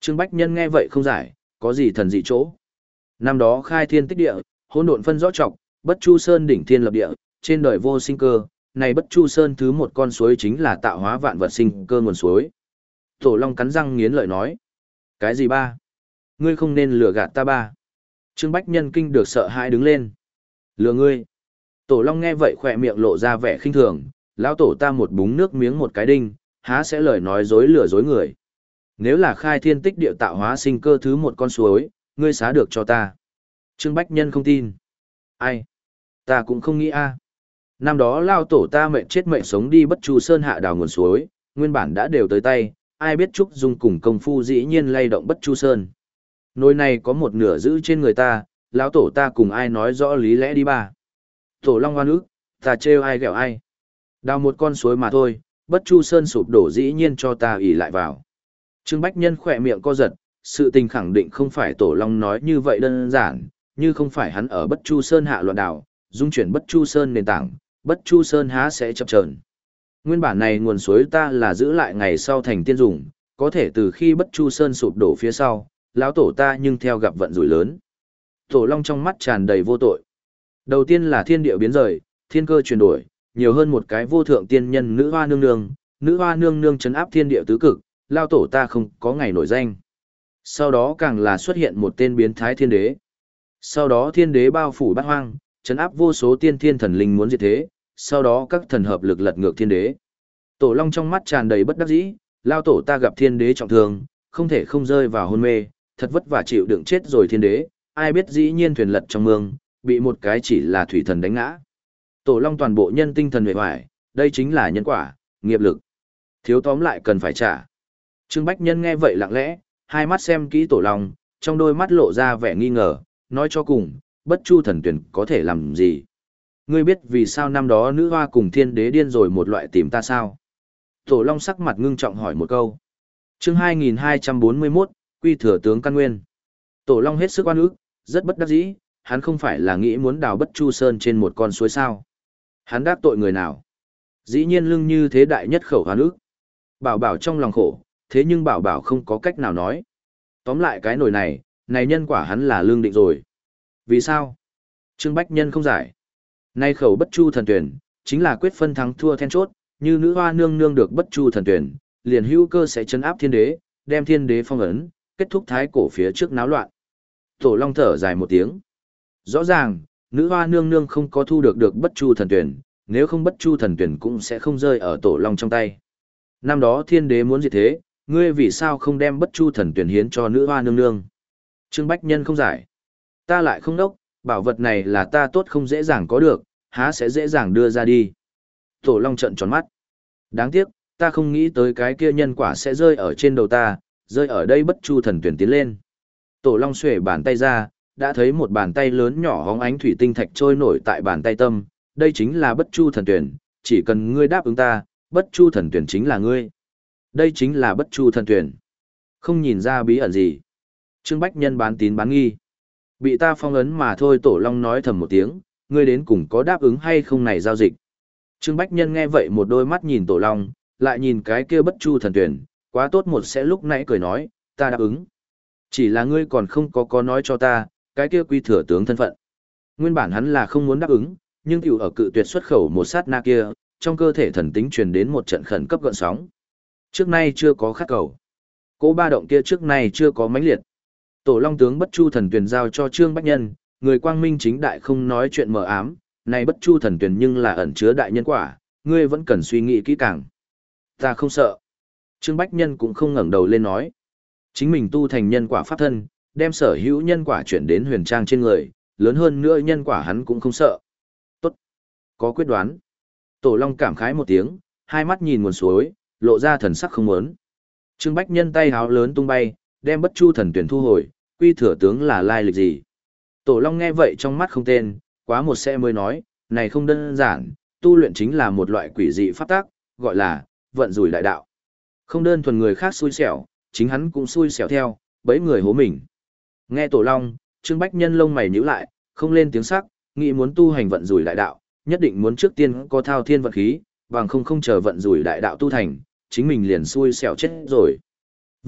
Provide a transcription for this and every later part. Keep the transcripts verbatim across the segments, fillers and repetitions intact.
Trương Bách Nhân nghe vậy không giải, có gì thần dị chỗ. Năm đó khai thiên tích địa, hỗn độn phân rõ trọc, bất chu sơn đỉnh thiên lập địa, trên đời vô sinh cơ, này bất chu sơn thứ một con suối chính là tạo hóa vạn vật sinh cơ nguồn suối. Tổ Long cắn răng nghiến lợi nói. Cái gì ba? Ngươi không nên lừa gạt ta ba. Trương Bách Nhân kinh được sợ hãi đứng lên. Lừa ngươi. Tổ Long nghe vậy khỏe miệng lộ ra vẻ khinh thường, lão tổ ta một búng nước miếng một cái đinh, há sẽ lời nói dối lừa dối người. Nếu là khai thiên tích địa tạo hóa sinh cơ thứ một con suối, ngươi xá được cho ta. Trương Bách Nhân không tin. Ai? Ta cũng không nghĩ a. Năm đó lao tổ ta mệnh chết mệnh sống đi bất chu sơn hạ đào nguồn suối, nguyên bản đã đều tới tay, ai biết Trúc Dung cùng công phu dĩ nhiên lay động bất chu sơn. Nồi này có một nửa giữ trên người ta, lão tổ ta cùng ai nói rõ lý lẽ đi ba. Tổ Long oan ức, ta trêu ai ghẹo ai. Đào một con suối mà thôi, bất chu sơn sụp đổ dĩ nhiên cho ta ỉ lại vào. Trương Bách Nhân khỏe miệng co giật, sự tình khẳng định không phải Tổ Long nói như vậy đơn giản, như không phải hắn ở bất chu sơn hạ loạn đào, dung chuyển bất chu sơn nền tảng, bất chu sơn há sẽ chập chờn. Nguyên bản này nguồn suối ta là giữ lại ngày sau thành tiên dùng, có thể từ khi bất chu sơn sụp đổ phía sau, lão tổ ta nhưng theo gặp vận rủi lớn. Tổ Long trong mắt tràn đầy vô tội. Đầu tiên là thiên địa biến rời, thiên cơ chuyển đổi, nhiều hơn một cái vô thượng tiên nhân nữ hoa nương nương, nữ hoa nương nương trấn áp thiên địa tứ cực, lão tổ ta không có ngày nổi danh. Sau đó càng là xuất hiện một tên biến thái thiên đế. Sau đó thiên đế bao phủ bát hoang, trấn áp vô số tiên thiên thần linh muốn diệt thế, sau đó các thần hợp lực lật ngược thiên đế. Tổ Long trong mắt tràn đầy bất đắc dĩ, lao tổ ta gặp thiên đế trọng thương, không thể không rơi vào hôn mê, thật vất vả chịu đựng chết rồi thiên đế, ai biết dĩ nhiên thuyền lật trong mương, bị một cái chỉ là thủy thần đánh ngã. Tổ Long toàn bộ nhân tinh thần huệ hoài, đây chính là nhân quả, nghiệp lực. Thiếu tóm lại cần phải trả. Trương Bách Nhân nghe vậy lặng lẽ, hai mắt xem kỹ Tổ Long, trong đôi mắt lộ ra vẻ nghi ngờ, nói cho cùng, bất chu thần tuyển có thể làm gì? Ngươi biết vì sao năm đó nữ hoa cùng thiên đế điên rồi một loại tìm ta sao? Tổ Long sắc mặt ngưng trọng hỏi một câu. Chương hai nghìn hai trăm bốn mươi mốt, Quy Thừa Tướng Căn Nguyên. Tổ Long hết sức oan ức, rất bất đắc dĩ, hắn không phải là nghĩ muốn đào bất chu sơn trên một con suối sao. Hắn đắc tội người nào? Dĩ nhiên lưng như thế đại nhất khẩu oan ức. Bảo bảo trong lòng khổ, thế nhưng bảo bảo không có cách nào nói. Tóm lại cái nồi này, này nhân quả hắn là lương định rồi. Vì sao? Trương Bách Nhân không giải. Nay khẩu bất chu thần tuyển, chính là quyết phân thắng thua then chốt, như nữ hoa nương nương được bất chu thần tuyển, liền hữu cơ sẽ chấn áp thiên đế, đem thiên đế phong ấn, kết thúc thái cổ phía trước náo loạn. Tổ Long thở dài một tiếng. Rõ ràng, nữ hoa nương nương không có thu được được bất chu thần tuyển, nếu không bất chu thần tuyển cũng sẽ không rơi ở Tổ Long trong tay. Năm đó thiên đế muốn diệt thế, ngươi vì sao không đem bất chu thần tuyển hiến cho nữ hoa nương nương? Trương Bách Nhân không giải. Ta lại không đốc, bảo vật này là ta tốt không dễ dàng có được, há sẽ dễ dàng đưa ra đi. Tổ Long trợn tròn mắt. Đáng tiếc, ta không nghĩ tới cái kia nhân quả sẽ rơi ở trên đầu ta, rơi ở đây bất chu thần tuyển tiến lên. Tổ Long xuể bàn tay ra, đã thấy một bàn tay lớn nhỏ hóng ánh thủy tinh thạch trôi nổi tại bàn tay tâm, đây chính là bất chu thần tuyển, chỉ cần ngươi đáp ứng ta, bất chu thần tuyển chính là ngươi. Đây chính là bất chu thần tuyển. Không nhìn ra bí ẩn gì. Trương Bách Nhân bán tín bán nghi. Bị ta phong ấn mà thôi. Tổ Long nói thầm một tiếng, ngươi đến cùng có đáp ứng hay không này giao dịch. Trương Bách Nhân nghe vậy một đôi mắt nhìn Tổ Long, lại nhìn cái kia bất chu thần tuyển, quá tốt một sẽ lúc nãy cười nói, ta đáp ứng. Chỉ là ngươi còn không có có nói cho ta, cái kia quy thừa tướng thân phận. Nguyên bản hắn là không muốn đáp ứng, nhưng tiểu ở cự tuyệt xuất khẩu một sát na kia, trong cơ thể thần tính truyền đến một trận khẩn cấp gợn sóng. Trước nay chưa có khát cầu. Cỗ ba động kia trước nay chưa có mãnh liệt. Tổ Long tướng bất chu thần tuyển giao cho Trương Bách Nhân, người quang minh chính đại không nói chuyện mờ ám, này bất chu thần tuyển nhưng là ẩn chứa đại nhân quả, ngươi vẫn cần suy nghĩ kỹ càng. Ta không sợ. Trương Bách Nhân cũng không ngẩng đầu lên nói. Chính mình tu thành nhân quả pháp thân, đem sở hữu nhân quả chuyển đến huyền trang trên người, lớn hơn nữa nhân quả hắn cũng không sợ. Tốt. Có quyết đoán. Tổ Long cảm khái một tiếng, hai mắt nhìn nguồn suối, lộ ra thần sắc không muốn. Trương Bách Nhân tay háo lớn tung bay, đem bất chu thần tuyển thu hồi, quy thừa tướng là lai lịch gì. Tổ Long nghe vậy trong mắt không tên, quá một sẽ mới nói, này không đơn giản, tu luyện chính là một loại quỷ dị pháp tác, gọi là vận rủi đại đạo. Không đơn thuần người khác xui xẻo, chính hắn cũng xui xẻo theo, bấy người hố mình. Nghe Tổ Long, Trương Bách Nhân lông mày nhíu lại, không lên tiếng sắc, nghĩ muốn tu hành vận rủi đại đạo, nhất định muốn trước tiên có thao thiên vận khí, bằng không không chờ vận rủi đại đạo tu thành, chính mình liền xui xẻo chết rồi.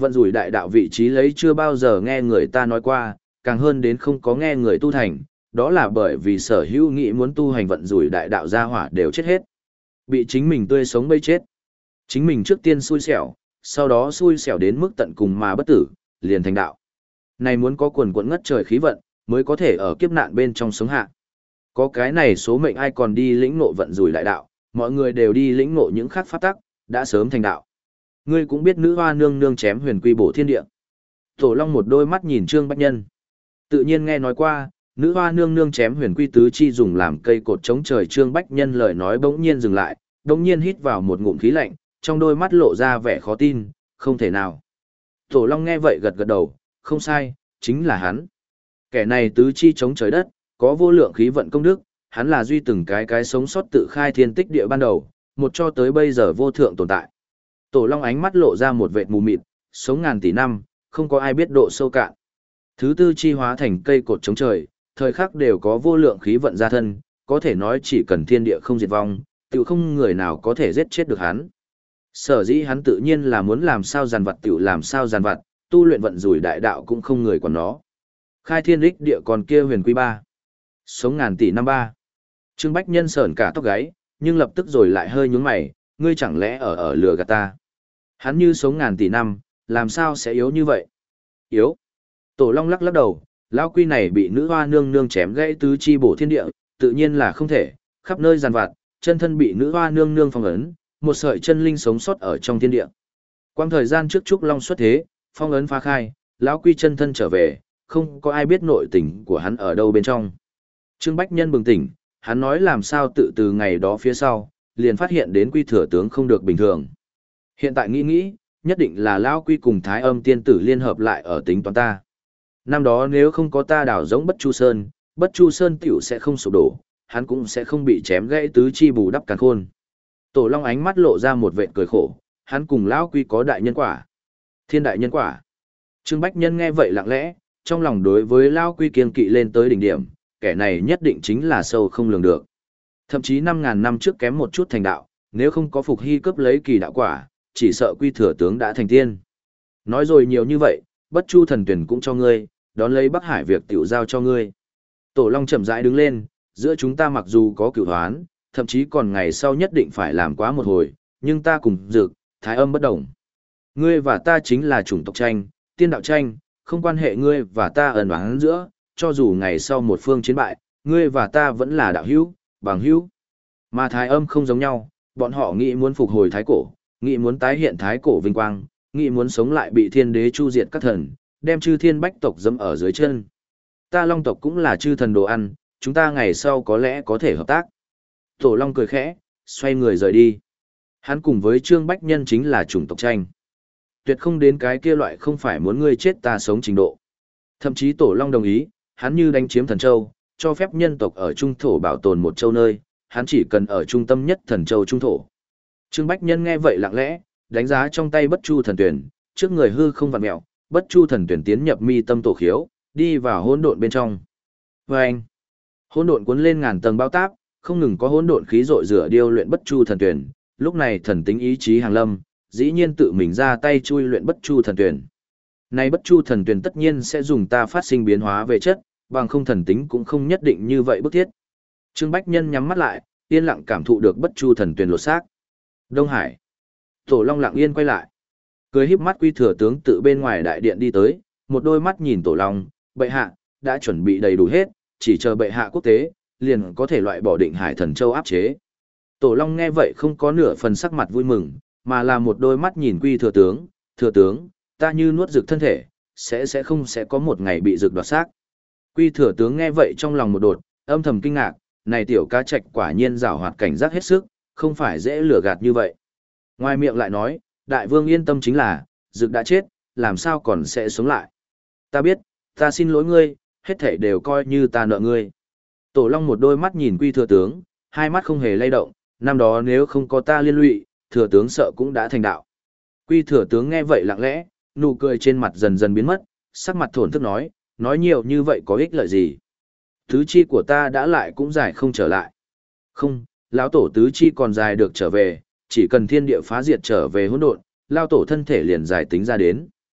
Vận rủi đại đạo vị trí lấy chưa bao giờ nghe người ta nói qua, càng hơn đến không có nghe người tu thành, đó là bởi vì sở hữu nghĩ muốn tu hành vận rủi đại đạo gia hỏa đều chết hết. Bị chính mình tươi sống bây chết. Chính mình trước tiên xui xẻo, sau đó xui xẻo đến mức tận cùng mà bất tử, liền thành đạo. Này muốn có quần quận ngất trời khí vận, mới có thể ở kiếp nạn bên trong sống hạ. Có cái này số mệnh ai còn đi lĩnh ngộ vận rủi đại đạo, mọi người đều đi lĩnh ngộ những khác pháp tắc, đã sớm thành đạo. Ngươi cũng biết nữ hoa nương nương chém huyền quy bổ thiên địa. Tổ Long một đôi mắt nhìn Trương Bách Nhân. Tự nhiên nghe nói qua, nữ hoa nương nương chém huyền quy tứ chi dùng làm cây cột chống trời. Trương Bách Nhân lời nói bỗng nhiên dừng lại, bỗng nhiên hít vào một ngụm khí lạnh, trong đôi mắt lộ ra vẻ khó tin, không thể nào. Tổ Long nghe vậy gật gật đầu, không sai, chính là hắn. Kẻ này tứ chi chống trời đất, có vô lượng khí vận công đức, hắn là duy từng cái cái sống sót tự khai thiên tích địa ban đầu, một cho tới bây giờ vô thượng tồn tại. Tổ Long ánh mắt lộ ra một vệt mù mịt, sống ngàn tỷ năm, không có ai biết độ sâu cạn. Thứ tư chi hóa thành cây cột chống trời, thời khắc đều có vô lượng khí vận ra thân, có thể nói chỉ cần thiên địa không diệt vong, tự không người nào có thể giết chết được hắn. Sở dĩ hắn tự nhiên là muốn làm sao giàn vật tiểu làm sao giàn vật, tu luyện vận rủi đại đạo cũng không người quản nó. Khai thiên đích địa còn kia huyền quy ba. Sống ngàn tỷ năm ba. Trương Bách Nhân sởn cả tóc gáy, nhưng lập tức rồi lại hơi nhướng mày, ngươi chẳng lẽ ở ở lừa gạt ta. Hắn như sống ngàn tỷ năm, làm sao sẽ yếu như vậy? Yếu. Tổ Long lắc lắc đầu, lão quy này bị nữ hoa nương nương chém gãy tứ chi bổ thiên địa, tự nhiên là không thể, khắp nơi giàn vặt, chân thân bị nữ hoa nương nương phong ấn, một sợi chân linh sống sót ở trong thiên địa. Quang thời gian trước Trúc Long xuất thế, phong ấn phá khai, lão quy chân thân trở về, không có ai biết nội tình của hắn ở đâu bên trong. Trương Bách Nhân bừng tỉnh, hắn nói làm sao tự từ ngày đó phía sau, liền phát hiện đến quy thừa tướng không được bình thường. Hiện tại nghĩ nghĩ, nhất định là lão quy cùng Thái Âm tiên tử liên hợp lại ở tính toán ta. Năm đó nếu không có ta đào giống Bất Chu Sơn, Bất Chu Sơn tiểu sẽ không sụp đổ, hắn cũng sẽ không bị chém gãy tứ chi bù đắp càn khôn. Tổ Long ánh mắt lộ ra một vệt cười khổ, hắn cùng lão quy có đại nhân quả. Thiên đại nhân quả. Trương Bách Nhân nghe vậy lặng lẽ, trong lòng đối với lão quy kiên kỵ lên tới đỉnh điểm, kẻ này nhất định chính là sâu không lường được. Thậm chí năm ngàn năm trước kém một chút thành đạo, nếu không có Phục Hy cướp lấy kỳ đạo quả, chỉ sợ quy thừa tướng đã thành tiên. Nói rồi nhiều như vậy, Bất Chu thần tuyển cũng cho ngươi, đón lấy Bắc Hải việc tiểu giao cho ngươi. Tổ Long chậm rãi đứng lên, giữa chúng ta mặc dù có cửu hoán, thậm chí còn ngày sau nhất định phải làm quá một hồi, nhưng ta cùng Dực, Thái Âm bất đồng. Ngươi và ta chính là chủng tộc tranh, tiên đạo tranh, không quan hệ ngươi và ta ẩn oán giữa, cho dù ngày sau một phương chiến bại, ngươi và ta vẫn là đạo hữu, bằng hữu. Mà Thái Âm không giống nhau, bọn họ nghĩ muốn phục hồi thái cổ, nghĩ muốn tái hiện thái cổ vinh quang, nghĩ muốn sống lại bị thiên đế chu diệt các thần, đem chư thiên bách tộc dẫm ở dưới chân. Ta Long tộc cũng là chư thần đồ ăn, chúng ta ngày sau có lẽ có thể hợp tác. Tổ Long cười khẽ, xoay người rời đi. Hắn cùng với Trương Bách Nhân chính là chủng tộc tranh. Tuyệt không đến cái kia loại không phải muốn ngươi chết ta sống trình độ. Thậm chí Tổ Long đồng ý, hắn như đánh chiếm thần châu, cho phép nhân tộc ở trung thổ bảo tồn một châu nơi, hắn chỉ cần ở trung tâm nhất thần châu trung thổ. Trương Bách Nhân nghe vậy lặng lẽ, đánh giá trong tay Bất Chu thần tuyển, trước người hư không vặn mèo, Bất Chu thần tuyển tiến nhập mi tâm tổ khiếu, đi vào hỗn độn bên trong. Và anh, hỗn độn cuốn lên ngàn tầng bao táp, không ngừng có hỗn độn khí rội rửa điêu luyện Bất Chu thần tuyển, lúc này thần tính ý chí hàng lâm, dĩ nhiên tự mình ra tay chui luyện Bất Chu thần tuyển. Này Bất Chu thần tuyển tất nhiên sẽ dùng ta phát sinh biến hóa về chất, bằng không thần tính cũng không nhất định như vậy bức thiết. Trương Bách Nhân nhắm mắt lại, yên lặng cảm thụ được Bất Chu thần tuyển lột xác. Đông Hải. Tổ Long lặng yên quay lại. Cười híp mắt quy thừa tướng tự bên ngoài đại điện đi tới, một đôi mắt nhìn Tổ Long, bệ hạ, đã chuẩn bị đầy đủ hết, chỉ chờ bệ hạ quốc tế, liền có thể loại bỏ Định Hải Thần Châu áp chế. Tổ Long nghe vậy không có nửa phần sắc mặt vui mừng, mà là một đôi mắt nhìn quy thừa tướng, thừa tướng, ta như nuốt rực thân thể, sẽ sẽ không sẽ có một ngày bị rực đoạt xác. Quy thừa tướng nghe vậy trong lòng một đột, âm thầm kinh ngạc, này tiểu cá trạch quả nhiên giảo hoạt cảnh giác hết sức, không phải dễ lừa gạt như vậy. Ngoài miệng lại nói, đại vương yên tâm chính là, rực đã chết, làm sao còn sẽ sống lại. Ta biết, ta xin lỗi ngươi, hết thảy đều coi như ta nợ ngươi. Tổ Long một đôi mắt nhìn quy thừa tướng, hai mắt không hề lay động, năm đó nếu không có ta liên lụy, thừa tướng sợ cũng đã thành đạo. Quy thừa tướng nghe vậy lặng lẽ, nụ cười trên mặt dần dần biến mất, sắc mặt thổn thức nói, nói nhiều như vậy có ích lợi gì. Tứ chi của ta đã lại cũng dài không trở lại. Không, lão tổ tứ chi còn dài được trở về, chỉ cần thiên địa phá diệt trở về hỗn độn, lão tổ thân thể liền dài tính ra đến.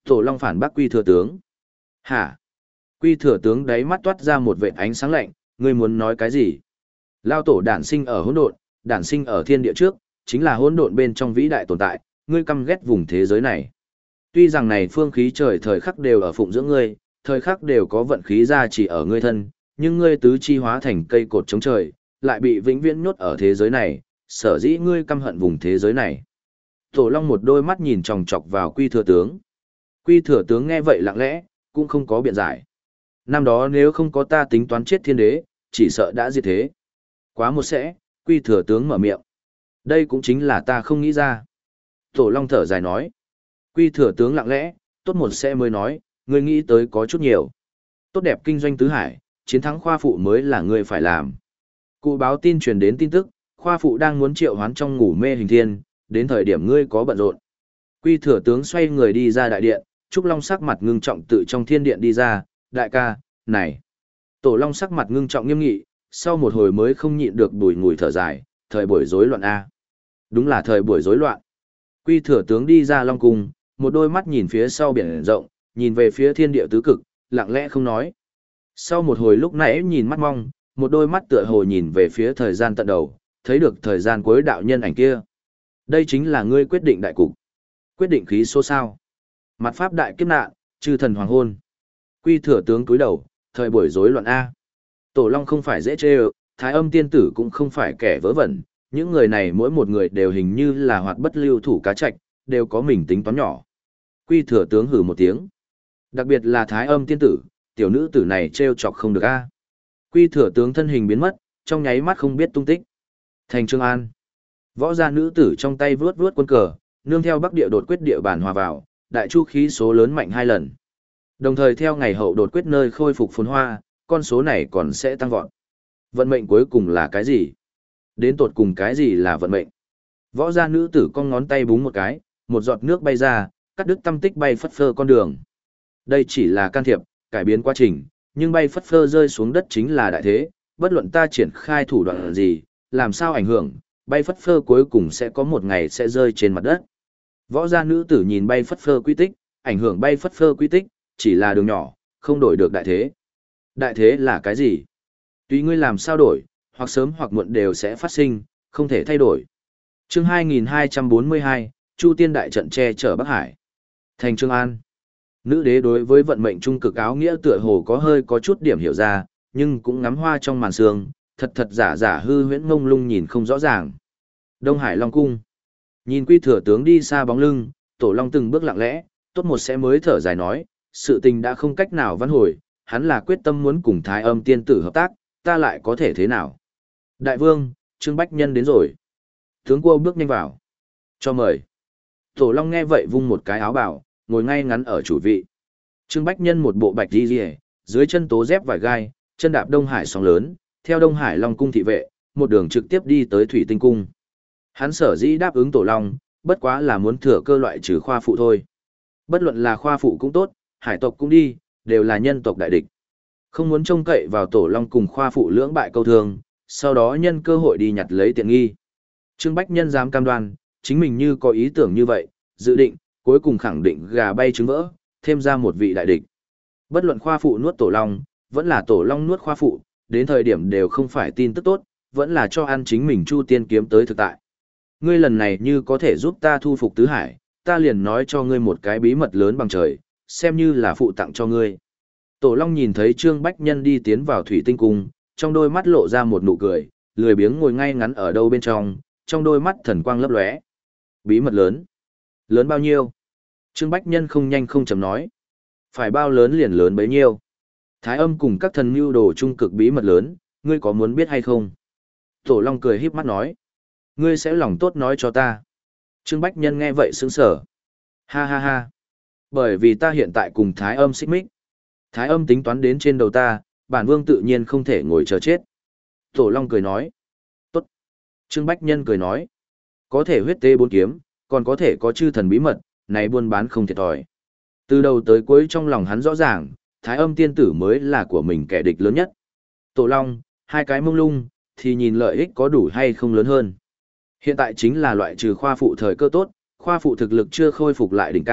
Tổ Long phản bác Quy Thừa Tướng. Hả? Quy Thừa Tướng đáy mắt toát ra một vệt ánh sáng lạnh, ngươi muốn nói cái gì? Lao tổ đản sinh ở hỗn độn, đản sinh ở thiên địa trước, chính là hỗn độn bên trong vĩ đại tồn tại, ngươi căm ghét vùng thế giới này. Tuy rằng này phương khí trời thời khắc đều ở phụng dưỡng ngươi, thời khắc đều có vận khí ra chỉ ở ngươi thân, nhưng ngươi tứ chi hóa thành cây cột chống trời, lại bị vĩnh viễn nhốt ở thế giới này, sở dĩ ngươi căm hận vùng thế giới này. Tổ Long một đôi mắt nhìn chòng chọc vào Quy Thừa Tướng. Quy Thừa Tướng nghe vậy lặng lẽ, cũng không có biện giải. Năm đó nếu không có ta tính toán chết thiên đế, chỉ sợ đã diệt thế. Quá một sẽ, Quy Thừa Tướng mở miệng. Đây cũng chính là ta không nghĩ ra. Tổ Long thở dài nói. Quy Thừa Tướng lặng lẽ, tốt một sẽ mới nói, ngươi nghĩ tới có chút nhiều. Tốt đẹp kinh doanh tứ hải, chiến thắng khoa phụ mới là ngươi phải làm. Cụ báo tin truyền đến tin tức, khoa phụ đang muốn triệu hoán trong ngủ mê hình thiên, đến thời điểm ngươi có bận rộn. Quy Thừa Tướng xoay người đi ra đại điện, Trúc Long sắc mặt ngưng trọng tự trong thiên điện đi ra, đại ca, này. Tổ Long sắc mặt ngưng trọng nghiêm nghị, sau một hồi mới không nhịn được bùi ngùi thở dài, thời buổi rối loạn A. Đúng là thời buổi rối loạn. Quy Thừa Tướng đi ra Long Cung, một đôi mắt nhìn phía sau biển rộng, nhìn về phía thiên địa tứ cực, lặng lẽ không nói. Sau một hồi lúc nãy nhìn mắt mong, một đôi mắt tựa hồ nhìn về phía thời gian tận đầu, thấy được thời gian cuối đạo nhân ảnh kia. Đây chính là ngươi quyết định đại cục. Quyết định khí số sao. Mặt pháp đại kiếp nạn, chư thần hoàng hôn. Quy Thừa Tướng cúi đầu, thời buổi rối loạn A. Tổ Long không phải dễ chê ơ, Thái Âm tiên tử cũng không phải kẻ vớ vẩn, những người này mỗi một người đều hình như là hoạt bất lưu thủ cá trạch, đều có mình tính toán nhỏ. Quy Thừa Tướng hử một tiếng. Đặc biệt là Thái Âm tiên tử, tiểu nữ tử này trêu chọc không được A. Quy Thừa Tướng thân hình biến mất, trong nháy mắt không biết tung tích. Thành Trương An. Võ gia nữ tử trong tay vướt vướt quân cờ, nương theo Bắc địa đột quyết địa bản hòa vào, đại chu khí số lớn mạnh hai lần. Đồng thời theo ngày hậu đột quyết nơi khôi phục phồn hoa, con số này còn sẽ tăng vọt. Vận mệnh cuối cùng là cái gì? Đến tột cùng cái gì là vận mệnh? Võ gia nữ tử cong ngón tay búng một cái, một giọt nước bay ra, cắt đứt tâm tích bay phất phơ con đường. Đây chỉ là can thiệp, cải biến quá trình, nhưng bay phất phơ rơi xuống đất chính là đại thế, bất luận ta triển khai thủ đoạn gì, làm sao ảnh hưởng, bay phất phơ cuối cùng sẽ có một ngày sẽ rơi trên mặt đất. Võ gia nữ tử nhìn bay phất phơ quy tích, ảnh hưởng bay phất phơ quy tích, chỉ là đường nhỏ, không đổi được đại thế. Đại thế là cái gì? Tùy ngươi làm sao đổi, hoặc sớm hoặc muộn đều sẽ phát sinh, không thể thay đổi. Chương hai nghìn hai trăm bốn mươi hai, Chu Tiên đại trận che chở Bắc Hải. Thành Trương An. Nữ đế đối với vận mệnh trung cực áo nghĩa tựa hồ có hơi có chút điểm hiểu ra, nhưng cũng ngắm hoa trong màn sương, thật thật giả giả hư huyễn ngông lung nhìn không rõ ràng. Đông Hải Long Cung. Nhìn Quy Thừa Tướng đi xa bóng lưng, Tổ Long từng bước lặng lẽ, tốt một sẽ mới thở dài nói, sự tình đã không cách nào vãn hồi, hắn là quyết tâm muốn cùng Thái Âm tiên tử hợp tác, ta lại có thể thế nào? Đại vương, Trương Bách Nhân đến rồi. Tướng quân bước nhanh vào. Cho mời. Tổ Long nghe vậy vung một cái áo bảo, ngồi ngay ngắn ở chủ vị. Trương Bách Nhân một bộ bạch đi rìa, dưới chân tố dép vải gai, chân đạp Đông Hải sóng lớn, theo Đông Hải Long cung thị vệ, một đường trực tiếp đi tới Thủy Tinh cung. Hắn sở dĩ đáp ứng Tổ Long, bất quá là muốn thừa cơ loại trừ khoa phụ thôi. Bất luận là khoa phụ cũng tốt, hải tộc cũng đi, đều là nhân tộc đại địch. Không muốn trông cậy vào Tổ Long cùng khoa phụ lưỡng bại câu thương, sau đó nhân cơ hội đi nhặt lấy tiện nghi. Trương Bách Nhân dám cam đoan, chính mình như có ý tưởng như vậy, dự định, cuối cùng khẳng định gà bay trứng vỡ, thêm ra một vị đại địch. Bất luận khoa phụ nuốt Tổ Long, vẫn là Tổ Long nuốt khoa phụ, đến thời điểm đều không phải tin tức tốt, vẫn là cho ăn chính mình Chu Tiên kiếm tới thực tại. Ngươi lần này như có thể giúp ta thu phục tứ hải, ta liền nói cho ngươi một cái bí mật lớn bằng trời, xem như là phụ tặng cho ngươi. Tổ Long nhìn thấy Trương Bách Nhân đi tiến vào Thủy Tinh cung, trong đôi mắt lộ ra một nụ cười, lười biếng ngồi ngay ngắn ở đâu bên trong, trong đôi mắt thần quang lấp lóe. Bí mật lớn? Lớn bao nhiêu? Trương Bách Nhân không nhanh không chậm nói. Phải bao lớn liền lớn bấy nhiêu? Thái Âm cùng các thần mưu đồ trung cực bí mật lớn, ngươi có muốn biết hay không? Tổ Long cười híp mắt nói. Ngươi sẽ lòng tốt nói cho ta. Trương Bách Nhân nghe vậy sững sờ. Ha ha ha. Bởi vì ta hiện tại cùng Thái Âm xích mích. Thái Âm tính toán đến trên đầu ta, bản vương tự nhiên không thể ngồi chờ chết. Tổ Long cười nói. Tốt. Trương Bách Nhân cười nói. Có thể huyết tế bốn kiếm, còn có thể có chư thần bí mật, này buôn bán không thiệt thòi. Từ đầu tới cuối trong lòng hắn rõ ràng, Thái Âm tiên tử mới là của mình kẻ địch lớn nhất. Tổ Long, hai cái mông lung, thì nhìn lợi ích có đủ hay không lớn hơn. Hiện tại chính là loại trừ khoa phụ thời cơ tốt, khoa phụ thực lực chưa khôi phục lại đỉnh cao,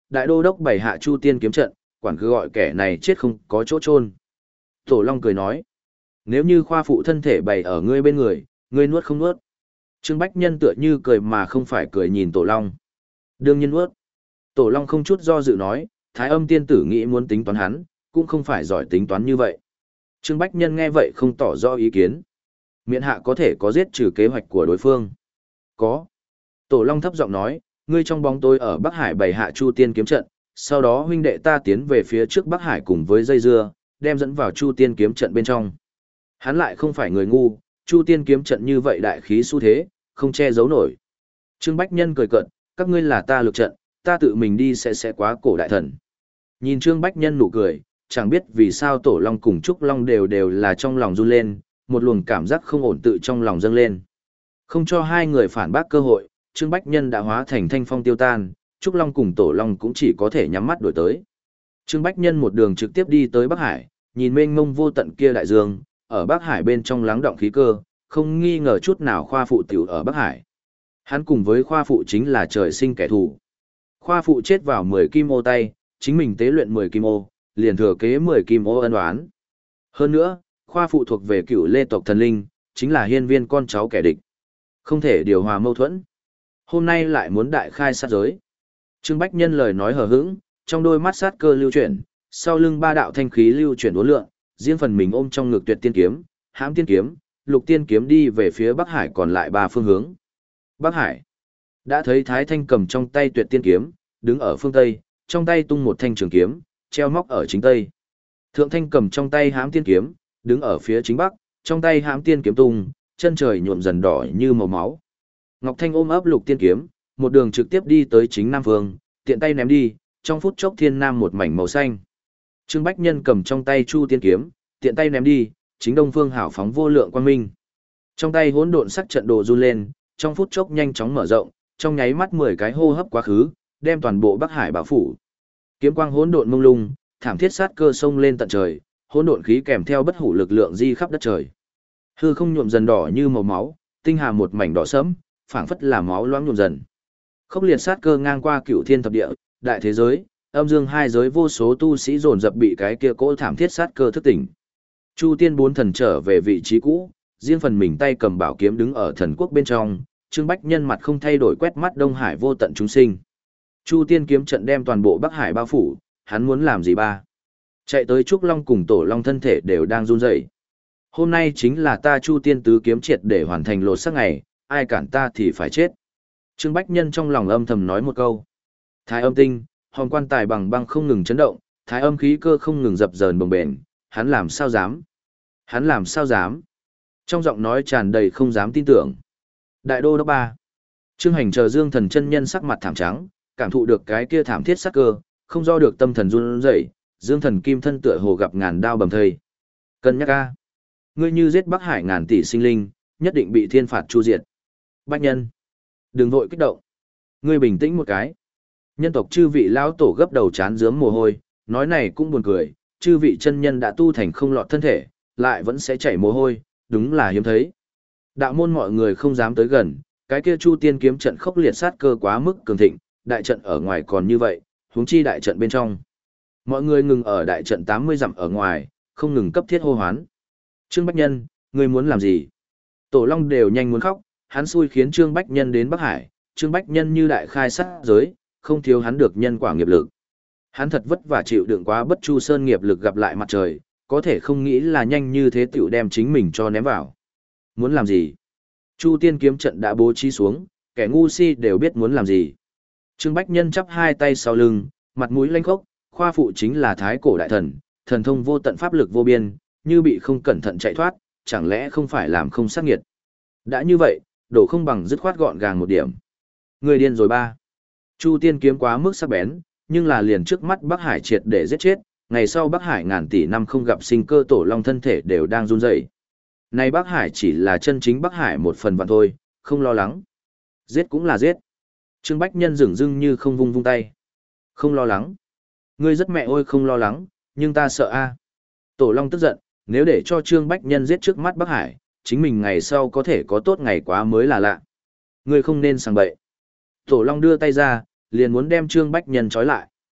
đại đô đốc bày hạ Chu Tiên kiếm trận, quản cứ gọi kẻ này chết không có chỗ chôn. Tổ Long cười nói, nếu như khoa phụ thân thể bày ở ngươi bên người, ngươi nuốt không nuốt? Trương Bách Nhân tựa như cười mà không phải cười nhìn Tổ Long. Đương nhiên nuốt. Tổ Long không chút do dự nói, Thái Âm tiên tử nghĩ muốn tính toán hắn, cũng không phải giỏi tính toán như vậy. Trương Bách Nhân nghe vậy không tỏ rõ ý kiến. Miễn hạ có thể có giết trừ kế hoạch của đối phương. Có. Tổ Long thấp giọng nói, ngươi trong bóng tối ở Bắc Hải bày hạ Chu Tiên kiếm trận, sau đó huynh đệ ta tiến về phía trước Bắc Hải cùng với dây dưa, đem dẫn vào Chu Tiên kiếm trận bên trong. Hắn lại không phải người ngu, Chu Tiên kiếm trận như vậy đại khí xu thế, không che giấu nổi. Trương Bách Nhân cười cợt, các ngươi là ta lực trận, ta tự mình đi sẽ sẽ quá cổ đại thần. Nhìn Trương Bách Nhân nụ cười, chẳng biết vì sao Tổ Long cùng Trúc Long đều đều là trong lòng run lên, một luồng cảm giác không ổn tự trong lòng dâng lên. Không cho hai người phản bác cơ hội, Trương Bách Nhân đã hóa thành thanh phong tiêu tan, Trúc Long cùng Tổ Long cũng chỉ có thể nhắm mắt đổi tới. Trương Bách Nhân một đường trực tiếp đi tới Bắc Hải, nhìn mênh mông vô tận kia đại dương, ở Bắc Hải bên trong lắng động khí cơ, không nghi ngờ chút nào khoa phụ tiểu ở Bắc Hải. Hắn cùng với khoa phụ chính là trời sinh kẻ thù. Khoa phụ chết vào mười kim ô tay, chính mình tế luyện mười kim ô, liền thừa kế mười kim ô ân oán. Hơn nữa, khoa phụ thuộc về cựu lê tộc thần linh, chính là hiên viên con cháu kẻ địch. Không thể điều hòa mâu thuẫn. Hôm nay lại muốn đại khai sát giới. Trương Bách Nhân lời nói hờ hững, trong đôi mắt sát cơ lưu chuyển, sau lưng ba đạo thanh khí lưu chuyển uốn lượn, riêng phần mình ôm trong ngực tuyệt tiên kiếm, hãm tiên kiếm, lục tiên kiếm đi về phía Bắc Hải còn lại ba phương hướng. Bắc Hải đã thấy Thái Thanh cầm trong tay tuyệt tiên kiếm, đứng ở phương Tây, trong tay tung một thanh trường kiếm, treo móc ở chính Tây. Thượng Thanh cầm trong tay hãm tiên kiếm, đứng ở phía chính Bắc, trong tay hãm tiên kiếm tung, chân trời nhuộm dần đỏ như màu máu. Ngọc Thanh ôm ấp lục tiên kiếm, một đường trực tiếp đi tới chính Nam Phương, tiện tay ném đi, trong phút chốc thiên nam một mảnh màu xanh. Trương Bách Nhân cầm trong tay Chu Tiên kiếm, tiện tay ném đi, chính Đông Phương hảo phóng vô lượng quang minh. Trong tay hỗn độn sắc trận đồ run lên, trong phút chốc nhanh chóng mở rộng, trong nháy mắt mười cái hô hấp quá khứ, đem toàn bộ Bắc Hải bao phủ. Kiếm quang hỗn độn mông lung, thảm thiết sát cơ sông lên tận trời, hỗn độn khí kèm theo bất hủ lực lượng di khắp đất trời. Hư không nhuộm dần đỏ như màu máu, tinh hà một mảnh đỏ sẫm, phảng phất là máu loãng nhuộm dần. Khốc liệt sát cơ ngang qua cửu thiên thập địa, đại thế giới, âm dương hai giới vô số tu sĩ dồn dập bị cái kia cỗ thảm thiết sát cơ thức tỉnh. Chu Tiên bốn thần trở về vị trí cũ, riêng phần mình tay cầm bảo kiếm đứng ở thần quốc bên trong, Trương Bách Nhân mặt không thay đổi quét mắt Đông Hải vô tận chúng sinh. Chu Tiên kiếm trận đem toàn bộ Bắc Hải bao phủ, hắn muốn làm gì ba? Chạy tới Trúc Long cùng Tổ Long thân thể đều đang run rẩy. Hôm nay chính là ta Chu Tiên tứ kiếm triệt để hoàn thành lột xác ngày, ai cản ta thì phải chết. Trương Bách Nhân trong lòng âm thầm nói một câu. Thái âm tinh, hòm quan tài bằng băng không ngừng chấn động, thái âm khí cơ không ngừng dập dờn bồng bềnh, hắn làm sao dám? Hắn làm sao dám? Trong giọng nói tràn đầy không dám tin tưởng. Đại đô đốc ba. Trương Hành chờ Dương Thần chân nhân sắc mặt thảm trắng, cảm thụ được cái kia thảm thiết sắc cơ, không do được tâm thần run rẩy, Dương Thần kim thân tựa hồ gặp ngàn đao bầm thây. Cân nhắc a, ngươi như giết Bắc Hải ngàn tỷ sinh linh, nhất định bị thiên phạt chu diệt. Bách Nhân, đừng vội kích động, ngươi bình tĩnh một cái. Nhân tộc chư vị lão tổ gấp đầu chán rướm mồ hôi, nói này cũng buồn cười, chư vị chân nhân đã tu thành không lọt thân thể, lại vẫn sẽ chảy mồ hôi, đúng là hiếm thấy. Đạo môn mọi người không dám tới gần, cái kia Chu Tiên kiếm trận khốc liệt sát cơ quá mức cường thịnh, đại trận ở ngoài còn như vậy, huống chi đại trận bên trong. Mọi người ngừng ở đại trận tám mươi dặm ở ngoài, không ngừng cấp thiết hô hoán. Trương Bách Nhân, ngươi muốn làm gì? Tổ Long đều nhanh muốn khóc, hắn xui khiến Trương Bách Nhân đến Bắc Hải, Trương Bách Nhân như đại khai sát giới, không thiếu hắn được nhân quả nghiệp lực. Hắn thật vất vả chịu đựng quá Bất Chu Sơn nghiệp lực gặp lại mặt trời, có thể không nghĩ là nhanh như thế tiểu đem chính mình cho ném vào. Muốn làm gì? Chu Tiên kiếm trận đã bố trí xuống, kẻ ngu si đều biết muốn làm gì. Trương Bách Nhân chắp hai tay sau lưng, mặt mũi lanh khốc, khoa phụ chính là thái cổ đại thần, thần thông vô tận pháp lực vô biên, như bị không cẩn thận chạy thoát, chẳng lẽ không phải làm không sát nghiệt. Đã như vậy, đổ không bằng dứt khoát gọn gàng một điểm. Người điên rồi ba. Chu Tiên kiếm quá mức sắc bén, nhưng là liền trước mắt Bắc Hải triệt để giết chết, ngày sau Bắc Hải ngàn tỷ năm không gặp sinh cơ Tổ Long thân thể đều đang run rẩy. Nay Bắc Hải chỉ là chân chính Bắc Hải một phần vạn thôi, không lo lắng. Giết cũng là giết. Trương Bách Nhân dửng dưng như không vung vung tay. Không lo lắng. Ngươi rất mẹ ôi không lo lắng, nhưng ta sợ a. Tổ Long tức giận, nếu để cho Trương Bách Nhân giết trước mắt Bắc Hải, chính mình ngày sau có thể có tốt ngày quá mới là lạ. Ngươi không nên sang bậy. Tổ Long đưa tay ra, liền muốn đem Trương Bách Nhân trói lại.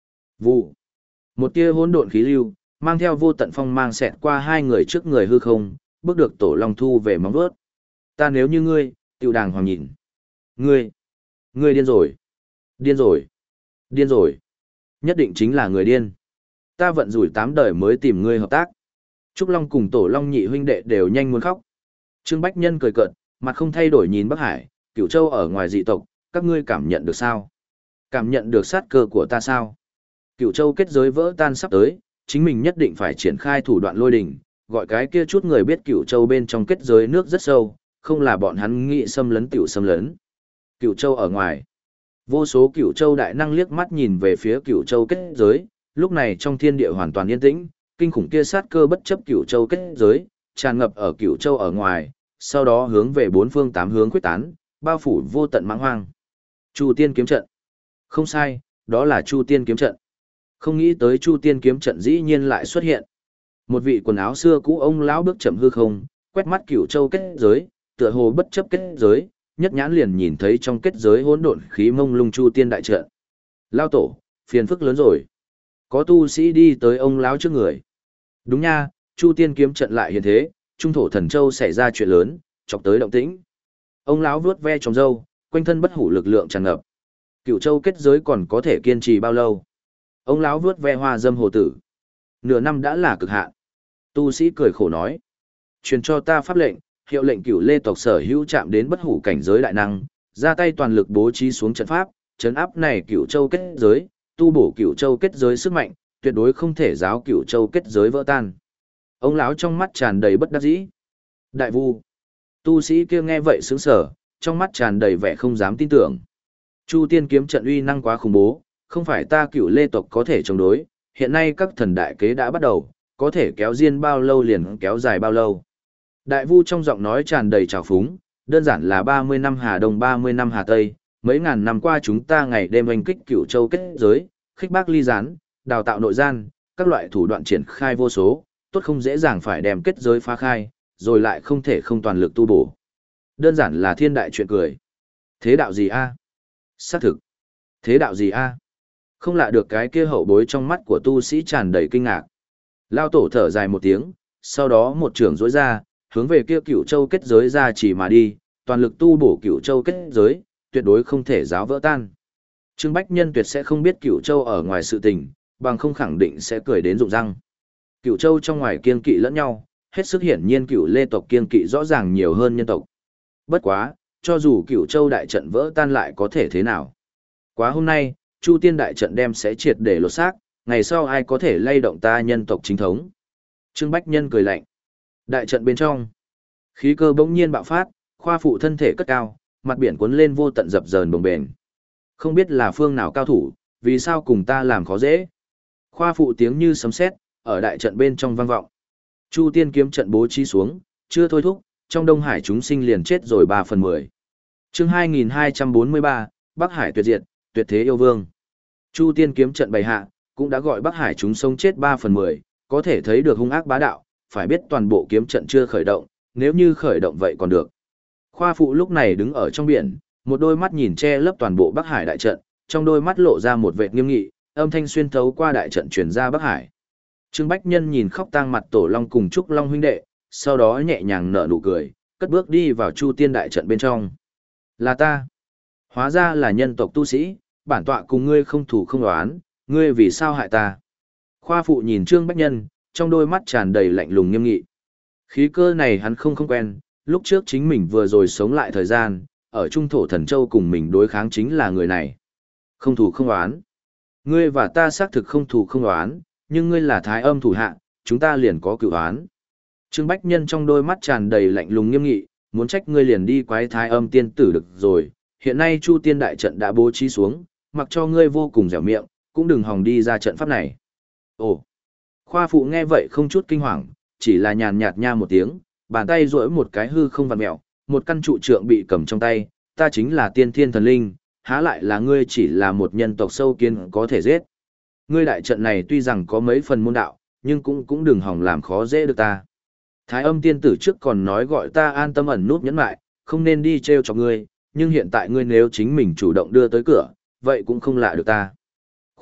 Vụ. Một tia hỗn độn khí lưu, mang theo vô tận phong mang xẹt qua hai người trước người hư không, bước được Tổ Long thu về móng vuốt. Ta nếu như ngươi, Tiêu Đàng Hoàng nhìn. Ngươi, ngươi điên rồi. Điên rồi. Điên rồi. Nhất định chính là người điên. Ta vận rủi tám đời mới tìm ngươi hợp tác. Trúc Long cùng Tổ Long nhị huynh đệ đều nhanh muốn khóc. Trương Bách Nhân cười cợt, mặt không thay đổi nhìn Bắc Hải, Cửu Châu ở ngoài dị tộc, các ngươi cảm nhận được sao? Cảm nhận được sát cơ của ta sao? Cửu Châu kết giới vỡ tan sắp tới, chính mình nhất định phải triển khai thủ đoạn lôi đình, gọi cái kia chút người biết Cửu Châu bên trong kết giới nước rất sâu, không là bọn hắn nghĩ xâm lấn tiểu xâm lấn. Cửu Châu ở ngoài. Vô số Cửu Châu đại năng liếc mắt nhìn về phía Cửu Châu kết giới, lúc này trong thiên địa hoàn toàn yên tĩnh, kinh khủng kia sát cơ bất chấp Cửu Châu kết giới, tràn ngập ở Cửu Châu ở ngoài, sau đó hướng về bốn phương tám hướng quyết tán, bao phủ vô tận mãng hoang. Chu Tiên kiếm trận. Không sai, đó là Chu Tiên kiếm trận. Không nghĩ tới Chu Tiên kiếm trận dĩ nhiên lại xuất hiện. Một vị quần áo xưa cũ ông lão bước chậm hư không, quét mắt Cửu Châu kết giới, tựa hồ bất chấp kết giới, nhất nhãn liền nhìn thấy trong kết giới hỗn độn khí mông lung Chu Tiên đại trận. Lao tổ, phiền phức lớn rồi. Có tu sĩ đi tới ông lão trước người. Đúng nha, Chu Tiên kiếm trận lại hiện thế, trung thổ thần châu xảy ra chuyện lớn, chọc tới động tĩnh. Ông lão vuốt ve trong râu, quanh thân bất hủ lực lượng tràn ngập. Cửu Châu kết giới còn có thể kiên trì bao lâu? Ông lão vuốt ve hoa dâm hồ tử. Nửa năm đã là cực hạn. Tu sĩ cười khổ nói. Truyền cho ta pháp lệnh, hiệu lệnh Cửu Lê tộc sở hữu chạm đến bất hủ cảnh giới đại năng, ra tay toàn lực bố trí xuống trận pháp, trấn áp này Cửu Châu kết giới, tu bổ Cửu Châu kết giới sức mạnh, tuyệt đối không thể giáo Cửu Châu kết giới vỡ tan. Ông lão trong mắt tràn đầy bất đắc dĩ. Đại vu. Tu sĩ kia nghe vậy sững sờ, trong mắt tràn đầy vẻ không dám tin tưởng. Chu Tiên kiếm trận uy năng quá khủng bố, không phải ta Cửu Lê tộc có thể chống đối, hiện nay các thần đại kế đã bắt đầu, có thể kéo diên bao lâu liền kéo dài bao lâu. Đại vu trong giọng nói tràn đầy trào phúng, đơn giản là ba mươi năm Hà Đông ba mươi năm Hà Tây, mấy ngàn năm qua chúng ta ngày đêm oanh kích Cửu Châu kết giới, khích bác ly gián, đào tạo nội gian, các loại thủ đoạn triển khai vô số, tốt không dễ dàng phải đem kết giới phá khai, rồi lại không thể không toàn lực tu bổ. Đơn giản là thiên đại chuyện cười. Thế đạo gì a? Xác thực. Thế đạo gì a? Không lạ được cái kia hậu bối trong mắt của tu sĩ tràn đầy kinh ngạc. Lao tổ thở dài một tiếng, sau đó một trường rối ra, hướng về kia Cửu Châu kết giới ra chỉ mà đi, toàn lực tu bổ Cửu Châu kết giới, tuyệt đối không thể giáo vỡ tan. Trương Bách Nhân tuyệt sẽ không biết Cửu Châu ở ngoài sự tình, bằng không khẳng định sẽ cười đến rụng răng. Cửu Châu trong ngoài kiên kỵ lẫn nhau, hết sức hiển nhiên Cửu Lê tộc kiên kỵ rõ ràng nhiều hơn nhân tộc. Bất quá, cho dù Cửu Châu đại trận vỡ tan lại có thể thế nào? Quá hôm nay, Chu Tiên đại trận đem sẽ triệt để lột xác, ngày sau ai có thể lay động ta nhân tộc chính thống? Trương Bách Nhân cười lạnh. Đại trận bên trong, khí cơ bỗng nhiên bạo phát, khoa phụ thân thể cất cao, mặt biển cuốn lên vô tận dập dờn bồng bềnh. Không biết là phương nào cao thủ, vì sao cùng ta làm khó dễ? Khoa phụ tiếng như sấm sét, ở đại trận bên trong vang vọng. Chu Tiên kiếm trận bố trí xuống, chưa thôi thúc, trong Đông Hải chúng sinh liền chết rồi ba phần mười. Chương hai nghìn hai trăm bốn mươi ba, Bắc Hải tuyệt diệt, tuyệt thế yêu vương. Chu Tiên kiếm trận bày hạ, cũng đã gọi Bắc Hải chúng sống chết ba phần mười, có thể thấy được hung ác bá đạo, phải biết toàn bộ kiếm trận chưa khởi động, nếu như khởi động vậy còn được. Khoa phụ lúc này đứng ở trong biển, một đôi mắt nhìn che lấp toàn bộ Bắc Hải đại trận, trong đôi mắt lộ ra một vẻ nghiêm nghị, âm thanh xuyên thấu qua đại trận truyền ra Bắc Hải. Trương Bách Nhân nhìn khóc tang mặt Tổ Long cùng Trúc Long huynh đệ, sau đó nhẹ nhàng nở nụ cười, cất bước đi vào Chu Tiên đại trận bên trong. Là ta. Hóa ra là nhân tộc tu sĩ, bản tọa cùng ngươi không thủ không đoán, ngươi vì sao hại ta? Khoa phụ nhìn Trương Bách Nhân, trong đôi mắt tràn đầy lạnh lùng nghiêm nghị. Khí cơ này hắn không không quen, lúc trước chính mình vừa rồi sống lại thời gian, ở Trung Thổ Thần Châu cùng mình đối kháng chính là người này. Không thủ không đoán. Ngươi và ta xác thực không thủ không đoán, nhưng ngươi là Thái Âm thủ hạ, chúng ta liền có cửu đoán. Trương Bách Nhân trong đôi mắt tràn đầy lạnh lùng nghiêm nghị, muốn trách ngươi liền đi quái Thái Âm tiên tử được rồi, hiện nay Chu Tiên đại trận đã bố trí xuống, mặc cho ngươi vô cùng dẻo miệng, cũng đừng hòng đi ra trận pháp này. Ồ. Khoa phụ nghe vậy không chút kinh hoàng, chỉ là nhàn nhạt nha một tiếng, bàn tay duỗi một cái hư không vặn mèo, một căn trụ trượng bị cầm trong tay, ta chính là tiên thiên thần linh, há lại là ngươi chỉ là một nhân tộc sâu kiến có thể giết. Ngươi đại trận này tuy rằng có mấy phần môn đạo, nhưng cũng cũng đừng hòng làm khó dễ được ta. Thái Âm tiên tử trước còn nói gọi ta an tâm ẩn nút nhẫn lại, không nên đi trêu cho ngươi, nhưng hiện tại ngươi nếu chính mình chủ động đưa tới cửa, vậy cũng không lạ được ta.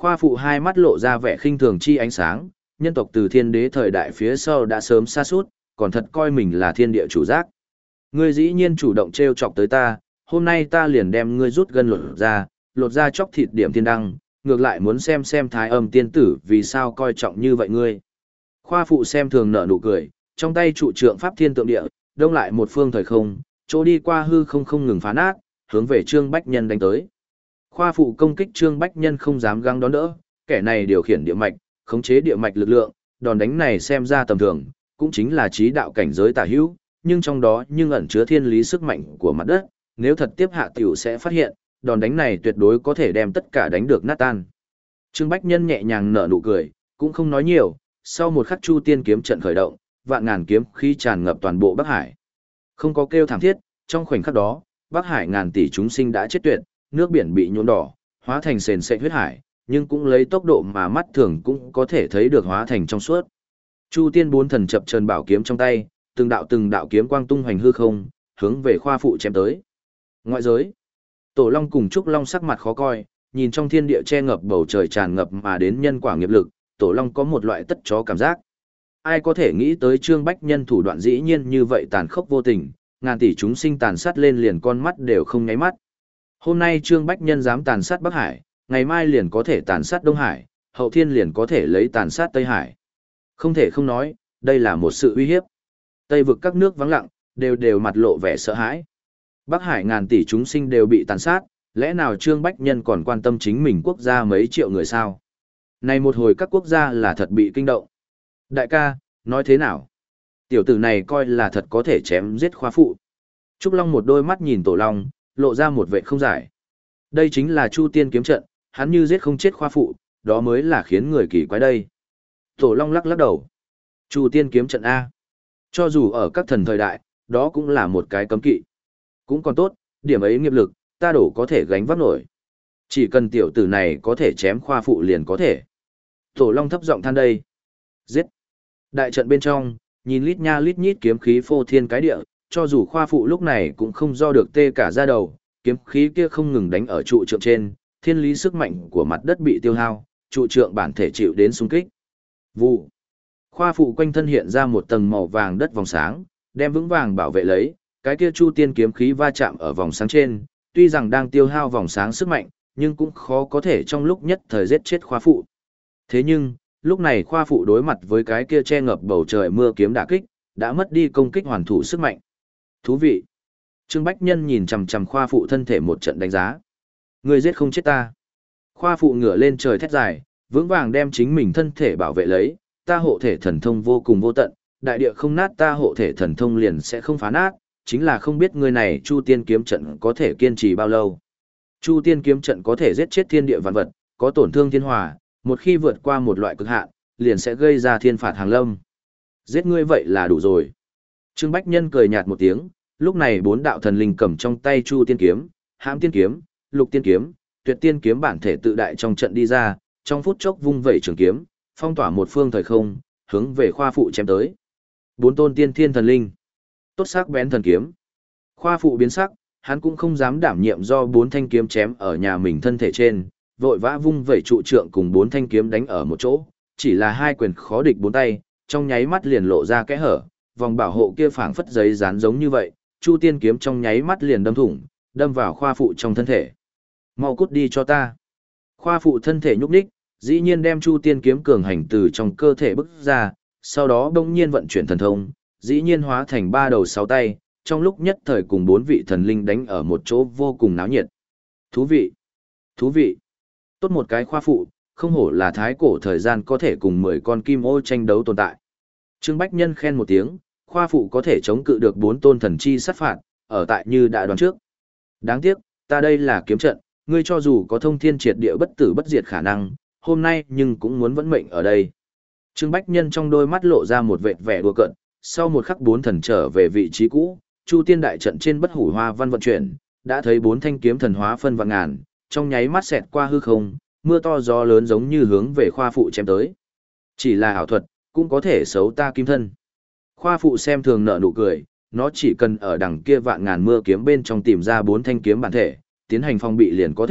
Khoa phụ hai mắt lộ ra vẻ khinh thường chi ánh sáng, nhân tộc từ thiên đế thời đại phía sau đã sớm sa sút, còn thật coi mình là thiên địa chủ giác. Ngươi dĩ nhiên chủ động trêu chọc tới ta, hôm nay ta liền đem ngươi rút gân lột ra, lột ra chóc thịt điểm thiên đăng, ngược lại muốn xem xem thái âm tiên tử vì sao coi trọng như vậy ngươi. Khoa phụ xem thường nở nụ cười, trong tay trụ trượng pháp thiên tượng địa, đông lại một phương thời không, chỗ đi qua hư không không ngừng phá nát, hướng về Trương Bách Nhân đánh tới. Khoa phụ công kích Trương Bách Nhân không dám găng đón đỡ, kẻ này điều khiển địa mạch, khống chế địa mạch lực lượng, đòn đánh này xem ra tầm thường, cũng chính là trí đạo cảnh giới tả hữu, nhưng trong đó nhưng ẩn chứa thiên lý sức mạnh của mặt đất, nếu thật tiếp hạ tiểu sẽ phát hiện, đòn đánh này tuyệt đối có thể đem tất cả đánh được nát tan. Trương Bách Nhân nhẹ nhàng nở nụ cười, cũng không nói nhiều, sau một khắc Chu Tiên kiếm trận khởi động, vạn ngàn kiếm khí tràn ngập toàn bộ Bắc Hải. Không có kêu thảm thiết, trong khoảnh khắc đó, Bắc Hải ngàn tỷ chúng sinh đã chết tuyệt, nước biển bị nhuộm đỏ, hóa thành sền sệt huyết hải, nhưng cũng lấy tốc độ mà mắt thường cũng có thể thấy được hóa thành trong suốt. Chu Tiên bốn thần chập chờn bảo kiếm trong tay, từng đạo từng đạo kiếm quang tung hoành hư không, hướng về khoa phụ chém tới. Ngoại giới, Tổ Long cùng Trúc Long sắc mặt khó coi, nhìn trong thiên địa che ngập bầu trời tràn ngập mà đến nhân quả nghiệp lực, Tổ Long có một loại tất chó cảm giác. Ai có thể nghĩ tới Trương Bách Nhân thủ đoạn dĩ nhiên như vậy tàn khốc vô tình, ngàn tỷ chúng sinh tàn sát lên liền con mắt đều không nháy mắt. Hôm nay Trương Bách Nhân dám tàn sát Bắc Hải, ngày mai liền có thể tàn sát Đông Hải, hậu thiên liền có thể lấy tàn sát Tây Hải. Không thể không nói, đây là một sự uy hiếp. Tây vực các nước vắng lặng, đều đều mặt lộ vẻ sợ hãi. Bắc Hải ngàn tỷ chúng sinh đều bị tàn sát, lẽ nào Trương Bách Nhân còn quan tâm chính mình quốc gia mấy triệu người sao? Này một hồi các quốc gia là thật bị kinh động. Đại ca, nói thế nào? Tiểu tử này coi là thật có thể chém giết khoa phụ. Trúc Long một đôi mắt nhìn Tổ Long, lộ ra một vẻ không giải. Đây chính là Chu Tiên kiếm trận, hắn như giết không chết khoa phụ, đó mới là khiến người kỳ quái đây. Tổ Long lắc lắc đầu. Chu Tiên kiếm trận A. Cho dù ở các thần thời đại, đó cũng là một cái cấm kỵ. Cũng còn tốt, điểm ấy nghiệp lực, ta đổ có thể gánh vác nổi. Chỉ cần tiểu tử này có thể chém khoa phụ liền có thể. Tổ Long thấp giọng than đây. Giết. Đại trận bên trong, nhìn lít nha lít nhít kiếm khí phô thiên cái địa, cho dù khoa phụ lúc này cũng không do được tê cả da đầu, kiếm khí kia không ngừng đánh ở trụ trượng trên, thiên lý sức mạnh của mặt đất bị tiêu hao, trụ trượng bản thể chịu đến xung kích. Vụ. Khoa phụ quanh thân hiện ra một tầng màu vàng đất vòng sáng, đem vững vàng bảo vệ lấy, cái kia Chu Tiên kiếm khí va chạm ở vòng sáng trên, tuy rằng đang tiêu hao vòng sáng sức mạnh, nhưng cũng khó có thể trong lúc nhất thời giết chết khoa phụ. Thế nhưng, lúc này khoa phụ đối mặt với cái kia che ngập bầu trời mưa kiếm đả kích, đã mất đi công kích hoàn thủ sức mạnh. Thú vị. Trương Bách Nhân nhìn chằm chằm khoa phụ thân thể một trận đánh giá. Người giết không chết ta. Khoa phụ ngửa lên trời thét dài, vững vàng đem chính mình thân thể bảo vệ lấy, ta hộ thể thần thông vô cùng vô tận, đại địa không nát ta hộ thể thần thông liền sẽ không phá nát, chính là không biết người này Chu Tiên kiếm trận có thể kiên trì bao lâu. Chu Tiên kiếm trận có thể giết chết thiên địa vạn vật, có tổn thương thiên hòa, một khi vượt qua một loại cực hạn, liền sẽ gây ra thiên phạt hàng lâm. Giết ngươi vậy là đủ rồi. Trương Bách Nhân cười nhạt một tiếng, lúc này bốn đạo thần linh cầm trong tay Chu Tiên kiếm, Hãm Tiên kiếm, Lục Tiên kiếm, Tuyệt Tiên kiếm bản thể tự đại trong trận đi ra, trong phút chốc vung vẩy trường kiếm, phong tỏa một phương thời không, hướng về khoa phụ chém tới. Bốn tôn tiên thiên thần linh, tốt sắc bén thần kiếm. Khoa phụ biến sắc, hắn cũng không dám đảm nhiệm do bốn thanh kiếm chém ở nhà mình thân thể trên, vội vã vung vẩy trụ trượng cùng bốn thanh kiếm đánh ở một chỗ, chỉ là hai quyền khó địch bốn tay, trong nháy mắt liền lộ ra kẽ hở, vòng bảo hộ kia phảng phất giấy dán giống như vậy, Chu Tiên kiếm trong nháy mắt liền đâm thủng, đâm vào khoa phụ trong thân thể. Mau cút đi cho ta. Khoa phụ thân thể nhúc nhích, dĩ nhiên đem Chu Tiên kiếm cường hành từ trong cơ thể bức ra, sau đó bỗng nhiên vận chuyển thần thông, dĩ nhiên hóa thành ba đầu sáu tay, trong lúc nhất thời cùng bốn vị thần linh đánh ở một chỗ vô cùng náo nhiệt. Thú vị! Thú vị! Tốt một cái khoa phụ, không hổ là thái cổ thời gian có thể cùng mười con kim ô tranh đấu tồn tại. Trương Bách Nhân khen một tiếng, khoa phụ có thể chống cự được bốn tôn thần chi sát phạt, ở tại như đã đoán trước. Đáng tiếc, ta đây là kiếm trận, ngươi cho dù có thông thiên triệt địa bất tử bất diệt khả năng, hôm nay nhưng cũng muốn vẫn mệnh ở đây. Trương Bách Nhân trong đôi mắt lộ ra một vệt vẻ đùa cợt, sau một khắc bốn thần trở về vị trí cũ, Chu Tiên đại trận trên bất hủ hoa văn vận chuyển, đã thấy bốn thanh kiếm thần hóa phân vạn ngàn, trong nháy mắt xẹt qua hư không, mưa to gió lớn giống như hướng về khoa phụ chém tới. Chỉ là ảo thuật, cũng có thể xấu ta kim thân. Khoa phụ xem thường nở nụ cười, nó chỉ cần ở đằng kia vạn ngàn mưa kiếm bên trong tìm ra bốn thanh kiếm bản thể, tiến hành phòng bị liền có thể,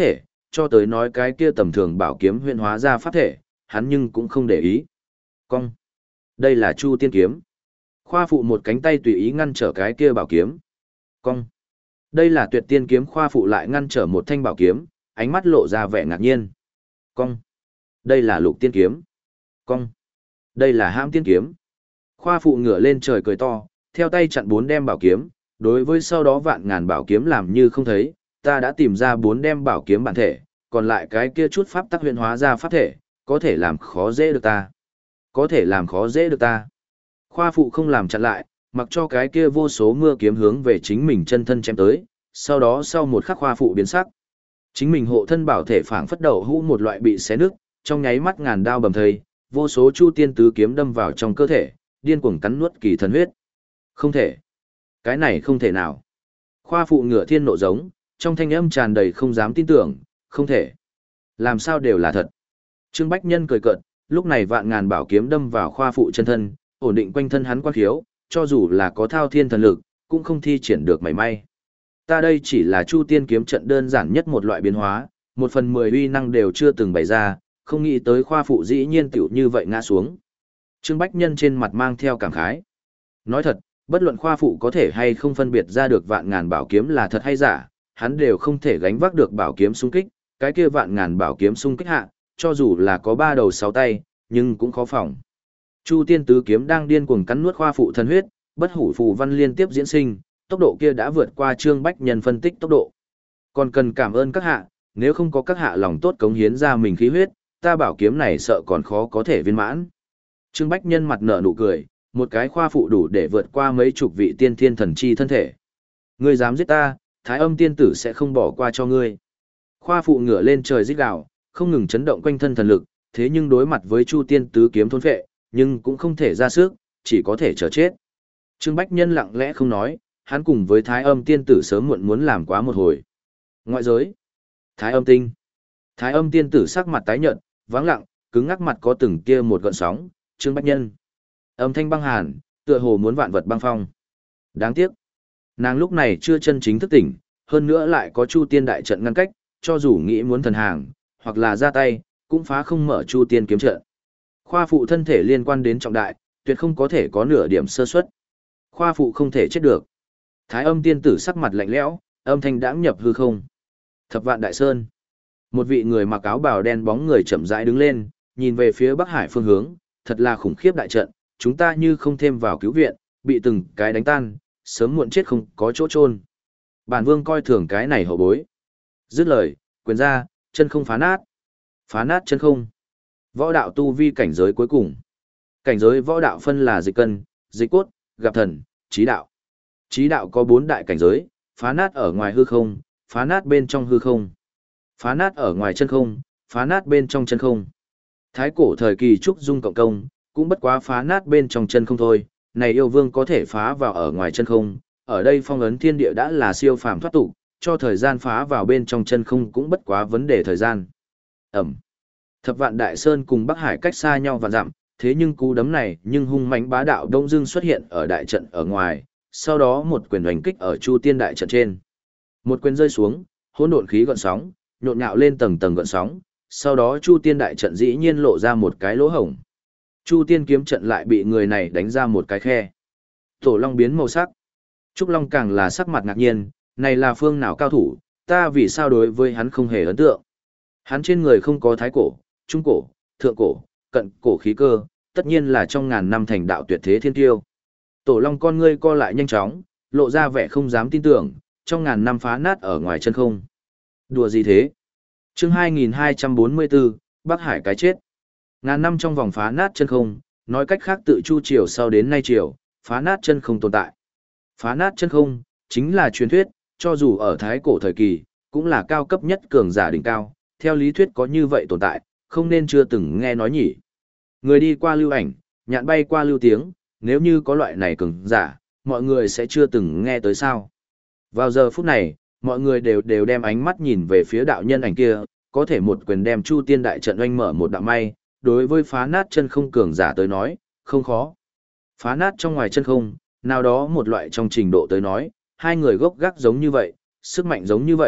cho tới nói cái kia tầm thường bảo kiếm huyễn hóa ra pháp thể, hắn nhưng cũng không để ý. Cong. Đây là Chu Tiên kiếm. Khoa phụ một cánh tay tùy ý ngăn trở cái kia bảo kiếm. Cong. Đây là Tuyệt Tiên kiếm. Khoa phụ lại ngăn trở một thanh bảo kiếm, ánh mắt lộ ra vẻ ngạc nhiên. Cong. Đây là Lục Tiên kiếm. Cong. Đây là Hãm Tiên kiếm. Khoa phụ ngửa lên trời cười to, theo tay chặn bốn đem bảo kiếm, đối với sau đó vạn ngàn bảo kiếm làm như không thấy, ta đã tìm ra bốn đem bảo kiếm bản thể, còn lại cái kia chút pháp tắc huyền hóa ra pháp thể, có thể làm khó dễ được ta. Có thể làm khó dễ được ta. Khoa phụ không làm chặn lại, mặc cho cái kia vô số mưa kiếm hướng về chính mình chân thân chém tới, sau đó sau một khắc khoa phụ biến sắc. Chính mình hộ thân bảo thể phảng phất đầu hũ một loại bị xé nứt, trong nháy mắt ngàn đao bầm thây, vô số chu tiên tứ kiếm đâm vào trong cơ thể, điên cuồng cắn nuốt kỳ thần huyết. Không thể. Cái này không thể nào. Khoa phụ ngửa thiên nộ giống, trong thanh âm tràn đầy không dám tin tưởng, không thể. Làm sao đều là thật. Trương Bách Nhân cười cợt, lúc này vạn ngàn bảo kiếm đâm vào khoa phụ chân thân, ổn định quanh thân hắn quan khiếu, cho dù là có thao thiên thần lực, cũng không thi triển được mảy may. Ta đây chỉ là Chu Tiên kiếm trận đơn giản nhất một loại biến hóa, một phần mười uy năng đều chưa từng bày ra, không nghĩ tới khoa phụ dĩ nhiên tiểu như vậy ngã xuống. Trương Bách Nhân trên mặt mang theo cảm khái. Nói thật, bất luận khoa phụ có thể hay không phân biệt ra được vạn ngàn bảo kiếm là thật hay giả, hắn đều không thể gánh vác được bảo kiếm xung kích, cái kia vạn ngàn bảo kiếm xung kích hạ, cho dù là có ba đầu sáu tay, nhưng cũng khó phòng. Chu Tiên tứ kiếm đang điên cuồng cắn nuốt khoa phụ thần huyết, bất hủ phù văn liên tiếp diễn sinh, tốc độ kia đã vượt qua Trương Bách Nhân phân tích tốc độ. Còn cần cảm ơn các hạ, nếu không có các hạ lòng tốt cống hiến ra mình khí huyết, ta bảo kiếm này sợ còn khó có thể viên mãn. Trương Bách Nhân mặt nở nụ cười, một cái khoa phụ đủ để vượt qua mấy chục vị tiên thiên thần chi thân thể. Ngươi dám giết ta, Thái Âm tiên tử sẽ không bỏ qua cho ngươi. Khoa phụ ngửa lên trời rít gào, không ngừng chấn động quanh thân thần lực, thế nhưng đối mặt với Chu Tiên tứ kiếm thôn phệ, nhưng cũng không thể ra sức, chỉ có thể chờ chết. Trương Bách Nhân lặng lẽ không nói, hắn cùng với Thái Âm tiên tử sớm muộn muốn làm quá một hồi. Ngoại giới, Thái Âm tinh. Thái Âm tiên tử sắc mặt tái nhợt, vắng lặng, cứng ngắc mặt có từng kia một gợn sóng, Trương Bách Nhân. Âm thanh băng hàn, tựa hồ muốn vạn vật băng phong. Đáng tiếc, nàng lúc này chưa chân chính thức tỉnh, hơn nữa lại có Chu Tiên đại trận ngăn cách, cho dù nghĩ muốn thần hàng, hoặc là ra tay, cũng phá không mở Chu Tiên kiếm trận. Khoa phụ thân thể liên quan đến trọng đại, tuyệt không có thể có nửa điểm sơ suất. Khoa phụ không thể chết được. Thái Âm tiên tử sắc mặt lạnh lẽo, âm thanh đãng nhập hư không. Thập Vạn Đại Sơn. Một vị người mặc áo bào đen bóng người chậm rãi đứng lên, nhìn về phía Bắc Hải phương hướng, thật là khủng khiếp đại trận, chúng ta như không thêm vào cứu viện, bị từng cái đánh tan, sớm muộn chết không có chỗ chôn. Bản vương coi thường cái này hậu bối. Dứt lời, quyền ra, chân không phá nát. Phá nát chân không. Võ đạo tu vi cảnh giới cuối cùng. Cảnh giới võ đạo phân là dịch cân, dịch cốt, gặp thần, trí đạo. Trí đạo có bốn đại cảnh giới, phá nát ở ngoài hư không, phá nát bên trong hư không. Phá nát ở ngoài chân không, phá nát bên trong chân không. Thái cổ thời kỳ trúc dung cộng công, cũng bất quá phá nát bên trong chân không thôi, này yêu vương có thể phá vào ở ngoài chân không, ở đây phong ấn thiên địa đã là siêu phàm thoát tục, cho thời gian phá vào bên trong chân không cũng bất quá vấn đề thời gian. Ẩm. Thập Vạn Đại Sơn cùng Bắc Hải cách xa nhau vạn dặm, thế nhưng cú đấm này nhưng hung mãnh bá đạo đông dưng xuất hiện ở đại trận ở ngoài, sau đó một quyền đánh kích ở Chu Tiên đại trận trên. Một quyền rơi xuống, hỗn độn khí gợn sóng, nhộn nhạo lên tầng tầng gợn sóng, sau đó Chu Tiên đại trận dĩ nhiên lộ ra một cái lỗ hổng. Chu Tiên kiếm trận lại bị người này đánh ra một cái khe. Tổ Long biến màu sắc. Trúc Long càng là sắc mặt ngạc nhiên, này là phương nào cao thủ, ta vì sao đối với hắn không hề ấn tượng. Hắn trên người không có thái cổ, trung cổ, thượng cổ, cận cổ khí cơ, tất nhiên là trong ngàn năm thành đạo tuyệt thế thiên tiêu. Tổ Long con ngươi co lại nhanh chóng, lộ ra vẻ không dám tin tưởng, trong ngàn năm phá nát ở ngoài chân không. Đùa gì thế? Chương hai nghìn hai trăm bốn mươi bốn, Bắc Hải cái chết. Ngàn năm trong vòng phá nát chân không, nói cách khác tự Chu triều sau đến nay triều, phá nát chân không tồn tại. Phá nát chân không, chính là truyền thuyết, cho dù ở thái cổ thời kỳ, cũng là cao cấp nhất cường giả đỉnh cao, theo lý thuyết có như vậy tồn tại, không nên chưa từng nghe nói nhỉ. Người đi qua lưu ảnh, nhạn bay qua lưu tiếng, nếu như có loại này cường giả, mọi người sẽ chưa từng nghe tới sao. Vào giờ phút này, mọi người đều đều đem ánh mắt nhìn về phía đạo nhân ảnh kia, có thể một quyền đem Chu Tiên đại trận oanh mở một đạo may, đối với phá nát chân không cường giả tới nói, không khó. Phá nát trong ngoài chân không, nào đó một loại trong trình độ tới nói, hai người gốc gác giống như vậy, sức mạnh giống như vậy,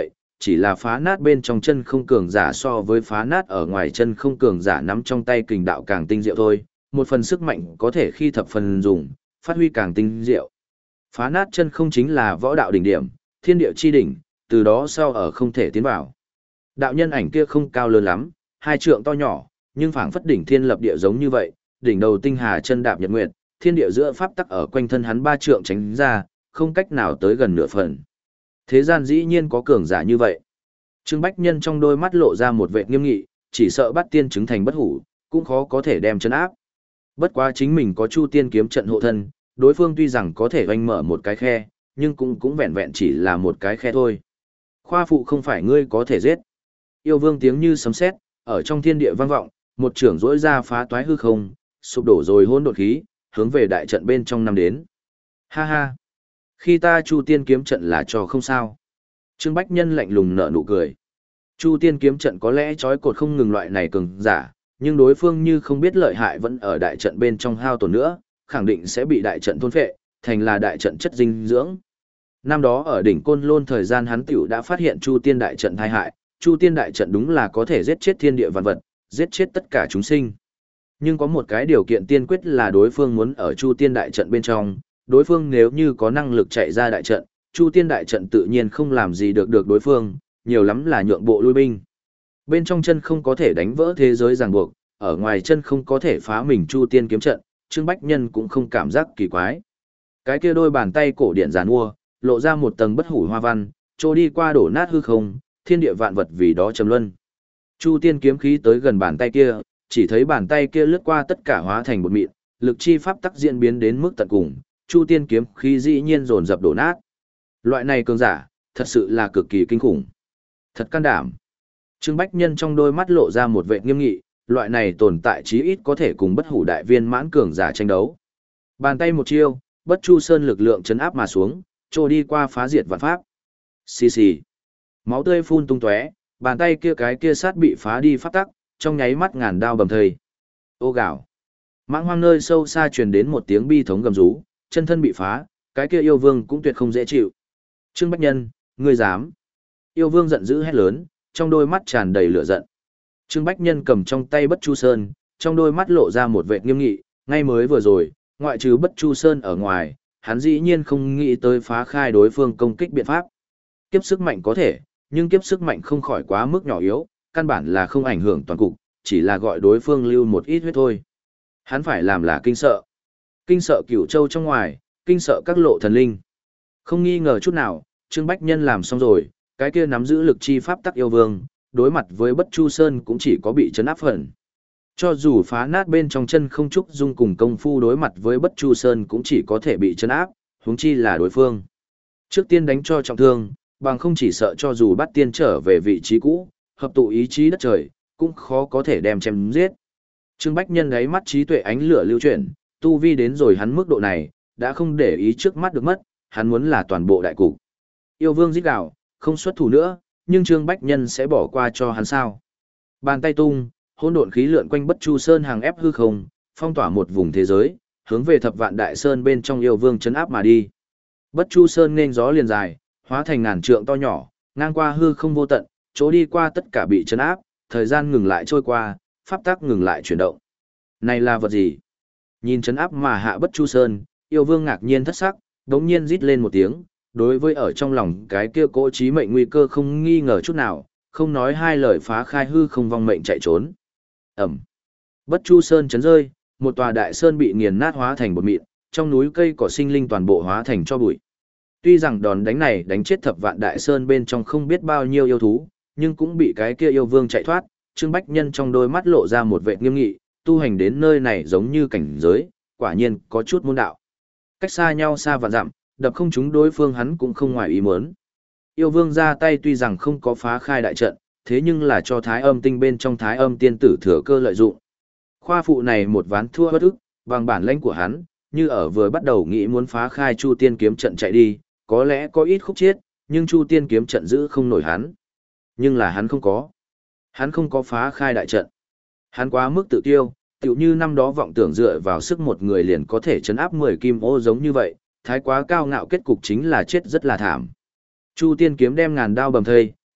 chỉ là phá nát bên trong chân không cường giả so với phá nát ở ngoài chân không cường giả nắm trong tay kình đạo càng tinh diệu thôi, một phần sức mạnh có thể khi thập phần dùng, phát huy càng tinh diệu. Phá nát chân không chính là võ đạo đỉnh điểm, thiên địa chi đỉnh, từ đó sau ở không thể tiến vào. Đạo nhân ảnh kia không cao lớn lắm, hai trượng to nhỏ, nhưng phảng phất đỉnh thiên lập địa giống như vậy, đỉnh đầu tinh hà chân đạp nhật nguyệt, thiên địa giữa pháp tắc ở quanh thân hắn ba trượng tránh ra, không cách nào tới gần nửa phần. Thế gian dĩ nhiên có cường giả như vậy. Trương Bách Nhân trong đôi mắt lộ ra một vẻ nghiêm nghị, chỉ sợ bắt tiên chứng thành bất hủ, cũng khó có thể đem chân áp. Bất quá chính mình có Chu Tiên kiếm trận hộ thân, đối phương tuy rằng có thể oanh mở một cái khe, nhưng cũng cũng vẹn vẹn chỉ là một cái khe thôi. Khoa phụ không phải ngươi có thể giết. Yêu vương tiếng như sấm sét, ở trong thiên địa vang vọng, một trưởng rỗi ra phá toái hư không, sụp đổ rồi hỗn độn khí, hướng về đại trận bên trong năm đến. Ha ha! Khi ta Chu Tiên kiếm trận là cho không sao. Trương Bách Nhân lạnh lùng nở nụ cười. Chu Tiên kiếm trận có lẽ trói cột không ngừng loại này cường giả, nhưng đối phương như không biết lợi hại vẫn ở đại trận bên trong hao tổn nữa, khẳng định sẽ bị đại trận thôn phệ, thành là đại trận chất dinh dưỡng. Năm đó ở đỉnh Côn Lôn thời gian hắn tiểu đã phát hiện Chu Tiên đại trận tai hại, Chu Tiên đại trận đúng là có thể giết chết thiên địa vạn vật, giết chết tất cả chúng sinh. Nhưng có một cái điều kiện tiên quyết là đối phương muốn ở Chu Tiên đại trận bên trong, đối phương nếu như có năng lực chạy ra đại trận, Chu Tiên đại trận tự nhiên không làm gì được được đối phương, nhiều lắm là nhượng bộ lui binh. Bên trong chân không có thể đánh vỡ thế giới ràng buộc, ở ngoài chân không có thể phá mình Chu Tiên kiếm trận, Trương Bách Nhân cũng không cảm giác kỳ quái. Cái kia đôi bàn tay cổ điện giàn mua, lộ ra một tầng bất hủ hoa văn, trôi đi qua đổ nát hư không, thiên địa vạn vật vì đó trầm luân. Chu Tiên kiếm khí tới gần bàn tay kia, chỉ thấy bàn tay kia lướt qua tất cả hóa thành một mịn, lực chi pháp tắc diễn biến đến mức tận cùng, Chu Tiên kiếm khí dĩ nhiên dồn dập đổ nát. Loại này cường giả, thật sự là cực kỳ kinh khủng. Thật can đảm. Trương Bách Nhân trong đôi mắt lộ ra một vẻ nghiêm nghị, loại này tồn tại chí ít có thể cùng bất hủ đại viên mãn cường giả tranh đấu. Bàn tay một chiêu, Bất Chu Sơn lực lượng chấn áp mà xuống, trôi đi qua phá diệt vạn pháp. Xì xì. Máu tươi phun tung tóe, bàn tay kia cái kia sát bị phá đi pháp tắc, trong nháy mắt ngàn đao bầm thây. Ô gạo. Mãng hoang nơi sâu xa truyền đến một tiếng bi thống gầm rú, chân thân bị phá, cái kia yêu vương cũng tuyệt không dễ chịu. Trương Bách Nhân, ngươi dám? Yêu vương giận dữ hét lớn, trong đôi mắt tràn đầy lửa giận. Trương Bách Nhân cầm trong tay Bất Chu Sơn, trong đôi mắt lộ ra một vẻ nghiêm nghị, ngay mới vừa rồi, ngoại trừ Bất Chu Sơn ở ngoài, hắn dĩ nhiên không nghĩ tới phá khai đối phương công kích biện pháp. Kiếp sức mạnh có thể, nhưng kiếp sức mạnh không khỏi quá mức nhỏ yếu, căn bản là không ảnh hưởng toàn cục, chỉ là gọi đối phương lưu một ít huyết thôi. Hắn phải làm là kinh sợ. Kinh sợ Cửu Châu trong ngoài, kinh sợ các lộ thần linh. Không nghi ngờ chút nào, Trương Bách Nhân làm xong rồi, cái kia nắm giữ lực chi pháp tắc yêu vương, đối mặt với Bất Chu Sơn cũng chỉ có bị chấn áp phần. Cho dù phá nát bên trong chân không trúc dung cùng công phu đối mặt với Bất Chu Sơn cũng chỉ có thể bị chấn áp, huống chi là đối phương. Trước tiên đánh cho trọng thương, bằng không chỉ sợ cho dù bắt tiên trở về vị trí cũ, hợp tụ ý chí đất trời, cũng khó có thể đem chém giết. Trương Bách Nhân đáy mắt trí tuệ ánh lửa lưu chuyển, tu vi đến rồi hắn mức độ này, đã không để ý trước mắt được mất, hắn muốn là toàn bộ đại cục. Yêu vương giết gào, không xuất thủ nữa, nhưng Trương Bách Nhân sẽ bỏ qua cho hắn sao? Bàn tay tung, hỗn độn khí lượn quanh Bất Chu Sơn hàng ép hư không, phong tỏa một vùng thế giới, hướng về Thập Vạn Đại Sơn bên trong yêu vương chấn áp mà đi. Bất Chu Sơn nên gió liền dài, hóa thành ngàn trượng to nhỏ, ngang qua hư không vô tận, chỗ đi qua tất cả bị chấn áp, thời gian ngừng lại trôi qua, pháp tắc ngừng lại chuyển động. Này là vật gì? Nhìn chấn áp mà hạ Bất Chu Sơn, yêu vương ngạc nhiên thất sắc, đống nhiên rít lên một tiếng, đối với ở trong lòng cái kia cỗ trí mệnh nguy cơ không nghi ngờ chút nào, không nói hai lời phá khai hư không vong mệnh chạy trốn. Ẩm. Bất Chu Sơn chấn rơi, một tòa đại sơn bị nghiền nát hóa thành bột mịn, trong núi cây cỏ sinh linh toàn bộ hóa thành cho bụi. Tuy rằng đòn đánh này đánh chết Thập Vạn Đại Sơn bên trong không biết bao nhiêu yêu thú, nhưng cũng bị cái kia yêu vương chạy thoát, Trương Bách Nhân trong đôi mắt lộ ra một vẻ nghiêm nghị, tu hành đến nơi này giống như cảnh giới, quả nhiên có chút môn đạo. Cách xa nhau xa vạn dặm, đập không trúng đối phương hắn cũng không ngoài ý muốn. Yêu vương ra tay tuy rằng không có phá khai đại trận, thế nhưng là cho thái âm tinh bên trong thái âm tiên tử thừa cơ lợi dụng. Khoa phụ này một ván thua bất ức, bằng bản lãnh của hắn, như ở vừa bắt đầu nghĩ muốn phá khai Chu Tiên kiếm trận chạy đi, có lẽ có ít khúc chết, nhưng Chu Tiên kiếm trận giữ không nổi hắn. Nhưng là hắn không có. Hắn không có phá khai đại trận. Hắn quá mức tự tiêu, tựu như năm đó vọng tưởng dựa vào sức một người liền có thể chấn áp mười kim ô giống như vậy, thái quá cao ngạo kết cục chính là chết rất là thảm. Chu Tiên kiếm đem ngàn đao bầm thây,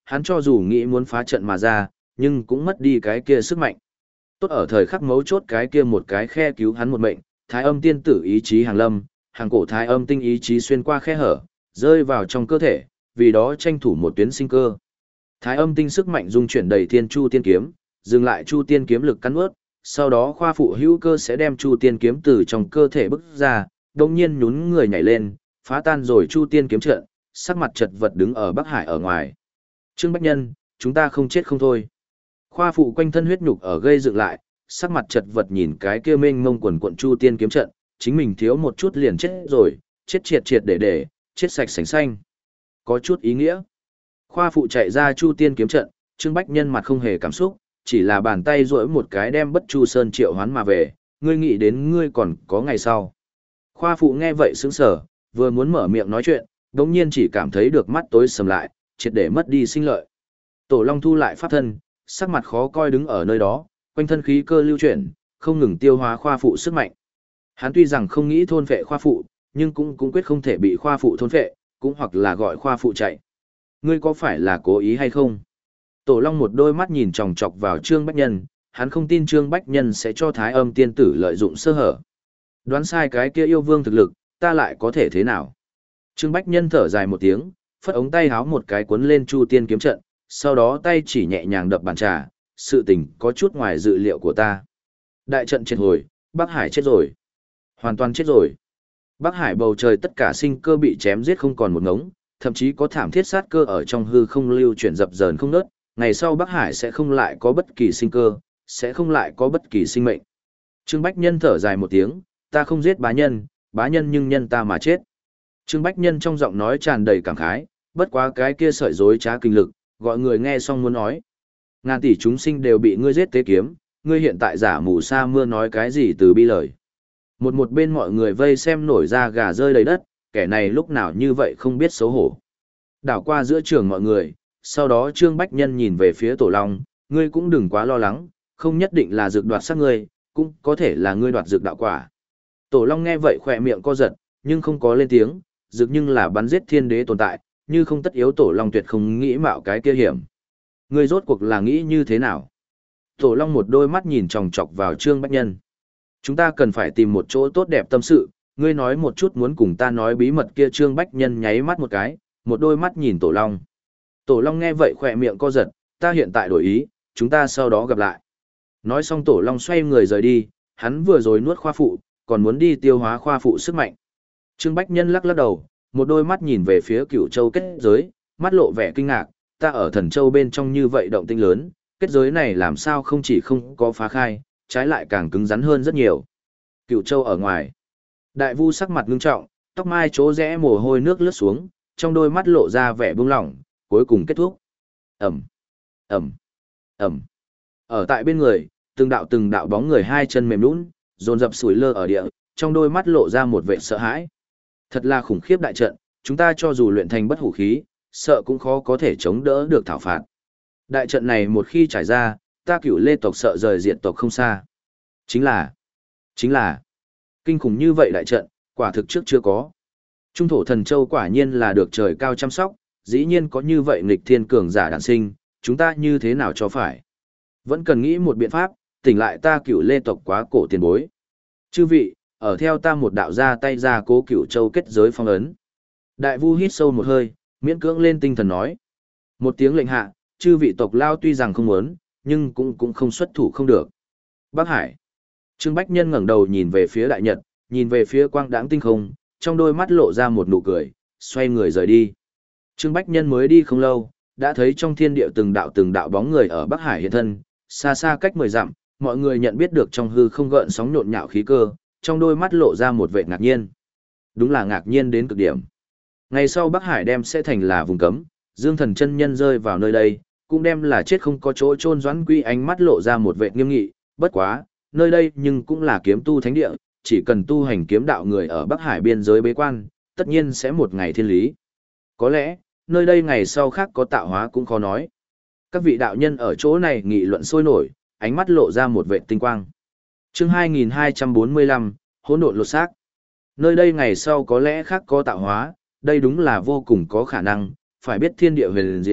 hắn cho dù nghĩ muốn phá trận mà ra, nhưng cũng mất đi cái kia sức mạnh. Tốt ở thời khắc mấu chốt cái kia một cái khe cứu hắn một mệnh, Thái Âm tiên tử ý chí hàng lâm, hàng cổ Thái Âm tinh ý chí xuyên qua khe hở, rơi vào trong cơ thể, vì đó tranh thủ một tuyến sinh cơ. Thái Âm tinh sức mạnh dung chuyển đầy Thiên Chu tiên kiếm, dừng lại Chu tiên kiếm lực cắn nuốt, sau đó khoa phụ hữu cơ sẽ đem Chu tiên kiếm từ trong cơ thể bức ra, đồng nhiên nhún người nhảy lên, phá tan rồi Chu tiên kiếm trận, sắc mặt chật vật đứng ở Bắc Hải ở ngoài. Trương Bách Nhân, chúng ta không chết không thôi. Khoa phụ quanh thân huyết nhục ở gây dựng lại, sắc mặt chật vật nhìn cái kia mênh mông quần quận Chu tiên kiếm trận, chính mình thiếu một chút liền chết rồi, chết triệt triệt để để, chết sạch sành xanh. Có chút ý nghĩa. Khoa phụ chạy ra Chu tiên kiếm trận, Trương Bách Nhân mặt không hề cảm xúc, chỉ là bàn tay duỗi một cái đem Bất Chu Sơn triệu hoán mà về, ngươi nghĩ đến ngươi còn có ngày sau. Khoa phụ nghe vậy sững sờ, vừa muốn mở miệng nói chuyện, đống nhiên chỉ cảm thấy được mắt tối sầm lại, triệt để mất đi sinh lợi. Tổ Long thu lại pháp thân, sắc mặt khó coi đứng ở nơi đó, quanh thân khí cơ lưu chuyển, không ngừng tiêu hóa khoa phụ sức mạnh. Hắn tuy rằng không nghĩ thôn phệ khoa phụ, nhưng cũng cũng quyết không thể bị khoa phụ thôn phệ, cũng hoặc là gọi khoa phụ chạy. Ngươi có phải là cố ý hay không? Tổ Long một đôi mắt nhìn chòng chọc vào Trương Bách Nhân, hắn không tin Trương Bách Nhân sẽ cho Thái Âm tiên tử lợi dụng sơ hở. Đoán sai cái kia yêu vương thực lực, ta lại có thể thế nào? Trương Bách Nhân thở dài một tiếng, phất ống tay háo một cái cuốn lên Chu tiên kiếm trận, sau đó tay chỉ nhẹ nhàng đập bàn trà, sự tình có chút ngoài dự liệu của ta. Đại trận triệt hồi, Bắc Hải chết rồi. Hoàn toàn chết rồi. Bắc Hải bầu trời tất cả sinh cơ bị chém giết không còn một ngống, thậm chí có thảm thiết sát cơ ở trong hư không lưu chuyển dập dờn không ngớt, ngày sau Bắc Hải sẽ không lại có bất kỳ sinh cơ, sẽ không lại có bất kỳ sinh mệnh. Trương Bách Nhân thở dài một tiếng, ta không giết bá nhân, bá nhân nhưng nhân ta mà chết. Trương Bách Nhân trong giọng nói tràn đầy cảm khái, bất quá cái kia sợi dối trá kinh lực, gọi người nghe xong muốn nói. Ngàn tỷ chúng sinh đều bị ngươi giết tế kiếm, ngươi hiện tại giả mù sa mưa nói cái gì từ bi lời. Một một bên mọi người vây xem nổi ra gà rơi đầy đất, kẻ này lúc nào như vậy không biết xấu hổ. Đảo qua giữa trường mọi người, sau đó Trương Bách Nhân nhìn về phía Tổ Long, ngươi cũng đừng quá lo lắng, không nhất định là dược đoạt xác ngươi, cũng có thể là ngươi đoạt dược đạo quả. Tổ Long nghe vậy khỏe miệng co giật, nhưng không có lên tiếng, dược nhưng là bắn giết thiên đế tồn tại, như không tất yếu Tổ Long tuyệt không nghĩ mạo cái kia hiểm. Ngươi rốt cuộc là nghĩ như thế nào? Tổ Long một đôi mắt nhìn chòng chọc vào Trương Bách Nhân. Chúng ta cần phải tìm một chỗ tốt đẹp tâm sự, ngươi nói một chút muốn cùng ta nói bí mật kia. Trương Bách Nhân nháy mắt một cái, một đôi mắt nhìn Tổ Long. Tổ Long nghe vậy khỏe miệng co giật, ta hiện tại đổi ý, chúng ta sau đó gặp lại. Nói xong Tổ Long xoay người rời đi, hắn vừa rồi nuốt khoa phụ, còn muốn đi tiêu hóa khoa phụ sức mạnh. Trương Bách Nhân lắc lắc đầu, một đôi mắt nhìn về phía Cửu Châu kết giới, mắt lộ vẻ kinh ngạc, ta ở Thần Châu bên trong như vậy động tĩnh lớn, kết giới này làm sao không chỉ không có phá khai, trái lại càng cứng rắn hơn rất nhiều. Cửu Châu ở ngoài, Đại Vu sắc mặt ngưng trọng, tóc mai chỗ rẽ mồ hôi nước lướt xuống, trong đôi mắt lộ ra vẻ buông lỏng, cuối cùng kết thúc. Ẩm, Ẩm, Ẩm. Ở tại bên người, từng đạo từng đạo bóng người hai chân mềm nhũn, dồn dập sủi lơ ở địa, trong đôi mắt lộ ra một vẻ sợ hãi. Thật là khủng khiếp đại trận, chúng ta cho dù luyện thành bất hủ khí, sợ cũng khó có thể chống đỡ được thảo phạt. Đại trận này một khi trải ra, ta Cửu Lê tộc sợ rời diện tộc không xa. Chính là, chính là, kinh khủng như vậy đại trận, quả thực trước chưa có. Trung thổ Thần Châu quả nhiên là được trời cao chăm sóc, dĩ nhiên có như vậy nghịch thiên cường giả đản sinh, chúng ta như thế nào cho phải. Vẫn cần nghĩ một biện pháp, tỉnh lại ta Cửu Lê tộc quá cổ tiền bối. Chư vị, ở theo ta một đạo ra tay ra cố Cửu Châu kết giới phong ấn. Đại Vu hít sâu một hơi, miễn cưỡng lên tinh thần nói. Một tiếng lệnh hạ, chư vị tộc lao tuy rằng không muốn, nhưng cũng cũng không xuất thủ không được. Bắc Hải. Trương Bách Nhân ngẩng đầu nhìn về phía đại nhật, nhìn về phía quang đãng tinh không, trong đôi mắt lộ ra một nụ cười, xoay người rời đi. Trương Bách Nhân mới đi không lâu, đã thấy trong thiên địa từng đạo từng đạo bóng người ở Bắc Hải hiện thân, xa xa cách mười dặm, mọi người nhận biết được trong hư không gợn sóng nhộn nhạo khí cơ, trong đôi mắt lộ ra một vẻ ngạc nhiên. Đúng là ngạc nhiên đến cực điểm. Ngày sau Bắc Hải đem sẽ thành là vùng cấm, Dương Thần chân nhân rơi vào nơi đây, cũng đem là chết không có chỗ chôn Doãn Quy ánh mắt lộ ra một vẻ nghiêm nghị, bất quá, nơi đây nhưng cũng là kiếm tu thánh địa, chỉ cần tu hành kiếm đạo người ở Bắc Hải biên giới bế quan, tất nhiên sẽ một ngày thiên lý. Có lẽ, nơi đây ngày sau khác có tạo hóa cũng khó nói. Các vị đạo nhân ở chỗ này nghị luận sôi nổi, ánh mắt lộ ra một vẻ tinh quang. Chương hai nghìn hai trăm bốn mươi lăm, hỗn độn lột xác. Nơi đây ngày sau có lẽ khác có tạo hóa, đây đúng là vô cùng có khả năng, phải biết thiên địa huyền diệu,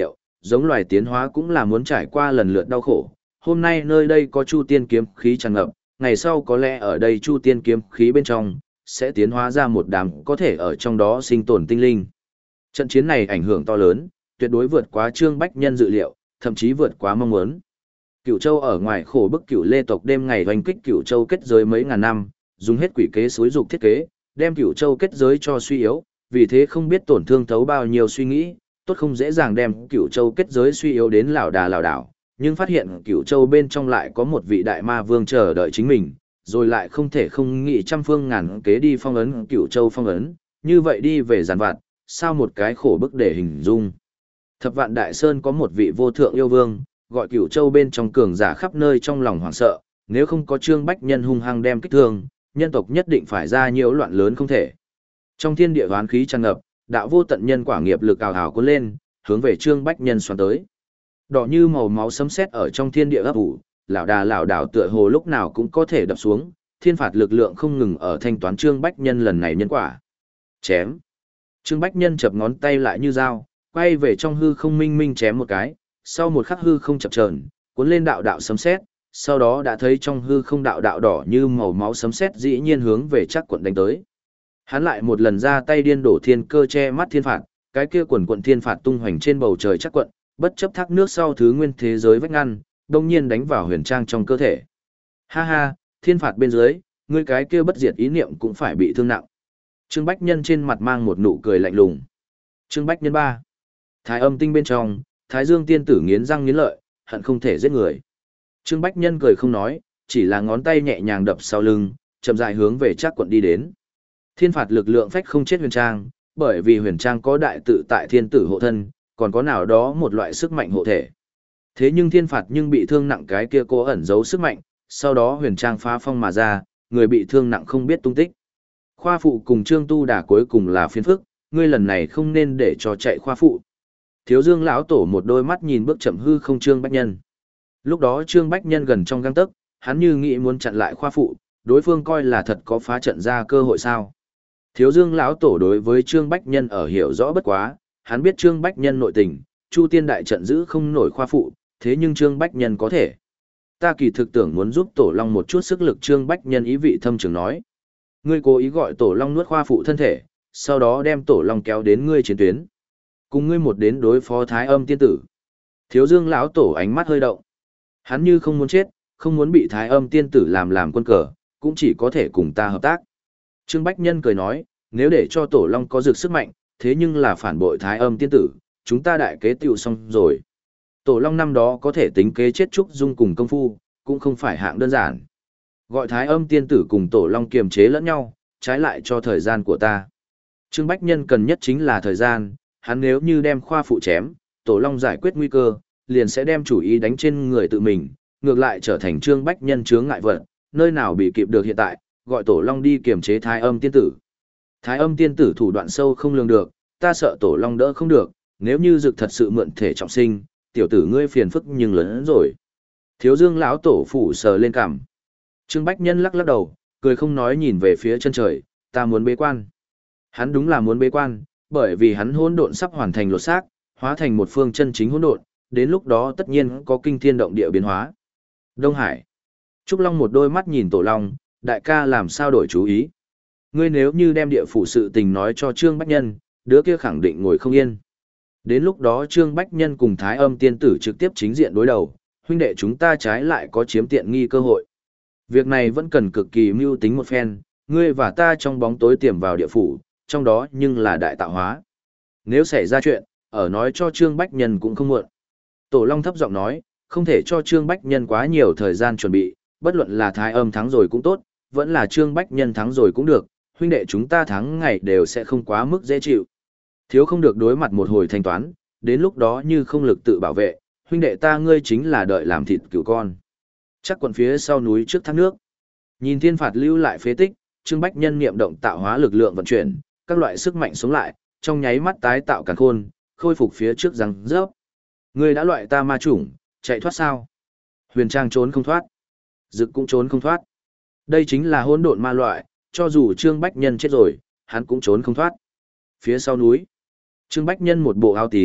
giống loài tiến hóa cũng là muốn trải qua lần lượt đau khổ. Hôm nay nơi đây có Chu Tiên kiếm khí tràn ngập, ngày sau có lẽ ở đây Chu Tiên kiếm khí bên trong sẽ tiến hóa ra một đám có thể ở trong đó sinh tồn tinh linh. Trận chiến này ảnh hưởng to lớn, tuyệt đối vượt quá Trương Bách Nhân dự liệu, thậm chí vượt quá mong muốn. Cửu Châu ở ngoài khổ bức Cửu Lê tộc đêm ngày hoành kích Cửu Châu kết giới mấy ngàn năm, dùng hết quỷ kế xối dục thiết kế, đem Cửu Châu kết giới cho suy yếu, vì thế không biết tổn thương thấu bao nhiêu suy nghĩ, tốt không dễ dàng đem Cửu Châu kết giới suy yếu đến lão đà lão đảo, nhưng phát hiện Cửu Châu bên trong lại có một vị đại ma vương chờ đợi chính mình, rồi lại không thể không nghĩ trăm phương ngàn kế đi phong ấn Cửu Châu phong ấn, như vậy đi về giàn vặt, sao một cái khổ bức để hình dung. Thập Vạn Đại Sơn có một vị vô thượng yêu vương, gọi Cửu Châu bên trong cường giả khắp nơi trong lòng hoảng sợ, nếu không có Trương Bách Nhân hung hăng đem kích thương, nhân tộc nhất định phải ra nhiễu loạn lớn không thể. Trong thiên địa hoán khí tràn ngập, đạo vô tận nhân quả nghiệp lực ào ào cuốn lên, hướng về Trương Bách Nhân xoắn tới. Đỏ như màu máu sấm sét ở trong thiên địa ấp ủ, lão đà lão đảo tựa hồ lúc nào cũng có thể đập xuống, thiên phạt lực lượng không ngừng ở thanh toán Trương Bách Nhân lần này nhân quả. Chém. Trương Bách Nhân chập ngón tay lại như dao, quay về trong hư không minh minh chém một cái, sau một khắc hư không chập chờn, cuốn lên đạo đạo sấm sét, sau đó đã thấy trong hư không đạo đạo đỏ như màu máu sấm sét dĩ nhiên hướng về Trác Quận đánh tới. Hắn lại một lần ra tay điên đổ thiên cơ che mắt thiên phạt, cái kia quần quận thiên phạt tung hoành trên bầu trời Trác Quận, bất chấp thác nước sau thứ nguyên thế giới vách ngăn, đông nhiên đánh vào huyền trang trong cơ thể. Ha ha, thiên phạt bên dưới, ngươi cái kia bất diệt ý niệm cũng phải bị thương nặng. Trương Bách Nhân trên mặt mang một nụ cười lạnh lùng. Trương Bách Nhân ba. Thái âm tinh bên trong, Thái Dương tiên tử nghiến răng nghiến lợi, hận không thể giết người. Trương Bách Nhân cười không nói, chỉ là ngón tay nhẹ nhàng đập sau lưng, chậm rãi hướng về Trác Quận đi đến. Thiên phạt lực lượng phách không chết huyền trang, bởi vì huyền trang có đại tự tại thiên tử hộ thân, còn có nào đó một loại sức mạnh hộ thể. Thế nhưng thiên phạt nhưng bị thương nặng cái kia cố ẩn giấu sức mạnh, sau đó huyền trang phá phong mà ra, người bị thương nặng không biết tung tích. Khoa phụ cùng Trương Tu Đà cuối cùng là phiền phức, ngươi lần này không nên để cho chạy khoa phụ. Thiếu Dương lão tổ một đôi mắt nhìn bước chậm hư không Trương Bách Nhân. Lúc đó Trương Bách Nhân gần trong gang tấc, hắn như nghĩ muốn chặn lại khoa phụ, đối phương coi là thật có phá trận ra cơ hội sao. Thiếu Dương lão tổ đối với Trương Bách Nhân ở hiểu rõ bất quá, hắn biết Trương Bách Nhân nội tình, Chu Tiên đại trận giữ không nổi khoa phụ, thế nhưng Trương Bách Nhân có thể. Ta kỳ thực tưởng muốn giúp Tổ Long một chút sức lực, Trương Bách Nhân ý vị thâm trường nói. Ngươi cố ý gọi Tổ Long nuốt khoa phụ thân thể, sau đó đem Tổ Long kéo đến ngươi chiến tuyến. Cùng ngươi một đến đối phó Thái Âm tiên tử. Thiếu Dương lão tổ ánh mắt hơi động. Hắn như không muốn chết, không muốn bị Thái Âm tiên tử làm làm quân cờ, cũng chỉ có thể cùng ta hợp tác. Trương Bách Nhân cười nói, nếu để cho Tổ Long có dược sức mạnh, thế nhưng là phản bội Thái Âm tiên tử, chúng ta đại kế tiêu xong rồi. Tổ Long năm đó có thể tính kế chết Trúc Dung cùng công phu, cũng không phải hạng đơn giản. Gọi Thái Âm tiên tử cùng Tổ Long kiềm chế lẫn nhau, trái lại cho thời gian của ta. Trương Bách Nhân cần nhất chính là thời gian, hắn nếu như đem khoa phụ chém, Tổ Long giải quyết nguy cơ, liền sẽ đem chủ ý đánh trên người tự mình, ngược lại trở thành Trương Bách Nhân chướng ngại vật, nơi nào bị kịp được hiện tại, gọi Tổ Long đi kiềm chế Thái Âm tiên tử. Thái Âm tiên tử thủ đoạn sâu không lường được, ta sợ Tổ Long đỡ không được, nếu như dực thật sự mượn thể trọng sinh, tiểu tử ngươi phiền phức nhưng lớn hơn rồi. Thiếu Dương lão tổ phủ sờ lên cằm. Trương Bách Nhân lắc lắc đầu, cười không nói nhìn về phía chân trời, ta muốn bế quan. Hắn đúng là muốn bế quan, bởi vì hắn hỗn độn sắp hoàn thành lột xác, hóa thành một phương chân chính hỗn độn, đến lúc đó tất nhiên có kinh thiên động địa biến hóa. Đông Hải. Trúc Long một đôi mắt nhìn Tổ Long, đại ca làm sao đổi chú ý. Ngươi nếu như đem địa phủ sự tình nói cho Trương Bách Nhân, đứa kia khẳng định ngồi không yên. Đến lúc đó Trương Bách Nhân cùng Thái Âm tiên tử trực tiếp chính diện đối đầu, huynh đệ chúng ta trái lại có chiếm tiện nghi cơ hội. Việc này vẫn cần cực kỳ mưu tính một phen, ngươi và ta trong bóng tối tiềm vào địa phủ, trong đó nhưng là đại tạo hóa. Nếu xảy ra chuyện, ở nói cho Trương Bách Nhân cũng không muộn. Tổ Long thấp giọng nói, không thể cho Trương Bách Nhân quá nhiều thời gian chuẩn bị, bất luận là Thái Âm thắng rồi cũng tốt, vẫn là Trương Bách Nhân thắng rồi cũng được, huynh đệ chúng ta thắng ngày đều sẽ không quá mức dễ chịu. Thiếu không được đối mặt một hồi thanh toán, đến lúc đó như không lực tự bảo vệ, huynh đệ ta ngươi chính là đợi làm thịt cừu con. Chắc quận phía sau núi trước thác nước. Nhìn thiên phạt lưu lại phế tích, Trương Bách Nhân niệm động tạo hóa lực lượng vận chuyển, các loại sức mạnh sống lại, trong nháy mắt tái tạo càn khôn, khôi phục phía trước răng rớp. Ngươi đã loại ta ma chủng, chạy thoát sao? Huyền Trang trốn không thoát, Dực cũng trốn không thoát. Đây chính là hỗn độn ma loại, cho dù Trương Bách Nhân chết rồi, hắn cũng trốn không thoát. Phía sau núi, Trương Bách Nhân một bộ áo tím,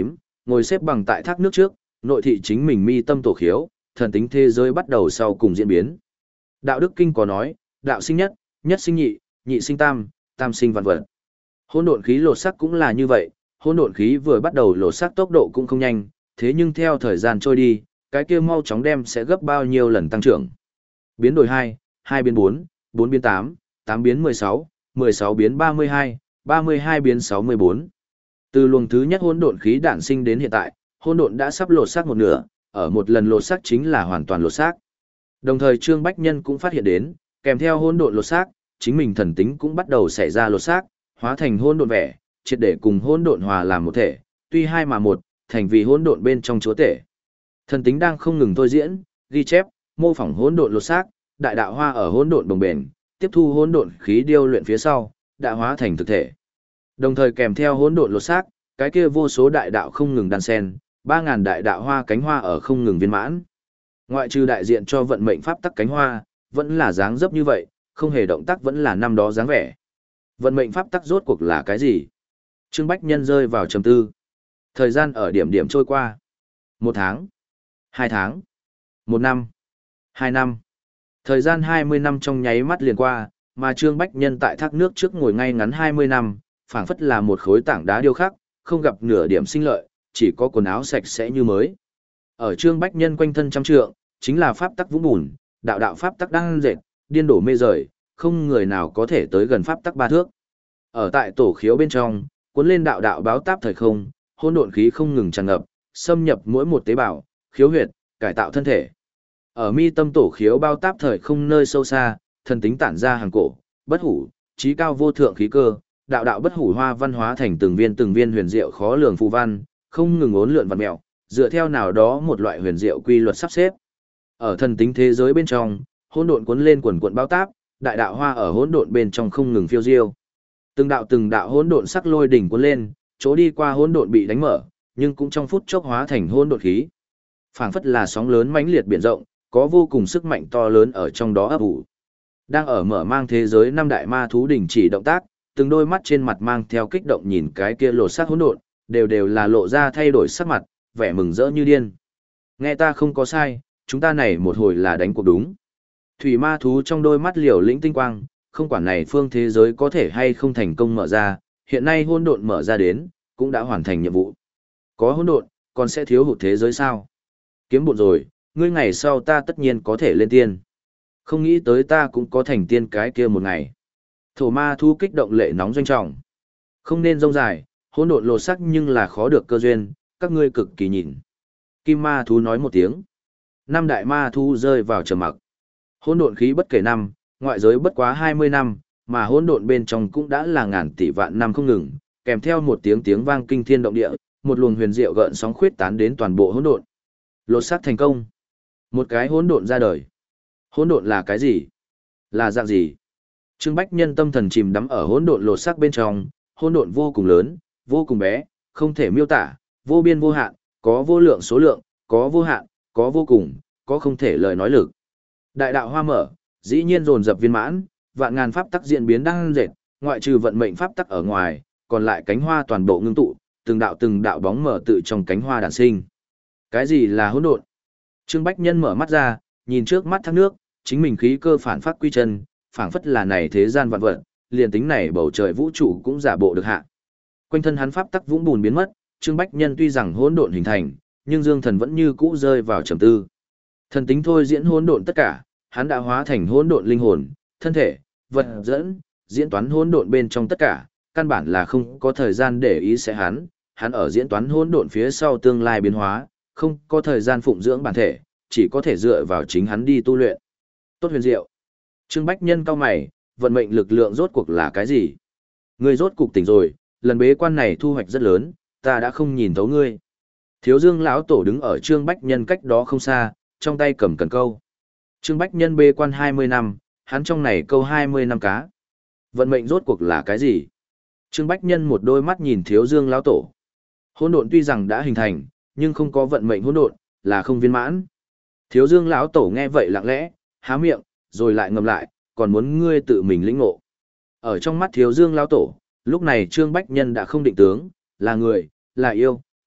Ngồi xếp bằng tại thác nước trước, nội thị chính mình mi tâm tổ khiếu, thần tính thế giới bắt đầu sau cùng diễn biến. Đạo đức kinh có nói, đạo sinh nhất, nhất sinh nhị, nhị sinh tam, tam sinh vạn vật. Hỗn độn khí lột xác cũng là như vậy, hỗn độn khí vừa bắt đầu lột xác tốc độ cũng không nhanh, thế nhưng theo thời gian trôi đi, cái kia mau chóng đem sẽ gấp bao nhiêu lần tăng trưởng. Biến đổi hai, hai biến bốn, bốn biến tám, tám biến mười sáu, mười sáu biến ba mươi hai, ba mươi hai biến sáu mươi bốn. Từ luồng thứ nhất hỗn độn khí đản sinh đến hiện tại, hỗn độn đã sắp lột xác một nửa, ở một lần lột xác chính là hoàn toàn lột xác. Đồng thời Trương Bách Nhân cũng phát hiện đến, kèm theo hỗn độn lột xác, chính mình thần tính cũng bắt đầu xảy ra lột xác, hóa thành hỗn độn vẻ, triệt để cùng hỗn độn hòa làm một thể, tuy hai mà một, thành vì hỗn độn bên trong chúa tể. Thần tính đang không ngừng thôi diễn, ghi chép, mô phỏng hỗn độn lột xác, đại đạo hoa ở hỗn độn bồng bềnh, tiếp thu hỗn độn khí điêu luyện phía sau, đã hóa thành thực thể. Đồng thời kèm theo hỗn độn lột xác, cái kia vô số đại đạo không ngừng đan xen, ba ngàn đại đạo hoa cánh hoa ở không ngừng viên mãn. Ngoại trừ đại diện cho vận mệnh pháp tắc cánh hoa, vẫn là dáng dấp như vậy, không hề động tác vẫn là năm đó dáng vẻ. Vận mệnh pháp tắc rốt cuộc là cái gì? Trương Bách Nhân rơi vào trầm tư. Thời gian ở điểm điểm trôi qua. Một tháng, hai tháng, một năm, hai năm. Thời gian hai mươi năm trong nháy mắt liền qua, mà Trương Bách Nhân tại thác nước trước ngồi ngay ngắn hai mươi năm, phảng phất là một khối tảng đá điêu khắc, không gặp nửa điểm sinh lợi, chỉ có quần áo sạch sẽ như mới. Ở Trương Bách Nhân quanh thân trăm trượng, chính là pháp tắc vũng bùn, đạo đạo pháp tắc đang dệt, điên đổ mê rời, không người nào có thể tới gần pháp tắc ba thước. Ở tại tổ khiếu bên trong, cuốn lên đạo đạo báo táp thời không, hỗn độn khí không ngừng tràn ngập, xâm nhập mỗi một tế bào, khiếu huyệt, cải tạo thân thể. Ở mi tâm tổ khiếu bao táp thời không nơi sâu xa, thần tính tản ra hàng cổ, bất hủ, trí cao vô thượng khí cơ, đạo đạo bất hủ hoa văn hóa thành từng viên từng viên huyền diệu khó lường phù văn, không ngừng uốn lượn vặn mèo, dựa theo nào đó một loại huyền diệu quy luật sắp xếp. Ở thần tính thế giới bên trong, hỗn độn cuốn lên quần quần bao táp, đại đạo hoa ở hỗn độn bên trong không ngừng phiêu diêu. Từng đạo từng đạo hỗn độn sắc lôi đỉnh cuốn lên, chỗ đi qua hỗn độn bị đánh mở, nhưng cũng trong phút chốc hóa thành hỗn độn khí. Phảng phất là sóng lớn mãnh liệt biển rộng, có vô cùng sức mạnh to lớn ở trong đó ấp ủ. Đang ở mở mang thế giới năm đại ma thú đỉnh chỉ động tác, từng đôi mắt trên mặt mang theo kích động nhìn cái kia lột xác hỗn độn, đều đều là lộ ra thay đổi sắc mặt, vẻ mừng rỡ như điên. Nghe ta không có sai, chúng ta này một hồi là đánh cuộc đúng. Thủy ma thú trong đôi mắt liều lĩnh tinh quang, không quản này phương thế giới có thể hay không thành công mở ra, hiện nay hỗn độn mở ra đến, cũng đã hoàn thành nhiệm vụ. Có hỗn độn, còn sẽ thiếu hụt thế giới sao? Kiếm bộn rồi, ngươi ngày sau ta tất nhiên có thể lên tiên. Không nghĩ tới ta cũng có thành tiên cái kia một ngày. Thổ ma thú kích động lệ nóng doanh trọng. Không nên rông dài, hỗn độn lột sắc nhưng là khó được cơ duyên, các ngươi cực kỳ nhìn. Kim ma thú nói một tiếng. Năm đại ma thú rơi vào trầm mặc. Hỗn độn khí bất kể năm, ngoại giới bất quá hai mươi năm, mà hỗn độn bên trong cũng đã là ngàn tỷ vạn năm không ngừng, kèm theo một tiếng tiếng vang kinh thiên động địa, một luồng huyền diệu gợn sóng khuyết tán đến toàn bộ hỗn độn. Lột xác thành công. Một cái hỗn độn ra đời. Hỗn độn là cái gì? Là dạng gì? Trương Bách Nhân tâm thần chìm đắm ở hỗn độn lột xác bên trong, hỗn độn vô cùng lớn, vô cùng bé, không thể miêu tả, vô biên vô hạn, có vô lượng số lượng, có vô hạn, có vô cùng, có không thể lời nói lực. Đại đạo hoa mở, dĩ nhiên dồn dập viên mãn, vạn ngàn pháp tắc diễn biến đang dệt, ngoại trừ vận mệnh pháp tắc ở ngoài, còn lại cánh hoa toàn bộ ngưng tụ, từng đạo từng đạo bóng mở tự trong cánh hoa đản sinh. Cái gì là hỗn độn? Trương Bách Nhân mở mắt ra, nhìn trước mắt thác nước, chính mình khí cơ phản phát quy chân, phảng phất là này thế gian vạn vật, liền tính này bầu trời vũ trụ cũng giả bộ được hạ. Quanh thân hắn pháp tắc vũng bùn biến mất, Trương Bách Nhân tuy rằng hỗn độn hình thành, nhưng Dương Thần vẫn như cũ rơi vào trầm tư. Thần tính thôi diễn hỗn độn tất cả, hắn đã hóa thành hỗn độn linh hồn, thân thể, vật dẫn, diễn toán hỗn độn bên trong tất cả, căn bản là không có thời gian để ý sẽ hắn, hắn ở diễn toán hỗn độn phía sau tương lai biến hóa, không có thời gian phụng dưỡng bản thể, chỉ có thể dựa vào chính hắn đi tu luyện. Tốt huyền diệu. Trương Bách Nhân cao mày, vận mệnh lực lượng rốt cuộc là cái gì? Ngươi rốt cục tỉnh rồi, lần bế quan này thu hoạch rất lớn, ta đã không nhìn thấu ngươi. Thiếu Dương lão tổ đứng ở Trương Bách Nhân cách đó không xa, trong tay cầm cần câu. Trương Bách Nhân bế quan hai mươi năm, hắn trong này câu hai mươi năm cá. Vận mệnh rốt cuộc là cái gì? Trương Bách Nhân một đôi mắt nhìn Thiếu Dương lão tổ. Hỗn độn tuy rằng đã hình thành, nhưng không có vận mệnh hỗn độn, là không viên mãn. Thiếu Dương lão tổ nghe vậy lặng lẽ, há miệng, rồi lại ngậm lại, còn muốn ngươi tự mình lĩnh ngộ. Ở trong mắt Thiếu Dương lão tổ, lúc này Trương Bách Nhân đã không định tướng, là người, là yêu,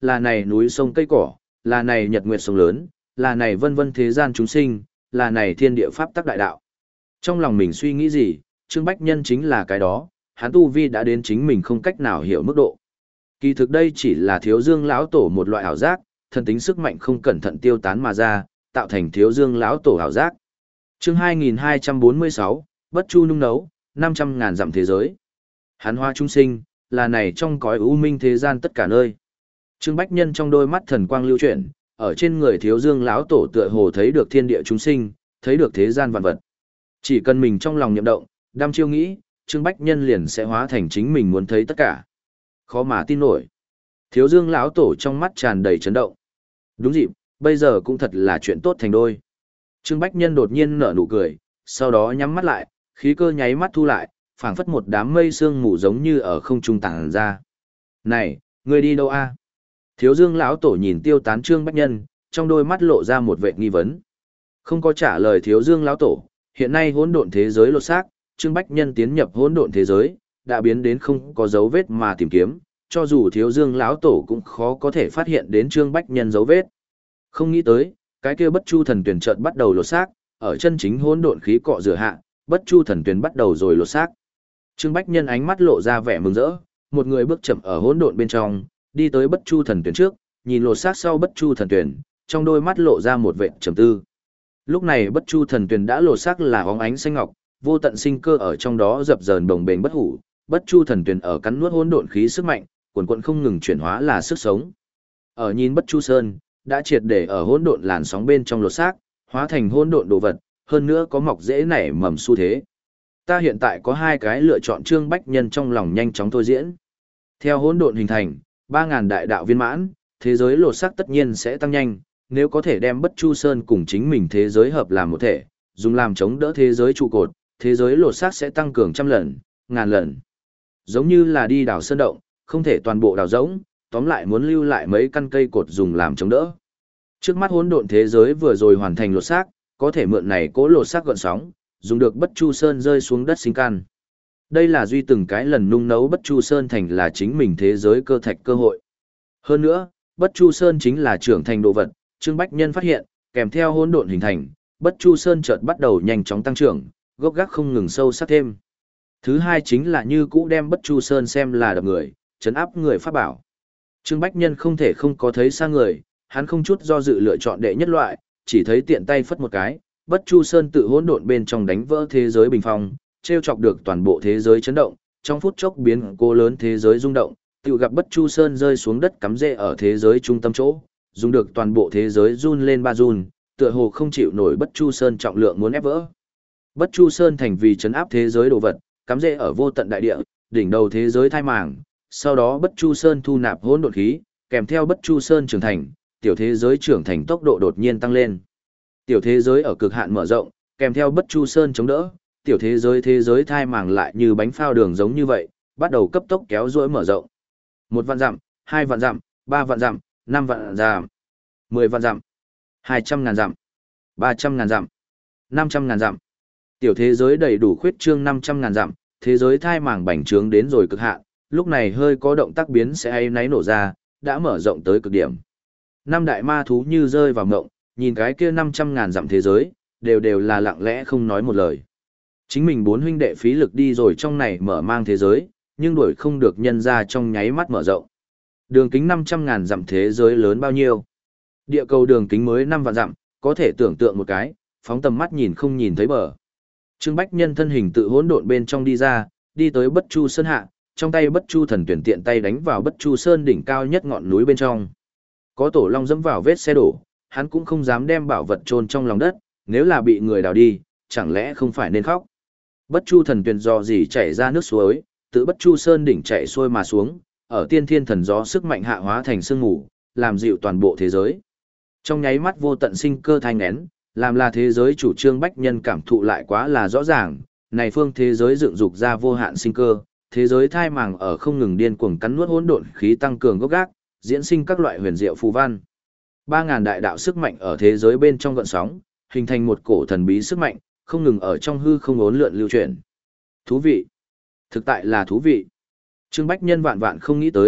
là này núi sông cây cỏ, là này nhật nguyệt sông lớn, là này vân vân thế gian chúng sinh, là này thiên địa pháp tắc đại đạo. Trong lòng mình suy nghĩ gì, Trương Bách Nhân chính là cái đó, hắn tu vi đã đến chính mình không cách nào hiểu mức độ. Kỳ thực đây chỉ là Thiếu Dương lão tổ một loại ảo giác, thần tính sức mạnh không cẩn thận tiêu tán mà ra, tạo thành Thiếu Dương lão tổ ảo giác. Chương hai nghìn hai trăm bốn mươi sáu, Bất Chu nung nấu, năm trăm ngàn dặm thế giới. Hắn hoa chúng sinh, là này trong cõi u minh thế gian tất cả nơi. Trương Bách Nhân trong đôi mắt thần quang lưu chuyển, ở trên người Thiếu Dương lão tổ tựa hồ thấy được thiên địa chúng sinh, thấy được thế gian vạn vật. Chỉ cần mình trong lòng niệm động, đăm chiêu nghĩ, Trương Bách Nhân liền sẽ hóa thành chính mình muốn thấy tất cả. Khó mà tin nổi. Thiếu Dương lão tổ trong mắt tràn đầy chấn động. Đúng dịp, bây giờ cũng thật là chuyện tốt thành đôi. Trương Bách Nhân đột nhiên nở nụ cười, sau đó nhắm mắt lại, khí cơ nháy mắt thu lại, phảng phất một đám mây sương mù giống như ở không trung tản ra. Này, ngươi đi đâu a? Thiếu Dương lão tổ nhìn tiêu tán Trương Bách Nhân, trong đôi mắt lộ ra một vệt nghi vấn. Không có trả lời Thiếu Dương lão tổ, hiện nay hỗn độn thế giới lột xác, Trương Bách Nhân tiến nhập hỗn độn thế giới, đã biến đến không có dấu vết mà tìm kiếm, cho dù Thiếu Dương lão tổ cũng khó có thể phát hiện đến Trương Bách Nhân dấu vết. Không nghĩ tới, cái kia Bất Chu thần tuyển chợt bắt đầu lột xác, ở chân chính hỗn độn khí cọ rửa hạ, Bất Chu thần tuyển bắt đầu rồi lột xác. Trương Bách Nhân ánh mắt lộ ra vẻ mừng rỡ, một người bước chậm ở hỗn độn bên trong, đi tới Bất Chu thần tuyển trước, nhìn lột xác sau Bất Chu thần tuyển, trong đôi mắt lộ ra một vẻ trầm tư. Lúc này Bất Chu thần tuyển đã lột xác là óng ánh xanh ngọc, vô tận sinh cơ ở trong đó dập dờn đồng bền bất hủ, Bất Chu thần tuyển ở cắn nuốt hỗn độn khí sức mạnh, quần quần không ngừng chuyển hóa là sức sống. Ở nhìn Bất Chu Sơn, đã triệt để ở hỗn độn làn sóng bên trong lột xác, hóa thành hỗn độn đồ vật, hơn nữa có mọc dễ nảy mầm xu thế. Ta hiện tại có hai cái lựa chọn. Trương Bách Nhân trong lòng nhanh chóng thôi diễn. Theo hỗn độn hình thành, ba ngàn đại đạo viên mãn, thế giới lột xác tất nhiên sẽ tăng nhanh, nếu có thể đem Bất Chu Sơn cùng chính mình thế giới hợp làm một thể, dùng làm chống đỡ thế giới trụ cột, thế giới lột xác sẽ tăng cường trăm lần, ngàn lần. Giống như là đi đào sơn động, không thể toàn bộ đào rỗng, tóm lại muốn lưu lại mấy căn cây cột dùng làm chống đỡ. Trước mắt hỗn độn thế giới vừa rồi hoàn thành lột xác, có thể mượn này cố lột xác gợn sóng, dùng được Bất Chu Sơn rơi xuống đất sinh căn. Đây là duy từng cái lần nung nấu Bất Chu Sơn thành là chính mình thế giới cơ thạch cơ hội. Hơn nữa, Bất Chu Sơn chính là trưởng thành đồ vật, Trương Bách Nhân phát hiện, kèm theo hỗn độn hình thành, Bất Chu Sơn chợt bắt đầu nhanh chóng tăng trưởng, gốc gác không ngừng sâu sắc thêm. Thứ hai chính là như cũ đem Bất Chu Sơn xem là đập người, trấn áp người pháp bảo. Trương Bách Nhân không thể không có thấy xa người, hắn không chút do dự lựa chọn đệ nhất loại, chỉ thấy tiện tay phất một cái, Bất Chu Sơn tự hỗn độn bên trong đánh vỡ thế giới bình phong, trêu chọc được toàn bộ thế giới chấn động, trong phút chốc biến cố lớn thế giới rung động, tự gặp Bất Chu Sơn rơi xuống đất cắm rễ ở thế giới trung tâm chỗ, dùng được toàn bộ thế giới run lên ba run, tựa hồ không chịu nổi Bất Chu Sơn trọng lượng muốn ép vỡ. Bất Chu Sơn thành vì trấn áp thế giới đồ vật, cắm rễ ở vô tận đại địa, đỉnh đầu thế giới thai màng, sau đó Bất Chu Sơn thu nạp hỗn độn khí, kèm theo Bất Chu Sơn trưởng thành, tiểu thế giới trưởng thành tốc độ đột nhiên tăng lên. Tiểu thế giới ở cực hạn mở rộng, kèm theo Bất Chu Sơn chống đỡ, tiểu thế giới thế giới thai màng lại như bánh phao đường giống như vậy, bắt đầu cấp tốc kéo duỗi mở rộng. Một vạn dặm, hai vạn dặm, ba vạn dặm, năm vạn dặm, mười vạn dặm, hai trăm ngàn dặm, ba trăm ngàn dặm, năm trăm ngàn dặm. Tiểu thế giới đầy đủ khuyết trương năm trăm ngàn dặm, thế giới thai màng bành trướng đến rồi cực hạn, lúc này hơi có động tác biến sẽ hay náy nổ ra, đã mở rộng tới cực điểm. Năm đại ma thú như rơi vào ngộng, nhìn cái kia năm trăm ngàn dặm thế giới, đều đều là lặng lẽ không nói một lời. Chính mình bốn huynh đệ phí lực đi rồi trong này mở mang thế giới, nhưng đuổi không được nhân ra trong nháy mắt mở rộng. Đường kính năm trăm ngàn dặm thế giới lớn bao nhiêu? Địa cầu đường kính mới năm vạn dặm, có thể tưởng tượng một cái, phóng tầm mắt nhìn không nhìn thấy bờ. Trương Bách Nhân thân hình tự hỗn độn bên trong đi ra, đi tới Bất Chu Sơn hạ, trong tay Bất Chu thần tuyển tiện tay đánh vào Bất Chu Sơn đỉnh cao nhất ngọn núi bên trong. Có tổ long dẫm vào vết xe đổ, hắn cũng không dám đem bảo vật chôn trong lòng đất, nếu là bị người đào đi, chẳng lẽ không phải nên khóc. Bất Chu thần tuyển do gì chảy ra nước suối, tự Bất Chu Sơn đỉnh chạy xuôi mà xuống, ở tiên thiên thần gió sức mạnh hạ hóa thành sương mù, làm dịu toàn bộ thế giới. Trong nháy mắt vô tận sinh cơ thanh nén, làm là thế giới chủ Trương Bách Nhân cảm thụ lại quá là rõ ràng, này phương thế giới dựng dục ra vô hạn sinh cơ, thế giới thai màng ở không ngừng điên cuồng cắn nuốt hỗn độn khí tăng cường gốc gác, diễn sinh các loại huyền diệu phù văn. Ba ngàn đại đạo sức mạnh ở thế giới bên trong gợn sóng, hình thành một cổ thần bí sức mạnh, không ngừng ở trong hư không uốn lượn lưu chuyển. Thú vị. Thực tại là thú vị. Trương Bách Nhân vạn vạn không nghĩ tới,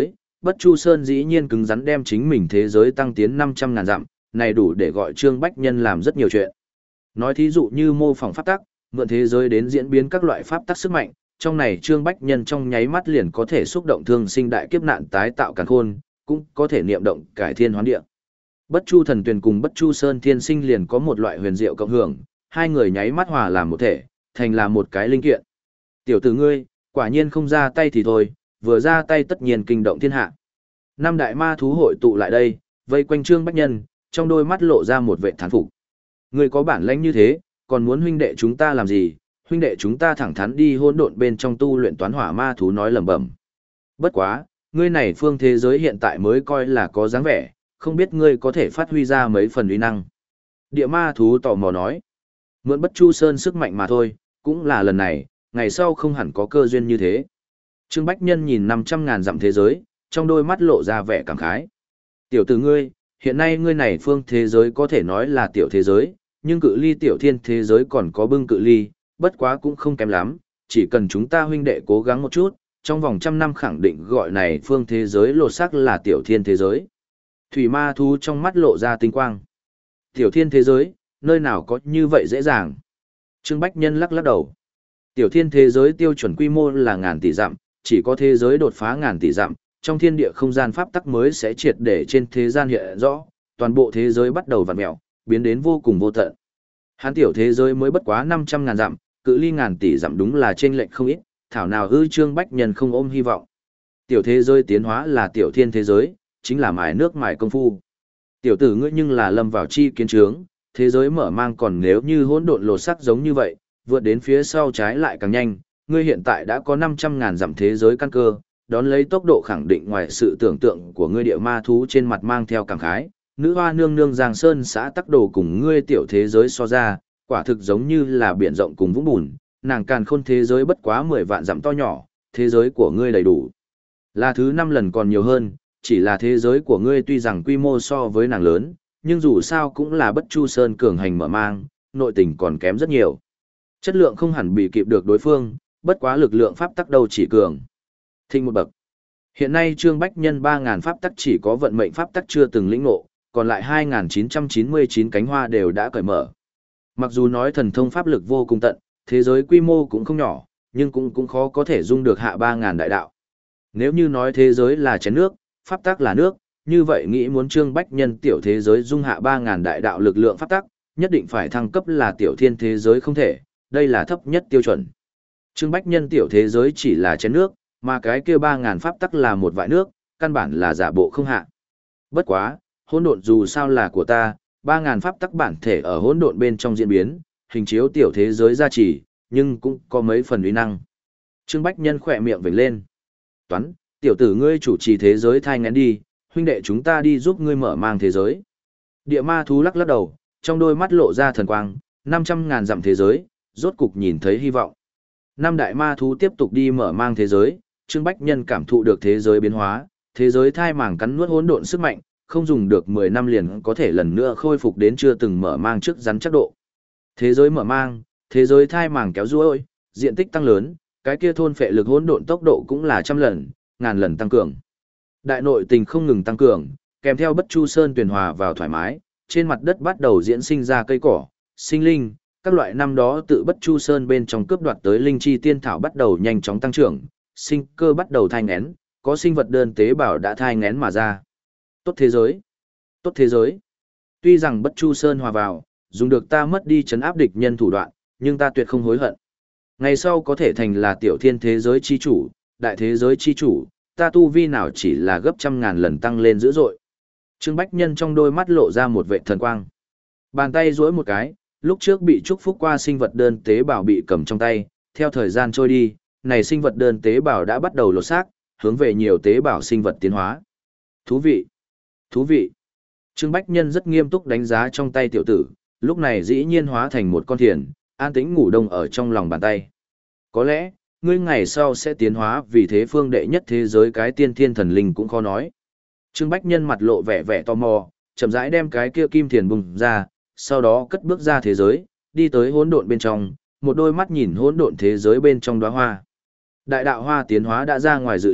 Bất Chu Sơn dĩ nhiên cứng rắn đem chính mình thế giới tăng tiến năm trăm ngàn dặm, này đủ để gọi Trương Bách Nhân làm rất nhiều chuyện. Nói thí dụ như mô phỏng pháp tắc, mượn thế giới đến diễn biến các loại pháp tắc sức mạnh, trong này Trương Bách Nhân trong nháy mắt liền có thể xúc động thương sinh đại kiếp nạn tái tạo càn khôn, cũng có thể niệm động cải thiên hoán địa. Bất Chu Thần Tuyền cùng Bất Chu Sơn Thiên Sinh liền có một loại huyền diệu cộng hưởng, hai người nháy mắt hòa làm một thể, thành là một cái linh kiện. Tiểu tử ngươi, quả nhiên không ra tay thì thôi, vừa ra tay tất nhiên kinh động thiên hạ. Năm đại ma thú hội tụ lại đây, vây quanh Trương Bách Nhân, trong đôi mắt lộ ra một vẻ thán phục. Ngươi có bản lĩnh như thế, còn muốn huynh đệ chúng ta làm gì? Huynh đệ chúng ta thẳng thắn đi hỗn độn bên trong tu luyện toán hỏa ma thú nói lẩm bẩm. Bất quá, ngươi này phương thế giới hiện tại mới coi là có dáng vẻ, không biết ngươi có thể phát huy ra mấy phần uy năng. Địa ma thú tò mò nói, mượn Bất Chu Sơn sức mạnh mà thôi, cũng là lần này, ngày sau không hẳn có cơ duyên như thế. Trương Bách Nhân nhìn năm trăm ngàn dặm thế giới, trong đôi mắt lộ ra vẻ cảm khái. Tiểu tử ngươi, hiện nay ngươi này phương thế giới có thể nói là tiểu thế giới, nhưng cự ly tiểu thiên thế giới còn có bưng cự ly, bất quá cũng không kém lắm, chỉ cần chúng ta huynh đệ cố gắng một chút, trong vòng trăm năm khẳng định gọi này phương thế giới lột xác là tiểu thiên thế giới. Thủy ma thú trong mắt lộ ra tinh quang. Tiểu thiên thế giới, nơi nào có như vậy dễ dàng. Trương Bách Nhân lắc lắc đầu. Tiểu thiên thế giới tiêu chuẩn quy mô là ngàn tỷ dặm, chỉ có thế giới đột phá ngàn tỷ dặm, trong thiên địa không gian pháp tắc mới sẽ triệt để trên thế gian hiện rõ, toàn bộ thế giới bắt đầu vặn mèo, biến đến vô cùng vô tận. Hán tiểu thế giới mới bất quá năm trăm ngàn dặm, cự ly ngàn tỷ dặm đúng là chênh lệch không ít, thảo nào hư Trương Bách Nhân không ôm hy vọng. Tiểu thế giới tiến hóa là tiểu thiên thế giới, chính là mài nước mài công phu. Tiểu tử ngươi nhưng là lâm vào chi kiến trướng, thế giới mở mang còn nếu như hỗn độn lột sắc giống như vậy, vượt đến phía sau trái lại càng nhanh, ngươi hiện tại đã có năm trăm ngàn dặm thế giới căn cơ, đón lấy tốc độ khẳng định ngoài sự tưởng tượng của ngươi địa ma thú trên mặt mang theo cảm khái, nữ hoa nương nương Giang Sơn xã tắc đồ cùng ngươi tiểu thế giới so ra, quả thực giống như là biển rộng cùng vũng bùn, nàng càn khôn thế giới bất quá mười vạn dặm to nhỏ, thế giới của ngươi đầy đủ. Là thứ năm lần còn nhiều hơn, chỉ là thế giới của ngươi tuy rằng quy mô so với nàng lớn, nhưng dù sao cũng là Bất Chu Sơn cường hành mở mang, nội tình còn kém rất nhiều. Chất lượng không hẳn bị kịp được đối phương, bất quá lực lượng pháp tắc đâu chỉ cường thịnh một bậc. Hiện nay Trương Bách Nhân ba ngàn pháp tắc chỉ có vận mệnh pháp tắc chưa từng lĩnh ngộ, còn lại hai nghìn chín trăm chín mươi chín cánh hoa đều đã cởi mở. Mặc dù nói thần thông pháp lực vô cùng tận, thế giới quy mô cũng không nhỏ, nhưng cũng cũng khó có thể dung được hạ ba ngàn đại đạo. Nếu như nói thế giới là chén nước, pháp tắc là nước, như vậy nghĩ muốn Trương Bách Nhân tiểu thế giới dung hạ ba ngàn đại đạo lực lượng pháp tắc, nhất định phải thăng cấp là tiểu thiên thế giới không thể, đây là thấp nhất tiêu chuẩn. Trương Bách Nhân tiểu thế giới chỉ là chén nước, mà cái kia ba ngàn pháp tắc là một vại nước, căn bản là giả bộ không hạ. Bất quá, hỗn độn dù sao là của ta, ba ngàn pháp tắc bản thể ở hỗn độn bên trong diễn biến, hình chiếu tiểu thế giới gia trì, nhưng cũng có mấy phần uy năng. Trương Bách Nhân khỏe miệng vểnh lên. Toán, tiểu tử ngươi chủ trì thế giới thai ngén đi, huynh đệ chúng ta đi giúp ngươi mở mang thế giới. Địa ma thú lắc lắc đầu, trong đôi mắt lộ ra thần quang, năm trăm ngàn dặm thế giới, rốt cục nhìn thấy hy vọng. Năm đại ma thú tiếp tục đi mở mang thế giới, Trương Bách Nhân cảm thụ được thế giới biến hóa, thế giới thai màng cắn nuốt hỗn độn sức mạnh, không dùng được mười năm liền có thể lần nữa khôi phục đến chưa từng mở mang trước rắn chắc độ. Thế giới mở mang, thế giới thai màng kéo ruôi, diện tích tăng lớn, cái kia thôn phệ lực hỗn độn tốc độ cũng là trăm lần, ngàn lần tăng cường. Đại nội tình không ngừng tăng cường, kèm theo Bất Chu Sơn tuyền hòa vào thoải mái, trên mặt đất bắt đầu diễn sinh ra cây cỏ, sinh linh, các loại năm đó tự Bất Chu Sơn bên trong cướp đoạt tới linh chi tiên thảo bắt đầu nhanh chóng tăng trưởng, sinh cơ bắt đầu thai nghén, có sinh vật đơn tế bào đã thai nghén mà ra. Tốt thế giới, tốt thế giới. Tuy rằng Bất Chu Sơn hòa vào, dùng được ta mất đi trấn áp địch nhân thủ đoạn, nhưng ta tuyệt không hối hận. Ngày sau có thể thành là tiểu thiên thế giới chi chủ, đại thế giới chi chủ, ta tu vi nào chỉ là gấp trăm ngàn lần tăng lên dữ dội. Trương Bách Nhân trong đôi mắt lộ ra một vệ thần quang. Bàn tay duỗi một cái, lúc trước bị chúc phúc qua sinh vật đơn tế bào bị cầm trong tay, theo thời gian trôi đi, này sinh vật đơn tế bào đã bắt đầu lột xác, hướng về nhiều tế bào sinh vật tiến hóa. Thú vị, thú vị. Trương Bách Nhân rất nghiêm túc đánh giá trong tay tiểu tử, lúc này dĩ nhiên hóa thành một con thiền, an tĩnh ngủ đông ở trong lòng bàn tay. Có lẽ, ngươi ngày sau sẽ tiến hóa vì thế phương đệ nhất thế giới cái tiên thiên thần linh cũng khó nói. Trương Bách Nhân mặt lộ vẻ vẻ tò mò, chậm rãi đem cái kia kim thiền bùng ra, sau đó cất bước ra thế giới, đi tới hỗn độn bên trong, một đôi mắt nhìn hỗn độn thế giới bên trong đóa hoa. Đại đạo hoa tiến hóa đã ra ngoài dự liệu,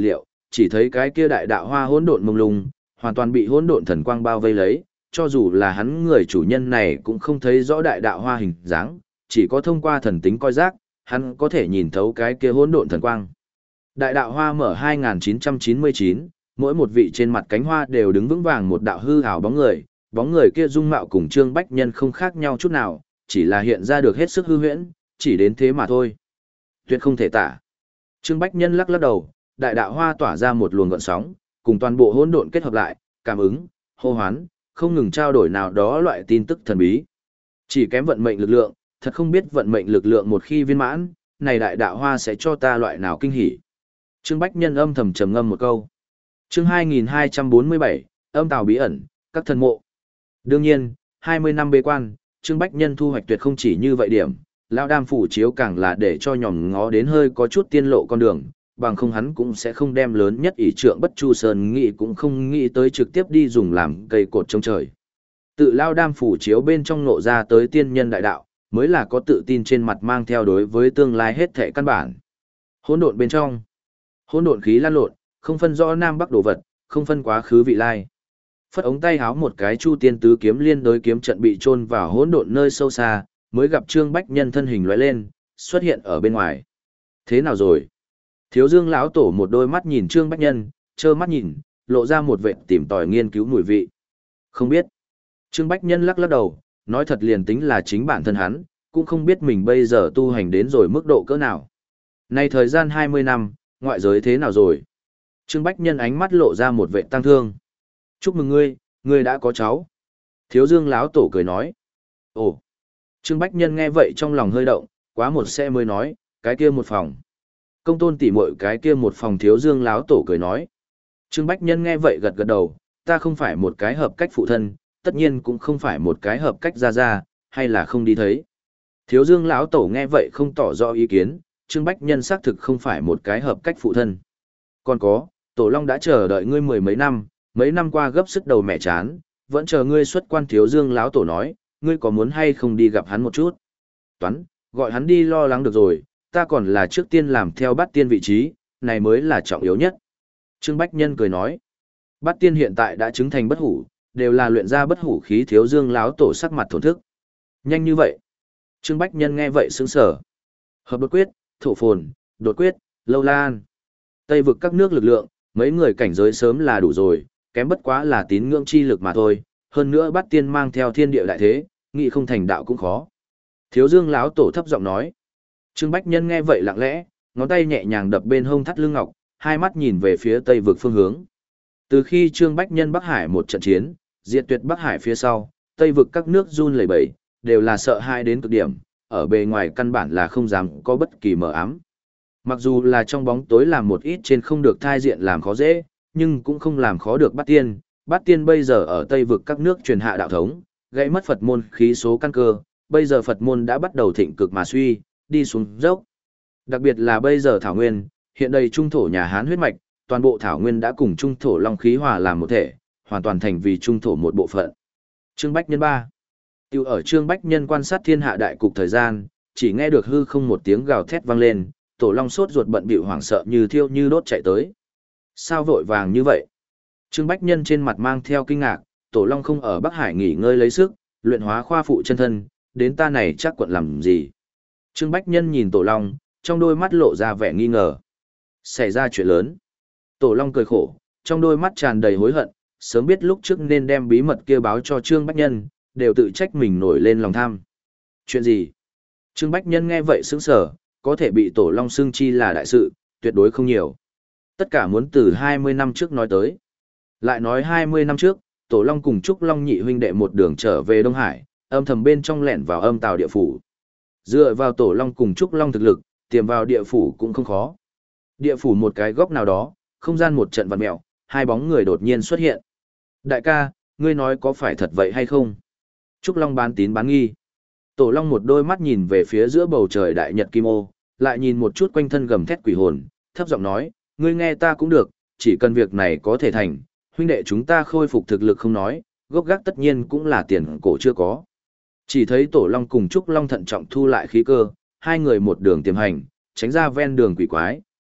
chỉ thấy cái kia đại đạo hoa hỗn độn mông lung, hoàn toàn bị hỗn độn thần quang bao vây lấy, cho dù là hắn người chủ nhân này cũng không thấy rõ đại đạo hoa hình dáng, chỉ có thông qua thần tính coi giác, hắn có thể nhìn thấu cái kia hỗn độn thần quang. Đại đạo hoa mở hai nghìn chín trăm chín mươi chín, mỗi một vị trên mặt cánh hoa đều đứng vững vàng một đạo hư ảo bóng người, bóng người kia dung mạo cùng Trương Bách Nhân không khác nhau chút nào, chỉ là hiện ra được hết sức hư huyễn, chỉ đến thế mà thôi. Tuyệt không thể tả. Trương Bách Nhân lắc lắc đầu, đại đạo hoa tỏa ra một luồng gợn sóng, cùng toàn bộ hỗn độn kết hợp lại, cảm ứng, hô hoán, không ngừng trao đổi nào đó loại tin tức thần bí. Chỉ kém vận mệnh lực lượng, thật không biết vận mệnh lực lượng một khi viên mãn, này đại đạo hoa sẽ cho ta loại nào kinh hỉ. Trương Bách Nhân âm thầm trầm ngâm một câu. Chương hai nghìn hai trăm bốn mươi bảy, âm tào bí ẩn, các thần mộ. Đương nhiên, hai mươi năm bế quan, Trương Bách Nhân thu hoạch tuyệt không chỉ như vậy điểm, lão đam phủ chiếu càng là để cho nhòm ngó đến hơi có chút tiên lộ con đường, bằng không hắn cũng sẽ không đem lớn nhất ỷ trượng Bất Chu Sơn nghĩ cũng không nghĩ tới trực tiếp đi dùng làm cây cột trông trời. Tự lão đam phủ chiếu bên trong nộ ra tới tiên nhân đại đạo, mới là có tự tin trên mặt mang theo đối với tương lai hết thảy căn bản. Hỗn độn bên trong, hỗn độn khí lan lộn, không phân rõ nam bắc đồ vật, không phân quá khứ vị lai. Phất ống tay háo một cái chu tiên tứ kiếm liên đối kiếm trận bị chôn vào hỗn độn nơi sâu xa, mới gặp Trương Bách Nhân thân hình lóe lên, xuất hiện ở bên ngoài. Thế nào rồi? Thiếu Dương lão tổ một đôi mắt nhìn Trương Bách Nhân, trơ mắt nhìn, lộ ra một vệt tìm tòi nghiên cứu mùi vị. Không biết. Trương Bách Nhân lắc lắc đầu, nói thật liền tính là chính bản thân hắn, cũng không biết mình bây giờ tu hành đến rồi mức độ cỡ nào. Nay thời gian hai mươi năm, ngoại giới thế nào rồi? Trương Bách Nhân ánh mắt lộ ra một vệt tăng thương. Chúc mừng ngươi, ngươi đã có cháu. Thiếu Dương lão tổ cười nói. Ồ. Trương Bách Nhân nghe vậy trong lòng hơi động, quá một xe mới nói, cái kia một phòng. Công tôn tỉ muội cái kia một phòng. Thiếu Dương lão tổ cười nói. Trương Bách Nhân nghe vậy gật gật đầu, ta không phải một cái hợp cách phụ thân, tất nhiên cũng không phải một cái hợp cách gia gia, hay là không đi thấy. Thiếu Dương lão tổ nghe vậy không tỏ rõ ý kiến, Trương Bách Nhân xác thực không phải một cái hợp cách phụ thân. Còn có, Tổ Long đã chờ đợi ngươi mười mấy năm, mấy năm qua gấp sức đầu mẹ chán, vẫn chờ ngươi xuất quan. Thiếu Dương lão tổ nói, ngươi có muốn hay không đi gặp hắn một chút? Toán, gọi hắn đi lo lắng được rồi, ta còn là trước tiên làm theo Bát Tiên vị trí, này mới là trọng yếu nhất. Trương Bách Nhân cười nói, Bát Tiên hiện tại đã chứng thành bất hủ, đều là luyện ra bất hủ khí. Thiếu Dương lão tổ sắc mặt thổn thức. Nhanh như vậy? Trương Bách Nhân nghe vậy sững sờ. Hợp đột quyết, thổ phồn, đột quyết, lâu lan. Tây vực các nước lực lượng, mấy người cảnh giới sớm là đủ rồi, kém bất quá là tín ngưỡng chi lực mà thôi, hơn nữa Bát Tiên mang theo thiên địa đại thế, nghị không thành đạo cũng khó. Thiếu Dương lão tổ thấp giọng nói. Trương Bách Nhân nghe vậy lặng lẽ, ngón tay nhẹ nhàng đập bên hông thắt lưng ngọc, hai mắt nhìn về phía Tây vực phương hướng. Từ khi Trương Bách Nhân Bắc Hải một trận chiến, diệt tuyệt Bắc Hải phía sau, Tây vực các nước run lẩy bẩy, đều là sợ hãi đến cực điểm, ở bề ngoài căn bản là không dám có bất kỳ mờ ám. Mặc dù là trong bóng tối làm một ít trên không được thai diện làm khó dễ, nhưng cũng không làm khó được Bát Tiên. Bát Tiên bây giờ ở Tây vực các nước truyền hạ đạo thống, gãy mất Phật môn khí số căn cơ, bây giờ Phật môn đã bắt đầu thịnh cực mà suy, đi xuống dốc. Đặc biệt là bây giờ Thảo Nguyên, hiện đây trung thổ nhà Hán huyết mạch, toàn bộ Thảo Nguyên đã cùng trung thổ long khí hòa làm một thể, hoàn toàn thành vì trung thổ một bộ phận. Trương Bách Nhân ba. Tiêu ở Trương Bách Nhân quan sát thiên hạ đại cục thời gian, chỉ nghe được hư không một tiếng gào thét vang lên, Tổ Long sốt ruột bận bịu hoảng sợ như thiêu như đốt chạy tới. Sao vội vàng như vậy? Trương Bách Nhân trên mặt mang theo kinh ngạc, Tổ Long không ở Bắc Hải nghỉ ngơi lấy sức, luyện hóa khoa phụ chân thân, đến ta này chắc quận làm gì? Trương Bách Nhân nhìn Tổ Long, trong đôi mắt lộ ra vẻ nghi ngờ. Xảy ra chuyện lớn. Tổ Long cười khổ, trong đôi mắt tràn đầy hối hận, sớm biết lúc trước nên đem bí mật kia báo cho Trương Bách Nhân, đều tự trách mình nổi lên lòng tham. Chuyện gì? Trương Bách Nhân nghe vậy sững sờ, có thể bị Tổ Long xưng chi là đại sự, tuyệt đối không nhiều. Tất cả muốn từ hai mươi năm trước nói tới. Lại nói hai mươi năm trước, Tổ Long cùng Trúc Long nhị huynh đệ một đường trở về Đông Hải, âm thầm bên trong lẻn vào âm tào địa phủ. Dựa vào Tổ Long cùng Trúc Long thực lực, tiềm vào địa phủ cũng không khó. Địa phủ một cái góc nào đó, không gian một trận vặn mèo, hai bóng người đột nhiên xuất hiện. Đại ca, ngươi nói có phải thật vậy hay không? Trúc Long bán tín bán nghi. Tổ Long một đôi mắt nhìn về phía giữa bầu trời đại nhật kim ô, lại nhìn một chút quanh thân gầm thét quỷ hồn, thấp giọng nói, ngươi nghe ta cũng được, chỉ cần việc này có thể thành, huynh đệ chúng ta khôi phục thực lực không nói, gốc gác tất nhiên cũng là tiền cổ chưa có. Chỉ thấy Tổ Long cùng Trúc Long thận trọng thu lại khí cơ, hai người một đường tiềm hành, tránh ra ven đường quỷ quái,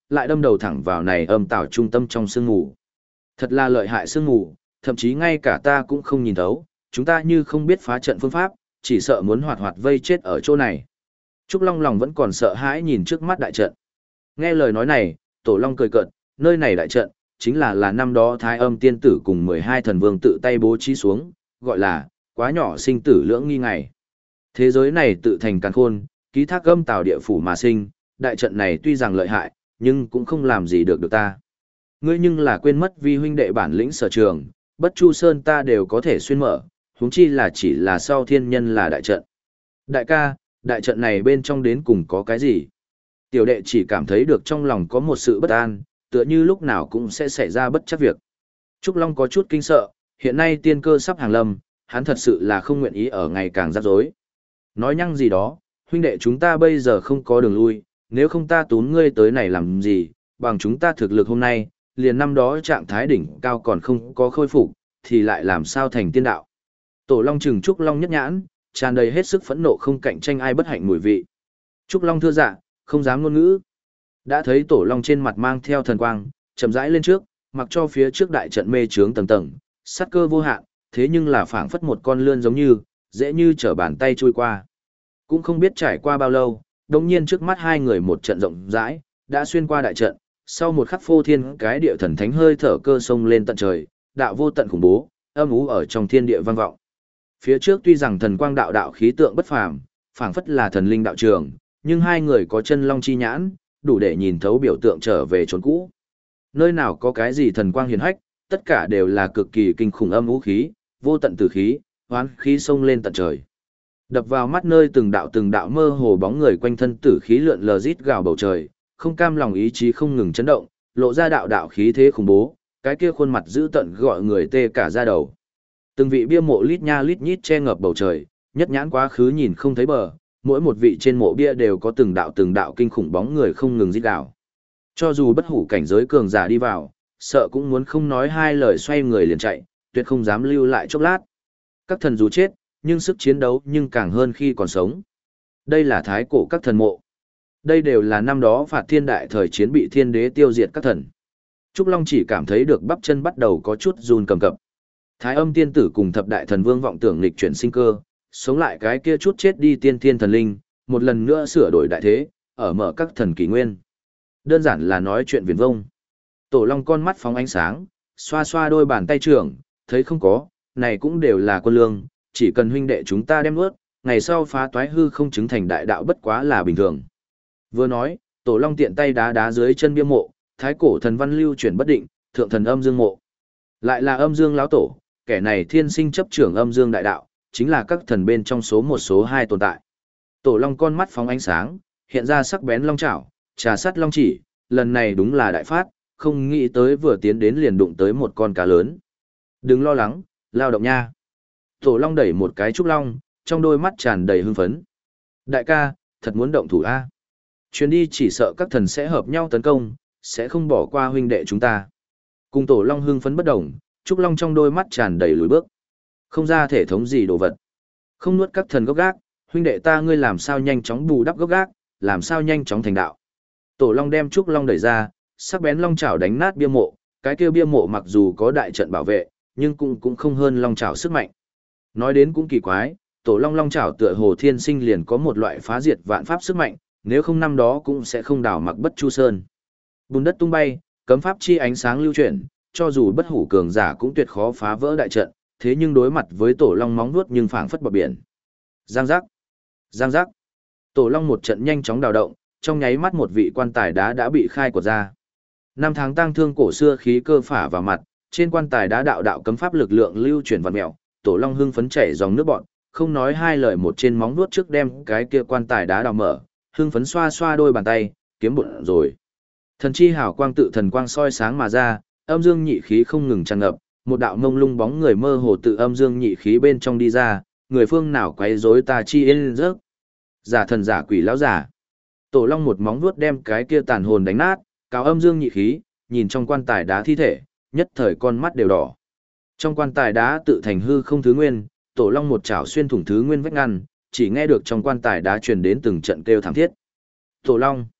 lại đâm đầu thẳng vào này âm tảo trung tâm trong sương mù. Thật là lợi hại sương mù, thậm chí ngay cả ta cũng không nhìn thấu, chúng ta như không biết phá trận phương pháp, chỉ sợ muốn hoạt hoạt vây chết ở chỗ này. Trúc Long lòng vẫn còn sợ hãi nhìn trước mắt đại trận. Nghe lời nói này, Tổ Long cười cợt, nơi này đại trận, chính là là năm đó Thái Âm tiên tử cùng mười hai thần vương tự tay bố trí xuống, gọi là, quá nhỏ sinh tử lưỡng nghi ngày. Thế giới này tự thành càn khôn, ký thác âm tào địa phủ mà sinh, đại trận này tuy rằng lợi hại, nhưng cũng không làm gì được được ta. Ngươi nhưng là quên mất vi huynh đệ bản lĩnh sở trường, bất chu sơn ta đều có thể xuyên mở, huống chi là chỉ là sau thiên nhân là đại trận. Đại ca, đại trận này bên trong đến cùng có cái gì? Tiểu đệ chỉ cảm thấy được trong lòng có một sự bất an, tựa như lúc nào cũng sẽ xảy ra bất chắc việc. Trúc Long có chút kinh sợ, hiện nay tiên cơ sắp hàng lâm, hắn thật sự là không nguyện ý ở ngày càng rắc rối. Nói nhăng gì đó, huynh đệ chúng ta bây giờ không có đường lui, nếu không ta tún ngươi tới này làm gì, bằng chúng ta thực lực hôm nay, liền năm đó trạng thái đỉnh cao còn không có khôi phục, thì lại làm sao thành tiên đạo. Tổ Long trừng Trúc Long nhất nhãn, tràn đầy hết sức phẫn nộ không cạnh tranh ai bất hạnh mùi vị. Trúc Long thưa dạ, không dám ngôn ngữ. Đã thấy Tổ Long trên mặt mang theo thần quang, chậm rãi lên trước, mặc cho phía trước đại trận mê trướng tầng tầng, sát cơ vô hạn, thế nhưng là phảng phất một con lươn giống như, dễ như trở bàn tay trôi qua. Cũng không biết trải qua bao lâu, đồng nhiên trước mắt hai người một trận rộng rãi, đã xuyên qua đại trận, sau một khắc phô thiên cái địa thần thánh hơi thở cơ sông lên tận trời, đạo vô tận khủng bố, âm ú ở trong thiên địa vang vọng. Phía trước tuy rằng thần quang đạo đạo khí tượng bất phàm, phảng phất là thần linh đạo trường, nhưng hai người có chân long chi nhãn, đủ để nhìn thấu biểu tượng trở về chốn cũ. Nơi nào có cái gì thần quang hiển hách, tất cả đều là cực kỳ kinh khủng âm ú khí, vô tận tử khí, hoán khí sông lên tận trời. Đập vào mắt nơi từng đạo từng đạo mơ hồ bóng người quanh thân tử khí lượn lờ rít gào bầu trời, không cam lòng ý chí không ngừng chấn động, lộ ra đạo đạo khí thế khủng bố, cái kia khuôn mặt dữ tợn gọi người tê cả da đầu. Từng vị bia mộ lít nha lít nhít che ngập bầu trời, nhất nhãn quá khứ nhìn không thấy bờ, mỗi một vị trên mộ bia đều có từng đạo từng đạo kinh khủng bóng người không ngừng rít gào. Cho dù bất hủ cảnh giới cường giả đi vào, sợ cũng muốn không nói hai lời xoay người liền chạy, tuyệt không dám lưu lại chốc lát. Các thần dù chết, nhưng sức chiến đấu nhưng càng hơn khi còn sống. Đây là thái cổ các thần mộ. Đây đều là năm đó phạt thiên đại thời chiến bị thiên đế tiêu diệt các thần. Trúc Long chỉ cảm thấy được bắp chân bắt đầu có chút run cầm cập. Thái Âm tiên tử cùng thập đại thần vương vọng tưởng nghịch chuyển sinh cơ, sống lại cái kia chút chết đi tiên thiên thần linh, một lần nữa sửa đổi đại thế, ở mở các thần kỷ nguyên. Đơn giản là nói chuyện viển vông. Tổ Long con mắt phóng ánh sáng, xoa xoa đôi bàn tay trưởng, thấy không có, này cũng đều là quân lương, chỉ cần huynh đệ chúng ta đem nuốt, ngày sau phá toái hư không chứng thành đại đạo bất quá là bình thường. Vừa nói, Tổ Long tiện tay đá đá dưới chân bia mộ, thái cổ thần văn lưu chuyển bất định, thượng thần âm dương mộ. Lại là âm dương lão tổ, kẻ này thiên sinh chấp trưởng âm dương đại đạo, chính là các thần bên trong số một số hai tồn tại. Tổ Long con mắt phóng ánh sáng, hiện ra sắc bén long chảo, trà sắt long chỉ, lần này đúng là đại phát, không nghĩ tới vừa tiến đến liền đụng tới một con cá lớn. Đừng lo lắng, lao động nha. Tổ Long đẩy một cái Trúc Long, trong đôi mắt tràn đầy hưng phấn. Đại ca, thật muốn động thủ a. Chuyến đi chỉ sợ các thần sẽ hợp nhau tấn công, sẽ không bỏ qua huynh đệ chúng ta. Cùng Tổ Long hưng phấn bất động, Trúc Long trong đôi mắt tràn đầy lùi bước. Không ra thể thống gì đồ vật. Không nuốt các thần gốc gác, huynh đệ ta ngươi làm sao nhanh chóng bù đắp gốc gác, làm sao nhanh chóng thành đạo. Tổ Long đem Trúc Long đẩy ra, sắc bén long chảo đánh nát bia mộ, cái kia bia mộ mặc dù có đại trận bảo vệ, nhưng cũng cũng không hơn long chảo sức mạnh. Nói đến cũng kỳ quái, Tổ Long long chảo tựa hồ thiên sinh liền có một loại phá diệt vạn pháp sức mạnh, nếu không năm đó cũng sẽ không đào mặc bất chu sơn. Bùn đất tung bay, cấm pháp chi ánh sáng lưu chuyển, cho dù bất hủ cường giả cũng tuyệt khó phá vỡ đại trận, thế nhưng đối mặt với Tổ Long móng vuốt nhưng phảng phất bọt biển. Giang giác, giang giác. Tổ Long một trận nhanh chóng đào động, trong nháy mắt một vị quan tài đá đã bị khai quật ra. Năm tháng tang thương cổ xưa khí cơ phả vào mặt, trên quan tài đá đạo đạo cấm pháp lực lượng lưu chuyển vặn mèo, Tổ Long hưng phấn chảy dòng nước bọt, không nói hai lời một trên móng vuốt trước đem cái kia quan tài đá đào mở, hưng phấn xoa xoa đôi bàn tay, kiếm bụng rồi. Thần chi hào quang tự thần quang soi sáng mà ra, âm dương nhị khí không ngừng tràn ngập, một đạo mông lung bóng người mơ hồ tự âm dương nhị khí bên trong đi ra, người phương nào quấy rối ta chi yên giấc. Giả thần giả quỷ lão giả. Tổ Long một móng vuốt đem cái kia tàn hồn đánh nát, cáo âm dương nhị khí, nhìn trong quan tài đá thi thể, nhất thời con mắt đều đỏ. Trong quan tài đá tự thành hư không thứ nguyên, Tổ Long một chảo xuyên thủng thứ nguyên vách ngăn, chỉ nghe được trong quan tài đá truyền đến từng trận kêu thảm thiết. Tổ Long,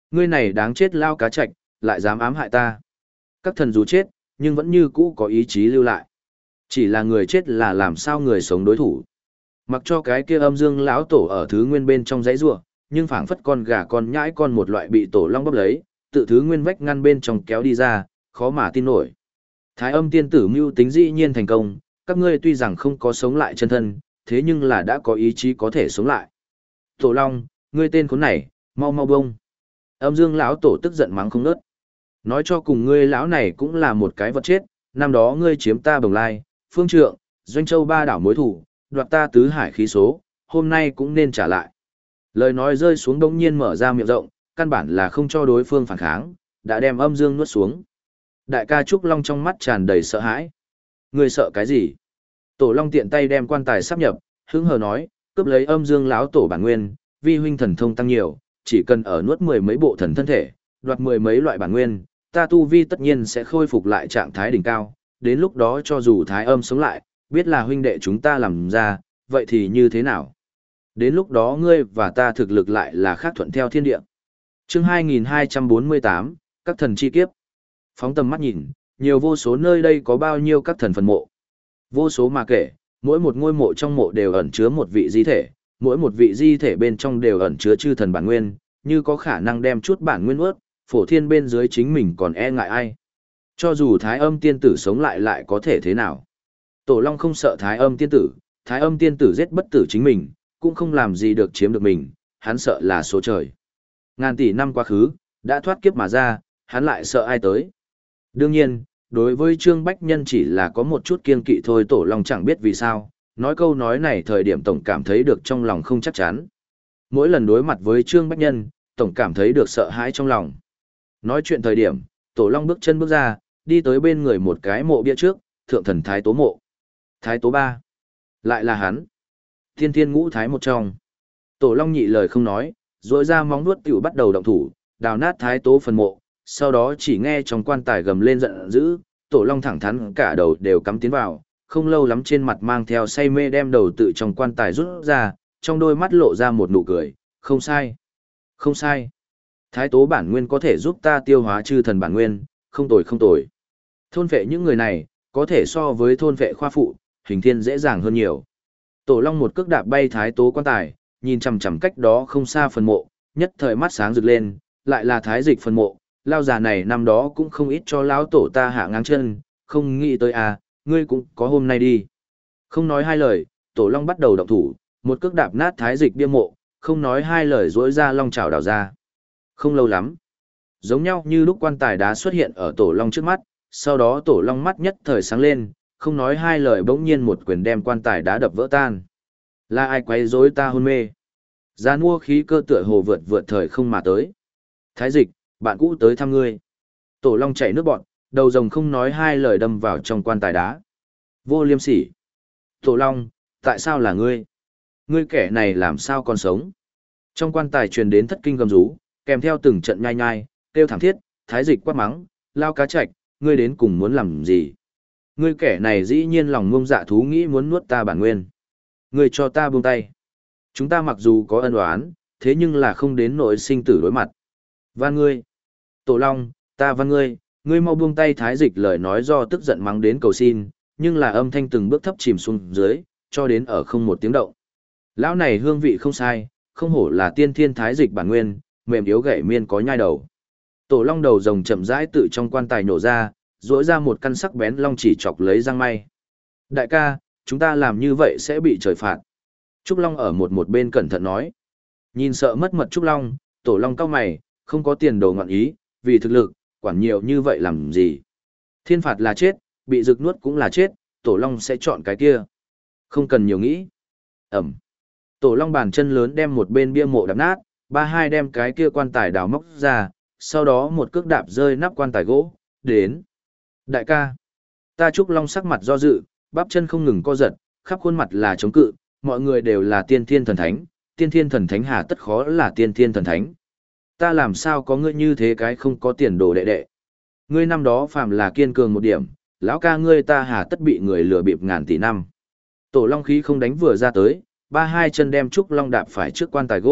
Ngươi này đáng chết lao cá trạch, lại dám ám hại ta. Các thần dù chết, nhưng vẫn như cũ có ý chí lưu lại. Chỉ là người chết là làm sao người sống đối thủ. Mặc cho cái kia âm dương lão tổ ở thứ nguyên bên trong dãy rủa, nhưng phảng phất con gà con nhãi con một loại bị tổ long bóp lấy, tự thứ nguyên vách ngăn bên trong kéo đi ra, khó mà tin nổi. Thái âm tiên tử mưu tính dĩ nhiên thành công, các ngươi tuy rằng không có sống lại chân thân, thế nhưng là đã có ý chí có thể sống lại. Tổ long, ngươi tên khốn này, mau mau bông. Âm dương lão tổ tức giận mắng không ngớt. Nói cho cùng ngươi lão này cũng là một cái vật chết, năm đó ngươi chiếm ta Bồng Lai, Phương Trượng, Doanh Châu ba đảo mối thủ, đoạt ta tứ hải khí số, hôm nay cũng nên trả lại. Lời nói rơi xuống đống nhiên mở ra miệng rộng, căn bản là không cho đối phương phản kháng, đã đem âm dương nuốt xuống. Đại ca Trúc Long trong mắt tràn đầy sợ hãi. Ngươi sợ cái gì? Tổ Long tiện tay đem quan tài sắp nhập, hứng hờ nói, cướp lấy âm dương lão tổ bản nguyên, vi huynh thần thông tăng nhiều, chỉ cần ở nuốt mười mấy bộ thần thân thể, đoạt mười mấy loại bản nguyên, ta tu vi tất nhiên sẽ khôi phục lại trạng thái đỉnh cao, đến lúc đó cho dù thái âm sống lại, biết là huynh đệ chúng ta làm ra, vậy thì như thế nào? Đến lúc đó ngươi và ta thực lực lại là khác thuận theo thiên địa. Chương hai nghìn hai trăm bốn mươi tám, các thần chi kiếp. Phóng tầm mắt nhìn, nhiều vô số nơi đây có bao nhiêu các thần phần mộ. Vô số mà kể, mỗi một ngôi mộ trong mộ đều ẩn chứa một vị di thể, mỗi một vị di thể bên trong đều ẩn chứa chư thần bản nguyên, như có khả năng đem chút bản nguyên ướt, phổ thiên bên dưới chính mình còn e ngại ai. Cho dù thái âm tiên tử sống lại lại có thể thế nào. Tổ Long không sợ thái âm tiên tử, thái âm tiên tử giết bất tử chính mình, cũng không làm gì được chiếm được mình, hắn sợ là số trời. Ngàn tỷ năm quá khứ, đã thoát kiếp mà ra, hắn lại sợ ai tới. Đương nhiên, đối với Trương Bách Nhân chỉ là có một chút kiên kỵ thôi. Tổ Long chẳng biết vì sao, nói câu nói này thời điểm tổng cảm thấy được trong lòng không chắc chắn. Mỗi lần đối mặt với Trương Bách Nhân, tổng cảm thấy được sợ hãi trong lòng. Nói chuyện thời điểm, Tổ Long bước chân bước ra, đi tới bên người một cái mộ bia trước, thượng thần Thái Tố mộ. Thái Tố ba. Lại là hắn. Thiên thiên ngũ thái một trong. Tổ Long nhị lời không nói, rỗi ra móng nuốt tiểu bắt đầu động thủ, đào nát Thái Tố phần mộ, sau đó chỉ nghe trong quan tài gầm lên giận dữ, Tổ Long thẳng thắn cả đầu đều cắm tiến vào, không lâu lắm trên mặt mang theo say mê đem đầu tự trong quan tài rút ra, trong đôi mắt lộ ra một nụ cười, không sai. Không sai. Thái Tố bản nguyên có thể giúp ta tiêu hóa chư thần bản nguyên, không tồi không tồi. Thôn vệ những người này, có thể so với thôn vệ khoa phụ, hình thiên dễ dàng hơn nhiều. Tổ Long một cước đạp bay Thái Tố quan tài, nhìn chằm chằm cách đó không xa phần mộ, nhất thời mắt sáng rực lên, lại là Thái Dịch phần mộ, lao già này năm đó cũng không ít cho lão tổ ta hạ ngang chân, không nghĩ tới à, ngươi cũng có hôm nay đi. Không nói hai lời, Tổ Long bắt đầu động thủ, một cước đạp nát Thái Dịch bia mộ, không nói hai lời duỗi ra long chảo đào ra. Không lâu lắm, giống nhau như lúc quan tài đá xuất hiện ở Tổ Long trước mắt, sau đó Tổ Long mắt nhất thời sáng lên, không nói hai lời bỗng nhiên một quyền đem quan tài đá đập vỡ tan. Là ai quấy rối ta hôn mê? Gian mua khí cơ tựa hồ vượt vượt thời không mà tới. Thái Dịch, bạn cũ tới thăm ngươi. Tổ Long chảy nước bọt, đầu rồng không nói hai lời đâm vào trong quan tài đá. Vô liêm sỉ. Tổ Long, tại sao là ngươi? Ngươi kẻ này làm sao còn sống? Trong quan tài truyền đến thất kinh gầm rú, kèm theo từng trận nhai nhai, kêu thảm thiết, Thái Dịch quát mắng, lao cá trạch, ngươi đến cùng muốn làm gì? Ngươi kẻ này dĩ nhiên lòng ngông dạ thú nghĩ muốn nuốt ta bản nguyên. Ngươi cho ta buông tay. Chúng ta mặc dù có ân oán, thế nhưng là không đến nỗi sinh tử đối mặt. Van ngươi. Tổ Long, ta van ngươi, ngươi mau buông tay. Thái Dịch lời nói do tức giận mắng đến cầu xin, nhưng là âm thanh từng bước thấp chìm xuống dưới, cho đến ở không một tiếng động. Lão này hương vị không sai, không hổ là tiên thiên Thái Dịch bản nguyên, mềm yếu gãy miên có nhai đầu. Tổ Long đầu rồng chậm rãi tự trong quan tài nổ ra, rỗi ra một căn sắc bén long chỉ chọc lấy răng may. Đại ca, chúng ta làm như vậy sẽ bị trời phạt. Trúc Long ở một một bên cẩn thận nói. Nhìn sợ mất mật Trúc Long, Tổ Long cau mày, không có tiền đồ ngọn ý, vì thực lực, quản nhiều như vậy làm gì. Thiên phạt là chết, bị rực nuốt cũng là chết, Tổ Long sẽ chọn cái kia. Không cần nhiều nghĩ. Ẩm. Tổ Long bàn chân lớn đem một bên bia mộ đập nát, ba hai đem cái kia quan tài đào móc ra, sau đó một cước đạp rơi nắp quan tài gỗ, đến. Đại ca. Ta Trúc Long sắc mặt do dự, bắp chân không ngừng co giật, khắp khuôn mặt là chống cự, mọi người đều là tiên thiên thần thánh, tiên thiên thần thánh hà tất khó là tiên thiên thần thánh. Ta làm sao có ngươi như thế cái không có tiền đồ đệ đệ. Ngươi năm đó phàm là kiên cường một điểm, lão ca ngươi ta hà tất bị người lừa bịp ngàn tỷ năm. Tổ Long khí không đánh vừa ra tới, ba hai chân đem Trúc Long đạp phải trước quan tài gỗ,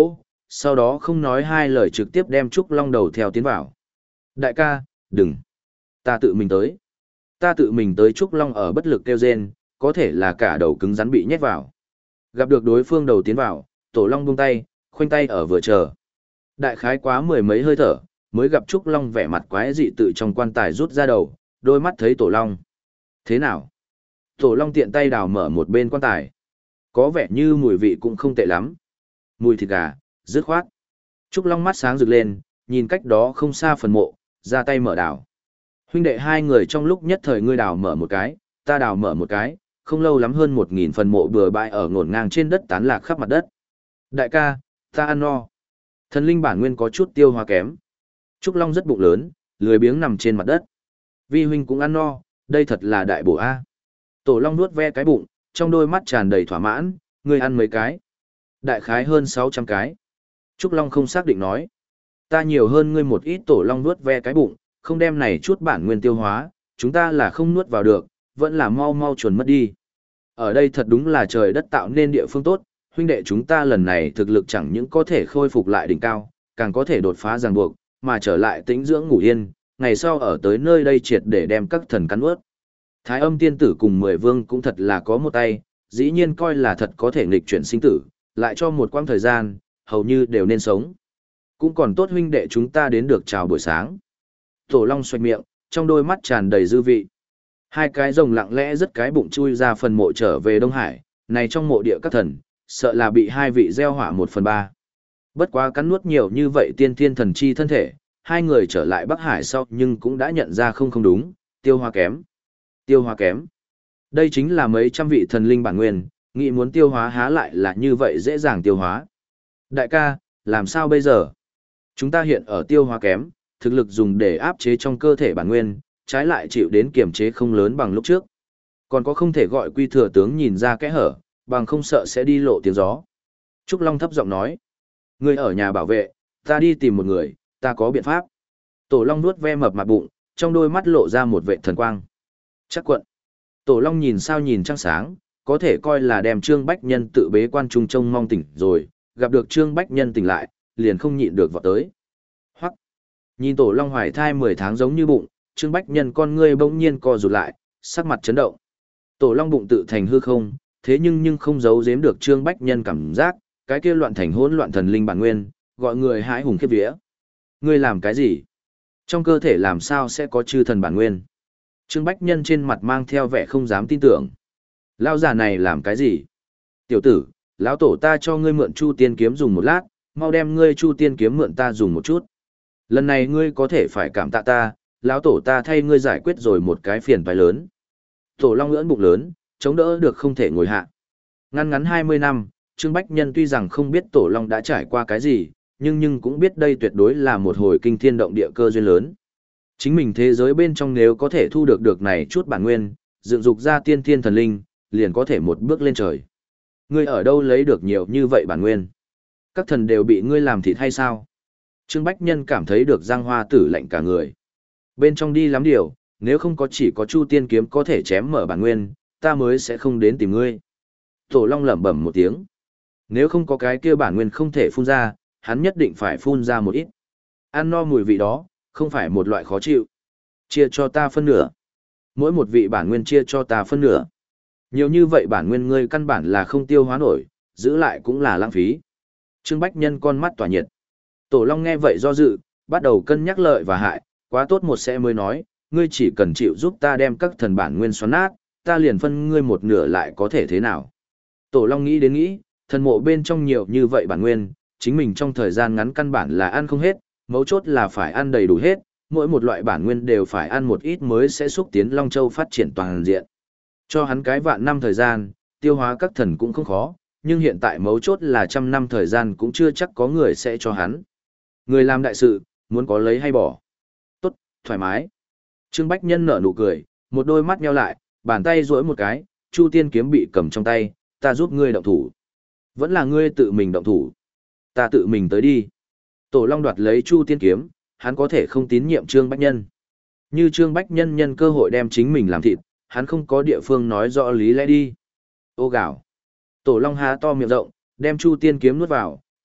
sau đó không nói hai lời trực tiếp đem Trúc Long đầu theo tiến vào. Đại ca, đừng. Ta tự mình tới. Ta tự mình tới. Trúc Long ở bất lực kêu rên, có thể là cả đầu cứng rắn bị nhét vào. Gặp được đối phương đầu tiến vào, Tổ Long buông tay, khoanh tay ở vừa chờ. Đại khái quá mười mấy hơi thở, mới gặp Trúc Long vẻ mặt quái dị tự trong quan tài rút ra đầu, đôi mắt thấy Tổ Long. Thế nào? Tổ Long tiện tay đào mở một bên quan tài. Có vẻ như mùi vị cũng không tệ lắm. Mùi thịt gà, dứt khoát. Trúc Long mắt sáng rực lên, nhìn cách đó không xa phần mộ, ra tay mở đào. Huynh đệ hai người trong lúc nhất thời ngươi đào mở một cái, ta đào mở một cái, không lâu lắm hơn một nghìn phần mộ bừa bãi ở ngổn ngang trên đất tán lạc khắp mặt đất. Đại ca, ta ăn no. Thần linh bản nguyên có chút tiêu hóa kém. Trúc Long rất bụng lớn, lười biếng nằm trên mặt đất. Vi huynh cũng ăn no, đây thật là đại bổ a. Tổ Long nuốt ve cái bụng, trong đôi mắt tràn đầy thỏa mãn, ngươi ăn mấy cái? Đại khái hơn sáu trăm cái. Trúc Long không xác định nói. Ta nhiều hơn ngươi một ít. Tổ Long nuốt ve cái bụng, không đem này chút bản nguyên tiêu hóa, chúng ta là không nuốt vào được, vẫn là mau mau chuẩn mất đi. Ở đây thật đúng là trời đất tạo nên địa phương tốt, huynh đệ chúng ta lần này thực lực chẳng những có thể khôi phục lại đỉnh cao, càng có thể đột phá ràng buộc, mà trở lại tĩnh dưỡng ngủ yên, ngày sau ở tới nơi đây triệt để đem các thần cắn ướt. Thái Âm tiên tử cùng mười vương cũng thật là có một tay, dĩ nhiên coi là thật có thể nghịch chuyển sinh tử, lại cho một quãng thời gian, hầu như đều nên sống. Cũng còn tốt huynh đệ chúng ta đến được chào buổi sáng. Tổ Long xoạch miệng, trong đôi mắt tràn đầy dư vị. Hai cái rồng lặng lẽ rất cái bụng chui ra phần mộ trở về Đông Hải, này trong mộ địa các thần, sợ là bị hai vị gieo hỏa một phần ba. Bất quá cắn nuốt nhiều như vậy tiên thiên thần chi thân thể, hai người trở lại Bắc Hải sau nhưng cũng đã nhận ra không không đúng, tiêu hóa kém. Tiêu hóa kém. Đây chính là mấy trăm vị thần linh bản nguyên, nghĩ muốn tiêu hóa há lại là như vậy dễ dàng tiêu hóa. Đại ca, làm sao bây giờ? Chúng ta hiện ở tiêu hóa kém, thực lực dùng để áp chế trong cơ thể bản nguyên, trái lại chịu đến kiểm chế không lớn bằng lúc trước. Còn có không thể gọi Quy thừa tướng nhìn ra kẽ hở, bằng không sợ sẽ đi lộ tiếng gió. Trúc Long thấp giọng nói. Ngươi ở nhà bảo vệ, ta đi tìm một người, ta có biện pháp. Tổ Long nuốt ve mập mặt bụng, trong đôi mắt lộ ra một vệ thần quang. Chắc quận. Tổ Long nhìn sao nhìn trăng sáng, có thể coi là đem Trương Bách Nhân tự bế quan trung trông mong tỉnh rồi, gặp được Trương Bách Nhân tỉnh lại, liền không nhịn được vọt tới. Hoắc. Nhìn Tổ Long hoài thai mười tháng giống như bụng, Trương Bách Nhân con ngươi bỗng nhiên co rụt lại, sắc mặt chấn động. Tổ Long bụng tự thành hư không, thế nhưng nhưng không giấu giếm được Trương Bách Nhân cảm giác, cái kia loạn thành hỗn loạn thần linh bản nguyên, gọi người hãi hùng khiếp vía. Ngươi làm cái gì? Trong cơ thể làm sao sẽ có chư thần bản nguyên? Trương Bách Nhân trên mặt mang theo vẻ không dám tin tưởng. Lão già này làm cái gì? Tiểu tử, lão tổ ta cho ngươi mượn Chu Tiên kiếm dùng một lát, mau đem ngươi Chu Tiên kiếm mượn ta dùng một chút. Lần này ngươi có thể phải cảm tạ ta, lão tổ ta thay ngươi giải quyết rồi một cái phiền toái lớn. Tổ Long ưỡn bụng lớn, chống đỡ được không thể ngồi hạ. Ngắn ngắn hai mươi năm, Trương Bách Nhân tuy rằng không biết Tổ Long đã trải qua cái gì, nhưng nhưng cũng biết đây tuyệt đối là một hồi kinh thiên động địa cơ duyên lớn. Chính mình thế giới bên trong nếu có thể thu được được này chút bản nguyên, dựng dục ra tiên thiên thần linh, liền có thể một bước lên trời. Ngươi ở đâu lấy được nhiều như vậy bản nguyên? Các thần đều bị ngươi làm thịt hay sao? Trương Bách Nhân cảm thấy được Giang Hoa Tử lạnh cả người. Bên trong đi lắm điều, nếu không có chỉ có Chu Tiên kiếm có thể chém mở bản nguyên, ta mới sẽ không đến tìm ngươi. Tổ Long lẩm bẩm một tiếng. Nếu không có cái kia bản nguyên không thể phun ra, hắn nhất định phải phun ra một ít. Ăn no mùi vị đó, không phải một loại khó chịu. Chia cho ta phân nửa. Mỗi một vị bản nguyên chia cho ta phân nửa. Nhiều như vậy bản nguyên ngươi căn bản là không tiêu hóa nổi, giữ lại cũng là lãng phí. Trương Bách Nhân con mắt tỏa nhiệt. Tổ Long nghe vậy do dự, bắt đầu cân nhắc lợi và hại, quá tốt một sẽ mới nói, ngươi chỉ cần chịu giúp ta đem các thần bản nguyên xoắn nát, ta liền phân ngươi một nửa lại có thể thế nào. Tổ Long nghĩ đến nghĩ, thần mộ bên trong nhiều như vậy bản nguyên, chính mình trong thời gian ngắn căn bản là ăn không hết, mấu chốt là phải ăn đầy đủ hết, mỗi một loại bản nguyên đều phải ăn một ít mới sẽ xúc tiến Long Châu phát triển toàn diện. Cho hắn cái vạn năm thời gian, tiêu hóa các thần cũng không khó, nhưng hiện tại mấu chốt là trăm năm thời gian cũng chưa chắc có người sẽ cho hắn. Người làm đại sự, muốn có lấy hay bỏ. Tốt, thoải mái. Trương Bách Nhân nở nụ cười, một đôi mắt nheo lại, bàn tay duỗi một cái, Chu Tiên kiếm bị cầm trong tay, ta giúp ngươi động thủ. Vẫn là ngươi tự mình động thủ. Ta tự mình tới đi. Tổ Long đoạt lấy Chu Tiên kiếm, hắn có thể không tín nhiệm Trương Bách Nhân. Như Trương Bách Nhân nhân cơ hội đem chính mình làm thịt, hắn không có địa phương nói rõ lý lẽ đi. Ô gạo. Tổ Long há to miệng rộng, đem Chu Tiên kiếm nuốt vào,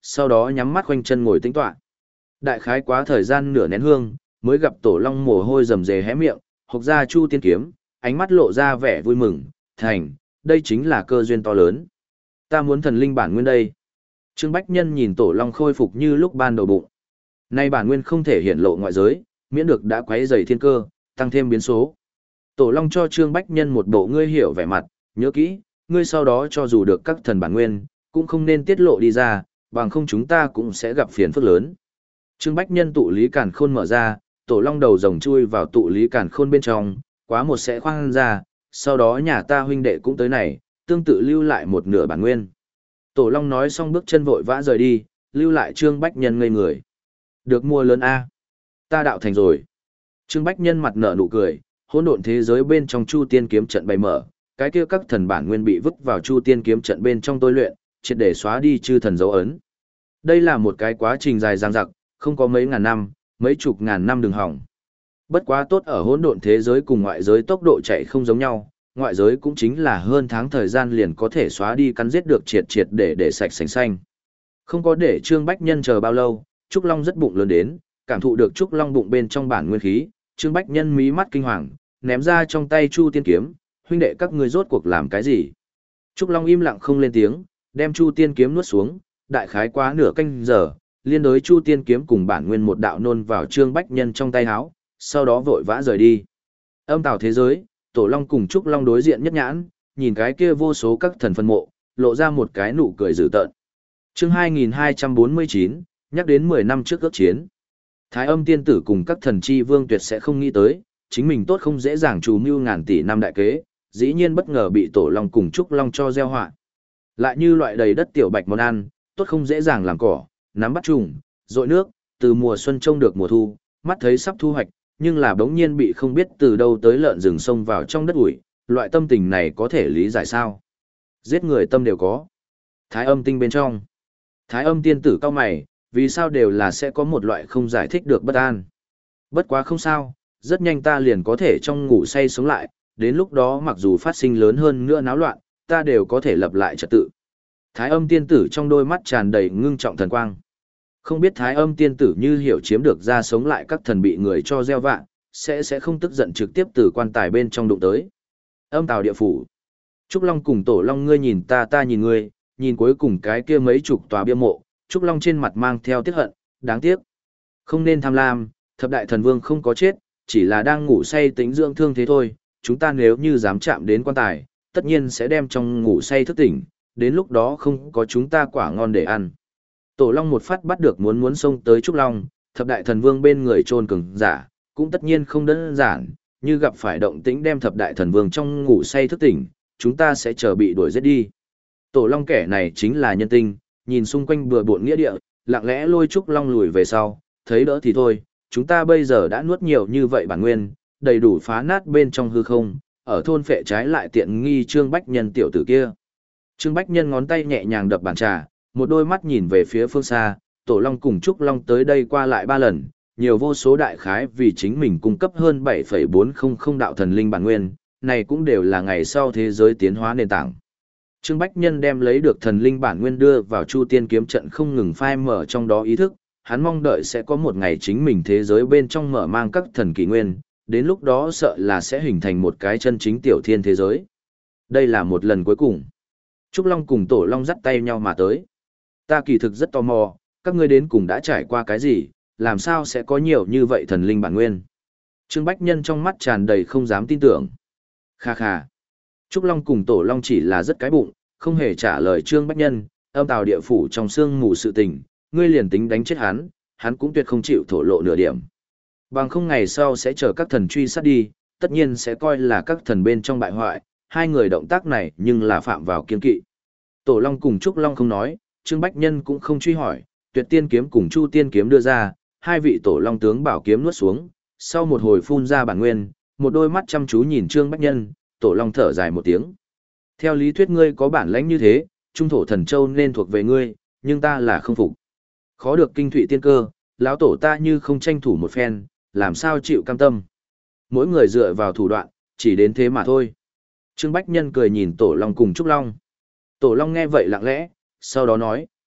sau đó nhắm mắt khoanh chân ngồi tĩnh tọa. Đại khái quá thời gian nửa nén hương, mới gặp Tổ Long mồ hôi rầm rề hé miệng, hộc ra Chu Tiên kiếm, ánh mắt lộ ra vẻ vui mừng, thành, đây chính là cơ duyên to lớn. Ta muốn thần linh bản nguyên đây. Trương Bách Nhân nhìn Tổ Long khôi phục như lúc ban đầu bụng. Nay bản nguyên không thể hiện lộ ngoại giới, miễn được đã quấy rầy thiên cơ, tăng thêm biến số. Tổ Long cho Trương Bách Nhân một bộ ngươi hiểu vẻ mặt, nhớ kỹ, ngươi sau đó cho dù được các thần bản nguyên, cũng không nên tiết lộ đi ra, bằng không chúng ta cũng sẽ gặp phiền phức lớn. Trương Bách Nhân tụ lý càn khôn mở ra, Tổ Long đầu rồng chui vào tụ lý càn khôn bên trong, quá một sẽ khoan ra, sau đó nhà ta huynh đệ cũng tới này, tương tự lưu lại một nửa bản nguyên. Tổ Long nói xong bước chân vội vã rời đi, lưu lại Trương Bách Nhân ngây người. Được mua lớn A. Ta đạo thành rồi. Trương Bách Nhân mặt nở nụ cười, hỗn độn thế giới bên trong Chu Tiên kiếm trận bày mở, cái kia các thần bản nguyên bị vứt vào Chu Tiên kiếm trận bên trong tôi luyện, triệt để xóa đi chư thần dấu ấn. Đây là một cái quá trình dài dằng dặc, không có mấy ngàn năm, mấy chục ngàn năm đường hỏng. Bất quá tốt ở hỗn độn thế giới cùng ngoại giới tốc độ chạy không giống nhau, ngoại giới cũng chính là hơn tháng thời gian liền có thể xóa đi cắn giết được triệt triệt để để sạch sành xanh. Không có để Trương Bách Nhân chờ bao lâu, Trúc Long rất bụng lớn đến, cảm thụ được Trúc Long bụng bên trong bản nguyên khí, Trương Bách Nhân mí mắt kinh hoàng, ném ra trong tay Chu Tiên kiếm, huynh đệ các ngươi rốt cuộc làm cái gì? Trúc Long im lặng không lên tiếng, đem Chu Tiên kiếm nuốt xuống, đại khái quá nửa canh giờ, liên đối Chu Tiên kiếm cùng bản nguyên một đạo nôn vào Trương Bách Nhân trong tay háo, sau đó vội vã rời đi. Âm tào thế giới, Tổ Long cùng Trúc Long đối diện nhất nhãn, nhìn cái kia vô số các thần phân mộ, lộ ra một cái nụ cười dữ tợn. Chương hai nghìn hai trăm bốn mươi chín, nhắc đến mười năm trước ước chiến. Thái Âm tiên tử cùng các thần chi vương tuyệt sẽ không nghĩ tới, chính mình tốt không dễ dàng trù mưu ngàn tỷ năm đại kế, dĩ nhiên bất ngờ bị Tổ Long cùng Trúc Long cho gieo họa. Lại như loại đầy đất tiểu bạch món ăn, tốt không dễ dàng làm cỏ, nắm bắt trùng, dội nước, từ mùa xuân trông được mùa thu, mắt thấy sắp thu hoạch, nhưng là bỗng nhiên bị không biết từ đâu tới lợn rừng xông vào trong đất ủi, loại tâm tình này có thể lý giải sao? Giết người tâm đều có. Thái Âm tinh bên trong. Thái Âm tiên tử cao mày, vì sao đều là sẽ có một loại không giải thích được bất an. Bất quá không sao, rất nhanh ta liền có thể trong ngủ say sống lại, đến lúc đó mặc dù phát sinh lớn hơn nữa náo loạn, ta đều có thể lập lại trật tự. Thái Âm tiên tử trong đôi mắt tràn đầy ngưng trọng thần quang. Không biết Thái Âm tiên tử như hiểu chiếm được ra sống lại các thần bị người cho gieo vạ, sẽ sẽ không tức giận trực tiếp từ quan tài bên trong đụng tới. Âm tào địa phủ. Trúc Long cùng Tổ Long ngươi nhìn ta ta nhìn ngươi, nhìn cuối cùng cái kia mấy chục tòa bia mộ, Trúc Long trên mặt mang theo tiếc hận, đáng tiếc. Không nên tham lam, thập đại thần vương không có chết, chỉ là đang ngủ say tính dưỡng thương thế thôi, chúng ta nếu như dám chạm đến quan tài, tất nhiên sẽ đem trong ngủ say thức tỉnh, đến lúc đó không có chúng ta quả ngon để ăn. Tổ Long một phát bắt được muốn muốn xông tới Trúc Long, thập đại thần vương bên người trôn cường giả, cũng tất nhiên không đơn giản, như gặp phải động tĩnh đem thập đại thần vương trong ngủ say thức tỉnh, chúng ta sẽ chờ bị đuổi giết đi. Tổ Long kẻ này chính là nhân tinh, nhìn xung quanh bừa bộn nghĩa địa, lặng lẽ lôi Trúc Long lùi về sau, thấy đỡ thì thôi, chúng ta bây giờ đã nuốt nhiều như vậy bản nguyên, đầy đủ phá nát bên trong hư không, ở thôn phệ trái lại tiện nghi Trương Bách Nhân tiểu tử kia. Trương Bách Nhân ngón tay nhẹ nhàng đập bàn trà, một đôi mắt nhìn về phía phương xa, Tổ Long cùng Trúc Long tới đây qua lại ba lần, nhiều vô số đại khái vì chính mình cung cấp hơn bảy phẩy bốn không không đạo thần linh bản nguyên, này cũng đều là ngày sau thế giới tiến hóa nền tảng. Trương Bách Nhân đem lấy được thần linh bản nguyên đưa vào Chu Tiên kiếm trận không ngừng phai mở trong đó ý thức, hắn mong đợi sẽ có một ngày chính mình thế giới bên trong mở mang các thần kỷ nguyên, đến lúc đó sợ là sẽ hình thành một cái chân chính tiểu thiên thế giới. Đây là một lần cuối cùng. Trúc Long cùng Tổ Long dắt tay nhau mà tới. Ta kỳ thực rất tò mò, các ngươi đến cùng đã trải qua cái gì, làm sao sẽ có nhiều như vậy thần linh bản nguyên. Trương Bách Nhân trong mắt tràn đầy không dám tin tưởng. Kha kha. Trúc Long cùng Tổ Long chỉ là rất cái bụng, không hề trả lời Trương Bách Nhân, âm tào địa phủ trong xương mù sự tình, ngươi liền tính đánh chết hắn, hắn cũng tuyệt không chịu thổ lộ nửa điểm. Bằng không ngày sau sẽ chờ các thần truy sát đi, tất nhiên sẽ coi là các thần bên trong bại hoại, hai người động tác này nhưng là phạm vào kiên kỵ. Tổ Long cùng Trúc Long không nói, Trương Bách Nhân cũng không truy hỏi, Tuyệt Tiên kiếm cùng Chu Tiên kiếm đưa ra, hai vị Tổ Long tướng bảo kiếm nuốt xuống, sau một hồi phun ra bản nguyên, một đôi mắt chăm chú nhìn Trương Bách Nhân, Tổ Long thở dài một tiếng. Theo lý thuyết ngươi có bản lãnh như thế, trung thổ thần châu nên thuộc về ngươi, nhưng ta là không phục. Khó được kinh thụy tiên cơ, lão tổ ta như không tranh thủ một phen, làm sao chịu cam tâm. Mỗi người dựa vào thủ đoạn, chỉ đến thế mà thôi. Trương Bách Nhân cười nhìn Tổ Long cùng Trúc Long. Tổ Long nghe vậy lặng lẽ, sau đó nói,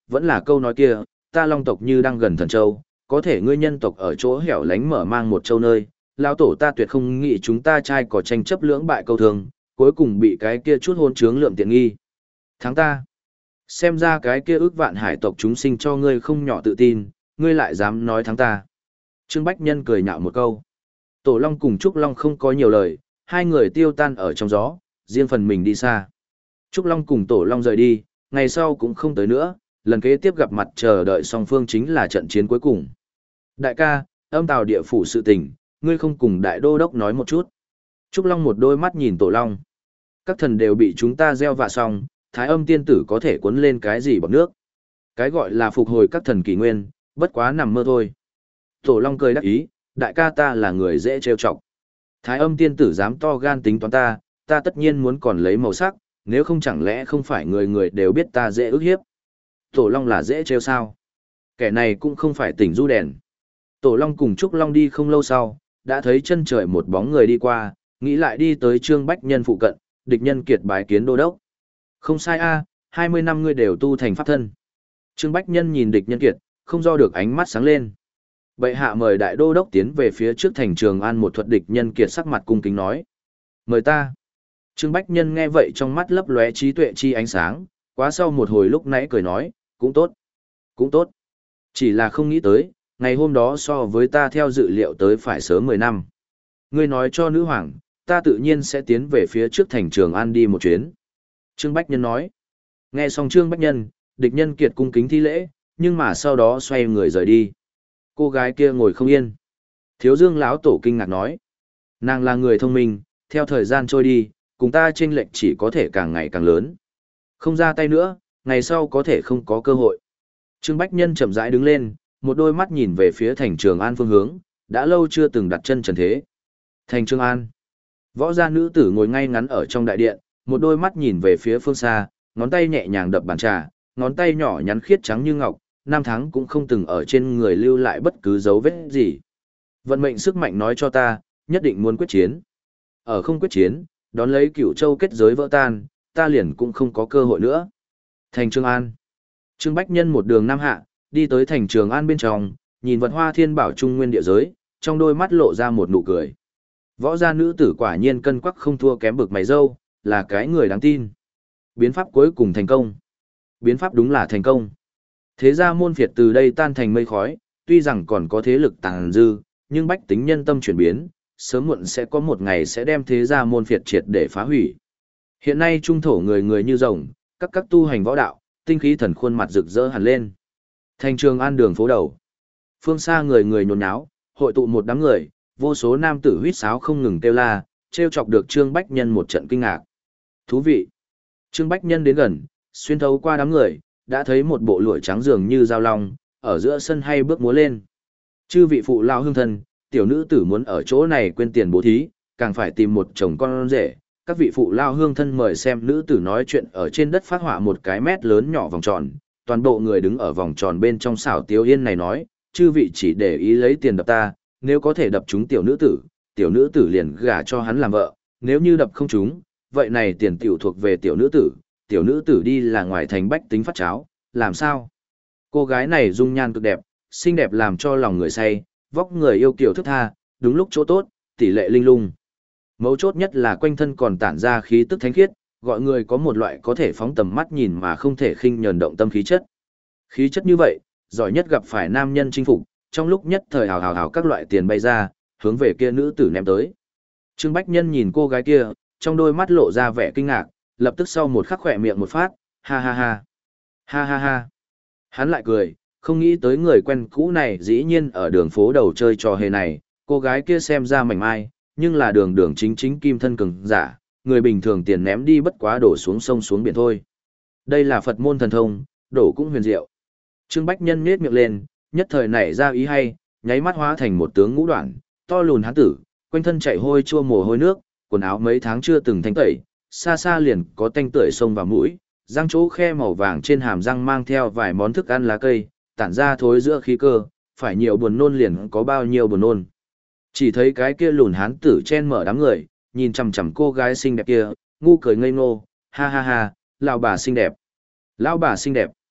vẫn là câu nói kia, ta long tộc như đang gần thần châu, có thể ngươi nhân tộc ở chỗ hẻo lánh mở mang một châu nơi, lão tổ ta tuyệt không nghĩ chúng ta trai có tranh chấp lưỡng bại câu thường, cuối cùng bị cái kia chút hôn trướng lượm tiện nghi. Thắng ta. Xem ra cái kia ước vạn hải tộc chúng sinh cho ngươi không nhỏ tự tin, ngươi lại dám nói thắng ta. Trương Bách Nhân cười nhạo một câu. Tổ Long cùng Trúc Long không có nhiều lời, hai người tiêu tan ở trong gió, riêng phần mình đi xa. Trúc Long cùng Tổ Long rời đi, ngày sau cũng không tới nữa, lần kế tiếp gặp mặt chờ đợi song phương chính là trận chiến cuối cùng. Đại ca, âm tào địa phủ sự tình, ngươi không cùng đại đô đốc nói một chút. Trúc Long một đôi mắt nhìn Tổ Long. Các thần đều bị chúng ta gieo vạ xong, thái âm tiên tử có thể cuốn lên cái gì bọt nước. Cái gọi là phục hồi các thần kỷ nguyên, bất quá nằm mơ thôi. Tổ Long cười đắc ý, đại ca ta là người dễ trêu chọc. Thái âm tiên tử dám to gan tính toán ta, ta tất nhiên muốn còn lấy màu sắc, nếu không chẳng lẽ không phải người người đều biết ta dễ ức hiếp. Tổ Long là dễ trêu sao? Kẻ này cũng không phải tỉnh du đèn. Tổ Long cùng Trúc Long đi không lâu sau, đã thấy chân trời một bóng người đi qua, nghĩ lại đi tới Trương Bách Nhân phụ cận, địch nhân kiệt bái kiến đô đốc. Không sai a, hai mươi năm ngươi đều tu thành pháp thân. Trương Bách Nhân nhìn địch nhân kiệt, không do được ánh mắt sáng lên. Bệ hạ mời đại đô đốc tiến về phía trước thành Trường An một thuật, địch nhân kiệt sắc mặt cung kính nói. Mời ta. Trương Bách Nhân nghe vậy trong mắt lấp lóe trí tuệ chi ánh sáng, quá sau một hồi lúc nãy cười nói, cũng tốt, cũng tốt. Chỉ là không nghĩ tới, ngày hôm đó so với ta theo dự liệu tới phải sớm mười năm. Ngươi nói cho nữ hoàng, ta tự nhiên sẽ tiến về phía trước thành Trường An đi một chuyến. Trương Bách Nhân nói. Nghe xong Trương Bách Nhân, địch nhân kiệt cung kính thi lễ, nhưng mà sau đó xoay người rời đi. Cô gái kia ngồi không yên. Thiếu Dương lão tổ kinh ngạc nói. Nàng là người thông minh, theo thời gian trôi đi, cùng ta chênh lệch chỉ có thể càng ngày càng lớn. Không ra tay nữa, ngày sau có thể không có cơ hội. Trương Bách Nhân chậm rãi đứng lên, một đôi mắt nhìn về phía thành Trường An phương hướng, đã lâu chưa từng đặt chân trần thế. Thành Trường An. Võ gia nữ tử ngồi ngay ngắn ở trong đại điện, một đôi mắt nhìn về phía phương xa, ngón tay nhẹ nhàng đập bàn trà, ngón tay nhỏ nhắn khiết trắng như ngọc, năm tháng cũng không từng ở trên người lưu lại bất cứ dấu vết gì. Vận mệnh sức mạnh nói cho ta, nhất định muốn quyết chiến. Ở không quyết chiến, đón lấy Cửu Châu kết giới vỡ tan, ta liền cũng không có cơ hội nữa. Thành Trường An. Trương Bách Nhân một đường nam hạ, đi tới thành Trường An bên trong, nhìn vật hoa thiên bảo trung nguyên địa giới, trong đôi mắt lộ ra một nụ cười. Võ gia nữ tử quả nhiên cân quắc không thua kém bực mày dâu, là cái người đáng tin. Biến pháp cuối cùng thành công. Biến pháp đúng là thành công. Thế ra môn phiệt từ đây tan thành mây khói, tuy rằng còn có thế lực tàn dư, nhưng bách tính nhân tâm chuyển biến, sớm muộn sẽ có một ngày sẽ đem thế ra môn phiệt triệt để phá hủy. Hiện nay trung thổ người người như rồng, các các tu hành võ đạo, tinh khí thần khuôn mặt rực rỡ hẳn lên. Thành Trường An đường phố đầu. Phương xa người người nhốn nháo, hội tụ một đám người, vô số nam tử huýt sáo không ngừng kêu la, trêu chọc được Trương Bách Nhân một trận kinh ngạc. Thú vị. Trương Bách Nhân đến gần, xuyên thấu qua đám người, đã thấy một bộ lụa trắng dường như dao long, ở giữa sân hay bước múa lên. Chư vị phụ lao hương thân, tiểu nữ tử muốn ở chỗ này quên tiền bố thí, càng phải tìm một chồng con rể. Các vị phụ lao hương thân mời xem nữ tử nói chuyện ở trên đất phát họa một cái mét lớn nhỏ vòng tròn. Toàn bộ người đứng ở vòng tròn bên trong xảo tiếu yên này nói, chư vị chỉ để ý lấy tiền đập ta, nếu có thể đập trúng tiểu nữ tử, tiểu nữ tử liền gả cho hắn làm vợ, nếu như đập không trúng, vậy này tiền tiểu thuộc về tiểu nữ tử, tiểu nữ tử đi là ngoài thành bách tính phát cháo, làm sao? Cô gái này dung nhan cực đẹp, xinh đẹp làm cho lòng người say, vóc người yêu kiều thức tha, đúng lúc chỗ tốt, tỷ lệ linh lung. Mấu chốt nhất là quanh thân còn tản ra khí tức thánh khiết, gọi người có một loại có thể phóng tầm mắt nhìn mà không thể khinh nhờn động tâm khí chất. Khí chất như vậy, giỏi nhất gặp phải nam nhân chinh phục, trong lúc nhất thời hào hào hào các loại tiền bay ra, hướng về kia nữ tử ném tới. Trương Bách Nhân nhìn cô gái kia, trong đôi mắt lộ ra vẻ kinh ngạc, lập tức sau một khắc khỏe miệng một phát, ha ha ha, ha ha ha. Hắn lại cười, không nghĩ tới người quen cũ này dĩ nhiên ở đường phố đầu chơi trò hề này, cô gái kia xem ra mảnh mai, nhưng là đường đường chính chính kim thân cường giả, người bình thường tiền ném đi bất quá đổ xuống sông xuống biển thôi. Đây là Phật môn thần thông, đổ cũng huyền diệu. Trương Bách Nhân nhếch miệng lên, nhất thời nảy ra ý hay, nháy mắt hóa thành một tướng ngũ đoạn, to lùn hán tử, quanh thân chảy hôi chua mồ hôi nước, quần áo mấy tháng chưa từng thanh tẩy, xa xa liền có tanh tưởi sông vào mũi, răng chỗ khe màu vàng trên hàm răng mang theo vài món thức ăn lá cây, tản ra thối giữa khí cơ, phải nhiều buồn nôn liền có bao nhiêu buồn nôn. Chỉ thấy cái kia lùn hán tử chen mở đám người, nhìn chằm chằm cô gái xinh đẹp kia, ngu cười ngây ngô, ha ha ha, lão bà xinh đẹp, lão bà xinh đẹp.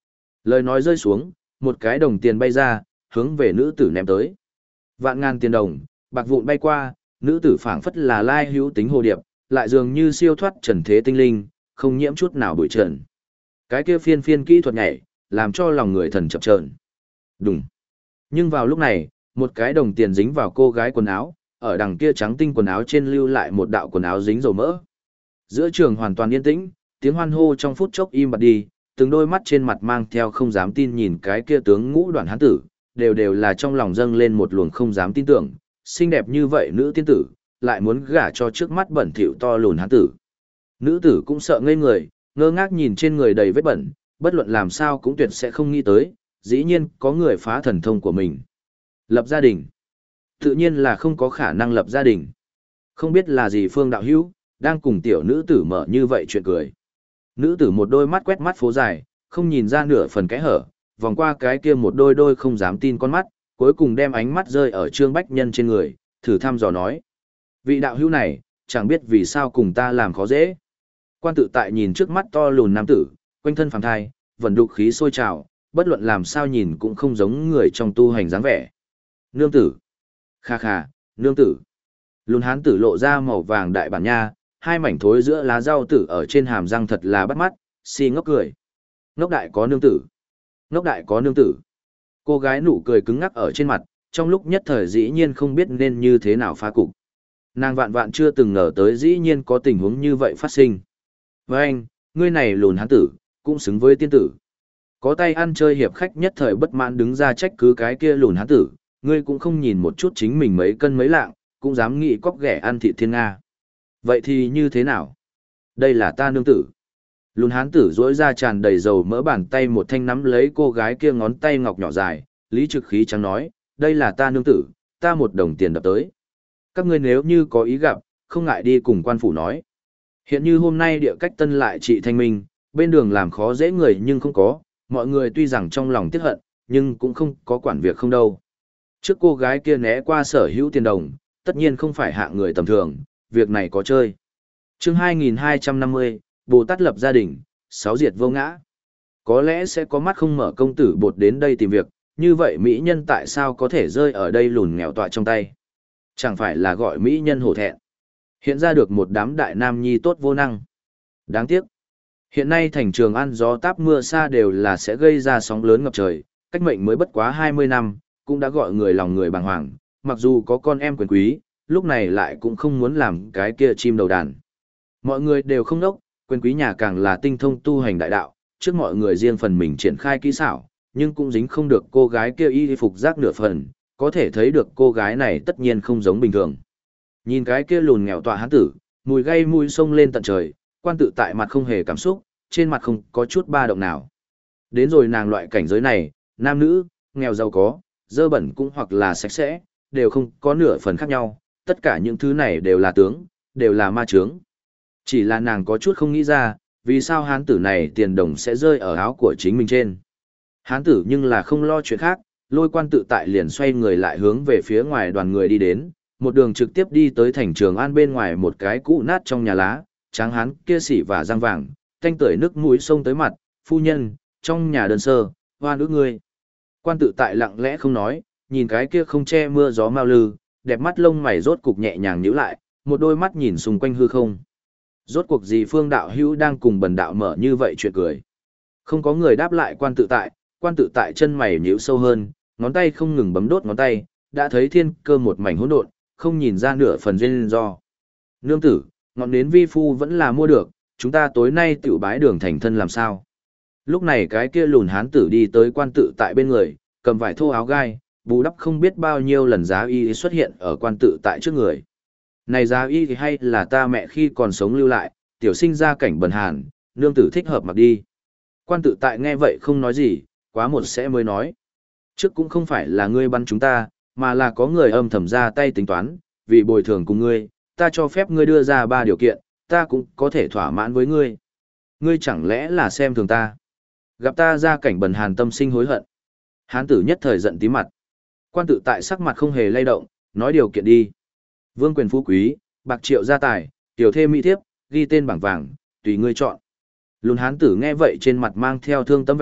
Lời nói rơi xuống, một cái đồng tiền bay ra, hướng về nữ tử ném tới. Vạn ngàn tiền đồng, bạc vụn bay qua, nữ tử phảng phất là lai hữu tính hồ điệp, lại dường như siêu thoát trần thế tinh linh, không nhiễm chút nào bụi trần. Cái kia phiên phiên kỹ thuật nhảy, làm cho lòng người thần chập chờn. Đùng. Nhưng vào lúc này, một cái đồng tiền dính vào cô gái quần áo, ở đằng kia trắng tinh quần áo trên lưu lại một đạo quần áo dính dầu mỡ. Giữa trường hoàn toàn yên tĩnh, tiếng hoan hô trong phút chốc im bặt đi, từng đôi mắt trên mặt mang theo không dám tin nhìn cái kia tướng ngũ đoạn hán tử, đều đều là trong lòng dâng lên một luồng không dám tin tưởng, xinh đẹp như vậy nữ tiên tử, lại muốn gả cho trước mắt bẩn thỉu to lùn hán tử. Nữ tử cũng sợ ngây người, ngơ ngác nhìn trên người đầy vết bẩn, bất luận làm sao cũng tuyệt sẽ không nghĩ tới, dĩ nhiên có người phá thần thông của mình. Lập gia đình. Tự nhiên là không có khả năng lập gia đình. Không biết là gì Phương đạo hữu, đang cùng tiểu nữ tử mở như vậy chuyện cười. Nữ tử một đôi mắt quét mắt phố dài, không nhìn ra nửa phần cái hở, vòng qua cái kia một đôi đôi không dám tin con mắt, cuối cùng đem ánh mắt rơi ở Trương Bách Nhân trên người, thử thăm dò nói. Vị đạo hữu này, chẳng biết vì sao cùng ta làm khó dễ. Quan tự tại nhìn trước mắt to lùn nam tử, quanh thân phàm thai, vận đục khí sôi trào, bất luận làm sao nhìn cũng không giống người trong tu hành dáng vẻ. Nương tử. Kha kha, nương tử. Lùn hán tử lộ ra màu vàng đại bản nha, hai mảnh thối giữa lá rau tử ở trên hàm răng thật là bắt mắt, si ngốc cười. Ngốc đại có nương tử. Ngốc đại có nương tử. Cô gái nụ cười cứng ngắc ở trên mặt, trong lúc nhất thời dĩ nhiên không biết nên như thế nào phá cục. Nàng vạn vạn chưa từng ngờ tới dĩ nhiên có tình huống như vậy phát sinh. Với anh, ngươi này lùn hán tử, cũng xứng với tiên tử. Có tay ăn chơi hiệp khách nhất thời bất mãn đứng ra trách cứ cái kia lùn hán tử, ngươi cũng không nhìn một chút chính mình mấy cân mấy lạng, cũng dám nghĩ cóc ghẻ ăn thịt thiên Nga. Vậy thì như thế nào? Đây là ta nương tử. Lùn hán tử dỗi ra tràn đầy dầu mỡ bàn tay một thanh nắm lấy cô gái kia ngón tay ngọc nhỏ dài, lý trực khí trắng nói, đây là ta nương tử, ta một đồng tiền đập tới. Các ngươi nếu như có ý gặp, không ngại đi cùng quan phủ nói. Hiện như hôm nay địa cách tân lại trị thanh minh, bên đường làm khó dễ người nhưng không có, mọi người tuy rằng trong lòng tiếc hận, nhưng cũng không có quản việc không đâu. Trước cô gái kia né qua sở hữu tiền đồng, tất nhiên không phải hạng người tầm thường, việc này có chơi. Chương hai nghìn hai trăm năm mươi, Bồ Tát lập gia đình, sáu diệt vô ngã. Có lẽ sẽ có mắt không mở công tử bột đến đây tìm việc, như vậy mỹ nhân tại sao có thể rơi ở đây lùn nghèo tọa trong tay? Chẳng phải là gọi mỹ nhân hổ thẹn. Hiện ra được một đám đại nam nhi tốt vô năng. Đáng tiếc. Hiện nay thành Trường An gió táp mưa xa đều là sẽ gây ra sóng lớn ngập trời, cách mệnh mới bất quá hai mươi năm, cũng đã gọi người lòng người bàng hoàng, mặc dù có con em quyền quý, lúc này lại cũng không muốn làm cái kia chim đầu đàn. Mọi người đều không đốc, quyền quý nhà càng là tinh thông tu hành đại đạo, trước mọi người riêng phần mình triển khai kỹ xảo, nhưng cũng dính không được cô gái kia y phục giác nửa phần, có thể thấy được cô gái này tất nhiên không giống bình thường. Nhìn cái kia lùn nghèo tọa hán tử, mùi gây mùi sông lên tận trời, quan tự tại mặt không hề cảm xúc, trên mặt không có chút ba động nào. Đến rồi nàng loại cảnh giới này, nam nữ, nghèo giàu có, dơ bẩn cũng hoặc là sạch sẽ, đều không có nửa phần khác nhau, tất cả những thứ này đều là tướng, đều là ma chướng. Chỉ là nàng có chút không nghĩ ra, vì sao hán tử này tiền đồng sẽ rơi ở áo của chính mình trên. Hán tử nhưng là không lo chuyện khác, lôi quan tự tại liền xoay người lại hướng về phía ngoài đoàn người đi đến, một đường trực tiếp đi tới thành Trường An bên ngoài một cái cũ nát trong nhà lá, tráng hán kia xỉ và răng vàng, thanh tưởi nước mũi sông tới mặt, phu nhân, trong nhà đơn sơ, hoa nước ngươi. Quan tự tại lặng lẽ không nói, nhìn cái kia không che mưa gió mau lư, đẹp mắt lông mày rốt cục nhẹ nhàng nhíu lại, một đôi mắt nhìn xung quanh hư không. Rốt cuộc gì Phương đạo hữu đang cùng bần đạo mở như vậy chuyện cười. Không có người đáp lại quan tự tại, quan tự tại chân mày nhíu sâu hơn, ngón tay không ngừng bấm đốt ngón tay, đã thấy thiên cơ một mảnh hỗn độn, không nhìn ra nửa phần duyên do. Nương tử, ngọn nến vi phu vẫn là mua được, chúng ta tối nay tiểu bái đường thành thân làm sao? Lúc này cái kia lùn hán tử đi tới quan tự tại bên người, cầm vải thô áo gai, bù đắp không biết bao nhiêu lần giá y xuất hiện ở quan tự tại trước người. Này giá y thì hay là ta mẹ khi còn sống lưu lại, tiểu sinh ra cảnh bần hàn, nương tử thích hợp mặc đi. Quan tự tại nghe vậy không nói gì, quá một sẽ mới nói. Trước cũng không phải là ngươi bắn chúng ta, mà là có người âm thầm ra tay tính toán, vì bồi thường cùng ngươi, ta cho phép ngươi đưa ra ba điều kiện, ta cũng có thể thỏa mãn với ngươi. Ngươi chẳng lẽ là xem thường ta? Gặp ta ra cảnh bần hàn tâm sinh hối hận. Hán tử nhất thời giận tí mặt. Quan tự tại sắc mặt không hề lay động, nói điều kiện đi. Vương quyền phú quý, bạc triệu gia tài, tiểu thê mỹ thiếp, ghi tên bảng vàng, tùy ngươi chọn. Lùn hán tử nghe vậy trên mặt mang theo thương tâm vẻ,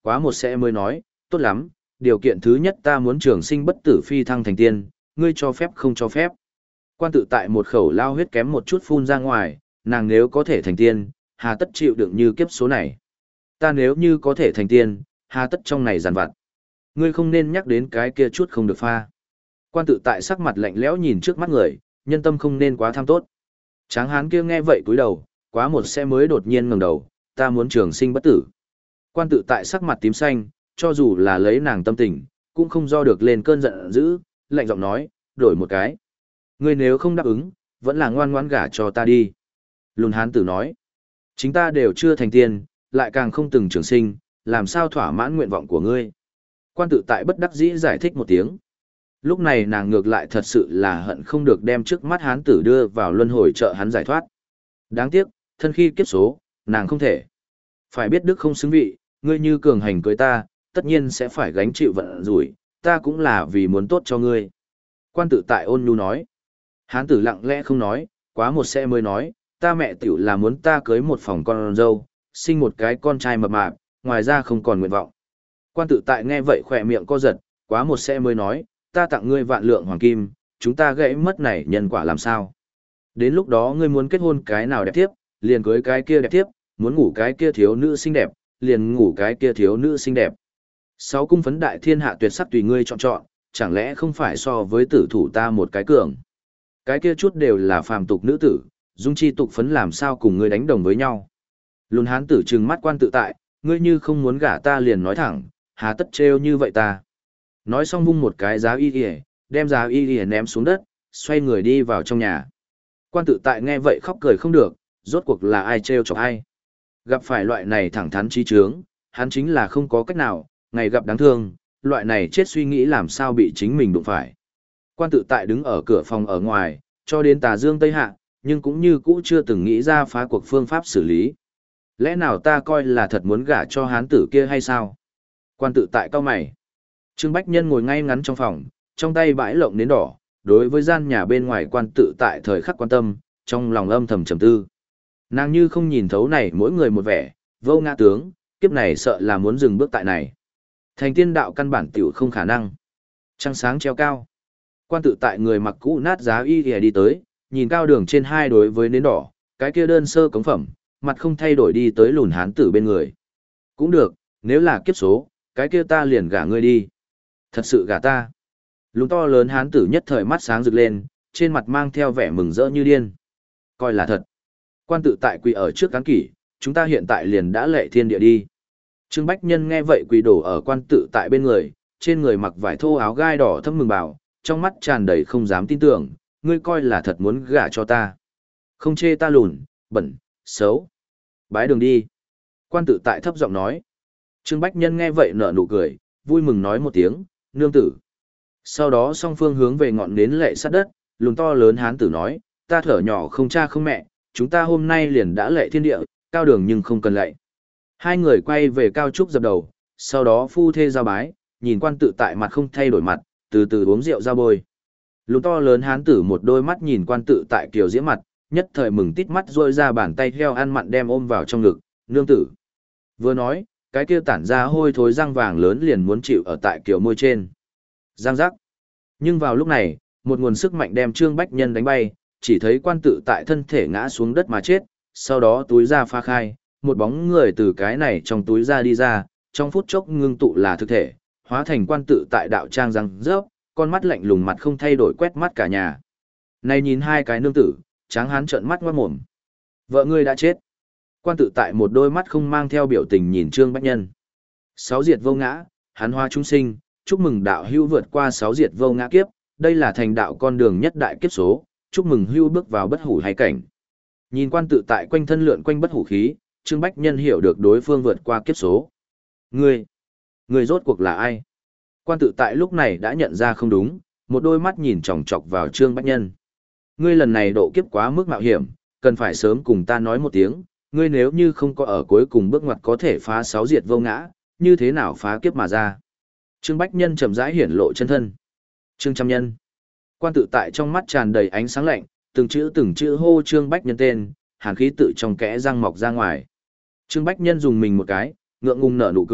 quá một sẽ mới nói, tốt lắm, điều kiện thứ nhất ta muốn trường sinh bất tử phi thăng thành tiên, ngươi cho phép không cho phép. Quan tự tại một khẩu lao huyết kém một chút phun ra ngoài, nàng nếu có thể thành tiên, hà tất chịu đựng như kiếp số này. Ta nếu như có thể thành tiên, hà tất trong này giàn vặt. Ngươi không nên nhắc đến cái kia chút không được pha. Quan tự tại sắc mặt lạnh lẽo nhìn trước mắt người, nhân tâm không nên quá tham tốt. Tráng hán kia nghe vậy cúi đầu, quá một sẽ mới đột nhiên ngẩng đầu, ta muốn trường sinh bất tử. Quan tự tại sắc mặt tím xanh, cho dù là lấy nàng tâm tình, cũng không do được lên cơn giận dữ, lạnh giọng nói, đổi một cái. Ngươi nếu không đáp ứng, vẫn là ngoan ngoãn gả cho ta đi. Lùn hán tử nói, chính ta đều chưa thành tiên, lại càng không từng trường sinh, làm sao thỏa mãn nguyện vọng của ngươi. Quan tự tại bất đắc dĩ giải thích một tiếng. Lúc này nàng ngược lại thật sự là hận không được đem trước mắt hán tử đưa vào luân hồi trợ hắn giải thoát. Đáng tiếc, thân khi kiếp số, nàng không thể. Phải biết đức không xứng vị, ngươi như cường hành cưới ta, tất nhiên sẽ phải gánh chịu vận rủi, ta cũng là vì muốn tốt cho ngươi. Quan tự tại ôn nhu nói. Hán tử lặng lẽ không nói, quá một sẽ mới nói, ta mẹ tiểu là muốn ta cưới một phòng con dâu, sinh một cái con trai mập mạp, ngoài ra không còn nguyện vọng. Quan tự tại nghe vậy khỏe miệng co giật, quá một sẽ mới nói, ta tặng ngươi vạn lượng hoàng kim, chúng ta gãy mất này nhân quả làm sao. Đến lúc đó ngươi muốn kết hôn cái nào đẹp tiếp, liền cưới cái kia đẹp tiếp, muốn ngủ cái kia thiếu nữ xinh đẹp, liền ngủ cái kia thiếu nữ xinh đẹp. Sáu cung phấn đại thiên hạ tuyệt sắc tùy ngươi chọn chọn, chẳng lẽ không phải so với tử thủ ta một cái cường. Cái kia chút đều là phàm tục nữ tử, dung chi tục phấn làm sao cùng ngươi đánh đồng với nhau. Lùn hán tử trừng mắt quan tự tại, ngươi như không muốn gả ta liền nói thẳng, hà tất trêu như vậy ta. Nói xong vung một cái giá y y, đem giá y y ném xuống đất, xoay người đi vào trong nhà. Quan tự tại nghe vậy khóc cười không được, rốt cuộc là ai trêu chọc ai. Gặp phải loại này thẳng thắn trí trướng, hắn chính là không có cách nào, ngày gặp đáng thương, loại này chết suy nghĩ làm sao bị chính mình đụng phải. Quan tự tại đứng ở cửa phòng ở ngoài, cho đến tà dương tây hạ, nhưng cũng như cũ chưa từng nghĩ ra phá cuộc phương pháp xử lý. Lẽ nào ta coi là thật muốn gả cho hán tử kia hay sao? Quan tự tại cao mày. Trương Bách Nhân ngồi ngay ngắn trong phòng, trong tay bãi lộng nến đỏ, đối với gian nhà bên ngoài quan tự tại thời khắc quan tâm, trong lòng âm thầm trầm tư. Nàng như không nhìn thấu này mỗi người một vẻ, vô ngã tướng, kiếp này sợ là muốn dừng bước tại này. Thành tiên đạo căn bản tiểu không khả năng. Trăng sáng treo cao. Quan tự tại người mặc cũ nát giá y ghề đi tới, nhìn cao đường trên hai đối với nến đỏ, cái kia đơn sơ cống phẩm, mặt không thay đổi đi tới lùn hán tử bên người. Cũng được, nếu là kiếp số, cái kia ta liền gả ngươi đi. Thật sự gả ta. Lùn to lớn hán tử nhất thời mắt sáng rực lên, trên mặt mang theo vẻ mừng rỡ như điên. Coi là thật. Quan tự tại quỳ ở trước cán kỷ, chúng ta hiện tại liền đã lệ thiên địa đi. Trương Bách Nhân nghe vậy quỳ đổ ở quan tự tại bên người, trên người mặc vải thô áo gai đỏ thâm mừng bảo, trong mắt tràn đầy không dám tin tưởng, ngươi coi là thật muốn gả cho ta. Không chê ta lùn, bẩn, xấu. Bái đường đi. Quan tự tại thấp giọng nói. Trương Bách Nhân nghe vậy nở nụ cười, vui mừng nói một tiếng, nương tử. Sau đó song phương hướng về ngọn nến lệ sát đất, lùn to lớn hán tử nói, ta thở nhỏ không cha không mẹ, chúng ta hôm nay liền đã lệ thiên địa, cao đường nhưng không cần lệ. Hai người quay về cao trúc dập đầu, sau đó phu thê giao bái, nhìn quan tự tại mặt không thay đổi mặt, từ từ uống rượu ra bôi. Lùn to lớn hán tử một đôi mắt nhìn quan tự tại kiều diễm mặt, nhất thời mừng tít mắt rôi ra bàn tay theo ăn mặn đem ôm vào trong ngực, nương tử. Vừa nói, cái kia tản ra hôi thối răng vàng lớn liền muốn chịu ở tại kiều môi trên. Giang giác. Nhưng vào lúc này, một nguồn sức mạnh đem Trương Bách Nhân đánh bay, chỉ thấy quan tự tại thân thể ngã xuống đất mà chết, sau đó túi ra pha khai, một bóng người từ cái này trong túi ra đi ra, trong phút chốc ngưng tụ là thực thể, hóa thành quan tự tại đạo trang răng rớp, con mắt lạnh lùng mặt không thay đổi quét mắt cả nhà. Này nhìn hai cái nương tử, tráng hán trợn mắt ngoát mồm. Vợ ngươi đã chết. Quan tự tại một đôi mắt không mang theo biểu tình nhìn Trương Bách Nhân. Sáu diệt vô ngã, hắn hoa chúng sinh, chúc mừng đạo hưu vượt qua sáu diệt vô ngã kiếp, đây là thành đạo con đường nhất đại kiếp số, chúc mừng hưu bước vào bất hủ hay cảnh. Nhìn quan tự tại quanh thân lượn quanh bất hủ khí, Trương Bách Nhân hiểu được đối phương vượt qua kiếp số. Ngươi, ngươi rốt cuộc là ai? Quan tự tại lúc này đã nhận ra không đúng, một đôi mắt nhìn chòng chọc vào Trương Bách Nhân. Ngươi lần này độ kiếp quá mức mạo hiểm, cần phải sớm cùng ta nói một tiếng, ngươi nếu như không có ở cuối cùng bước ngoặt có thể phá sáu diệt vô ngã, như thế nào phá kiếp mà ra? Trương Bách Nhân chậm rãi hiển lộ chân thân. Trương Trăm Nhân. Quan tự tại trong mắt tràn đầy ánh sáng lạnh, từng chữ từng chữ hô Trương Bách Nhân tên, hàn khí tự trong kẽ răng mọc ra ngoài. Trương Bách Nhân dùng mình một cái, ngượng ngùng nở nụ cười,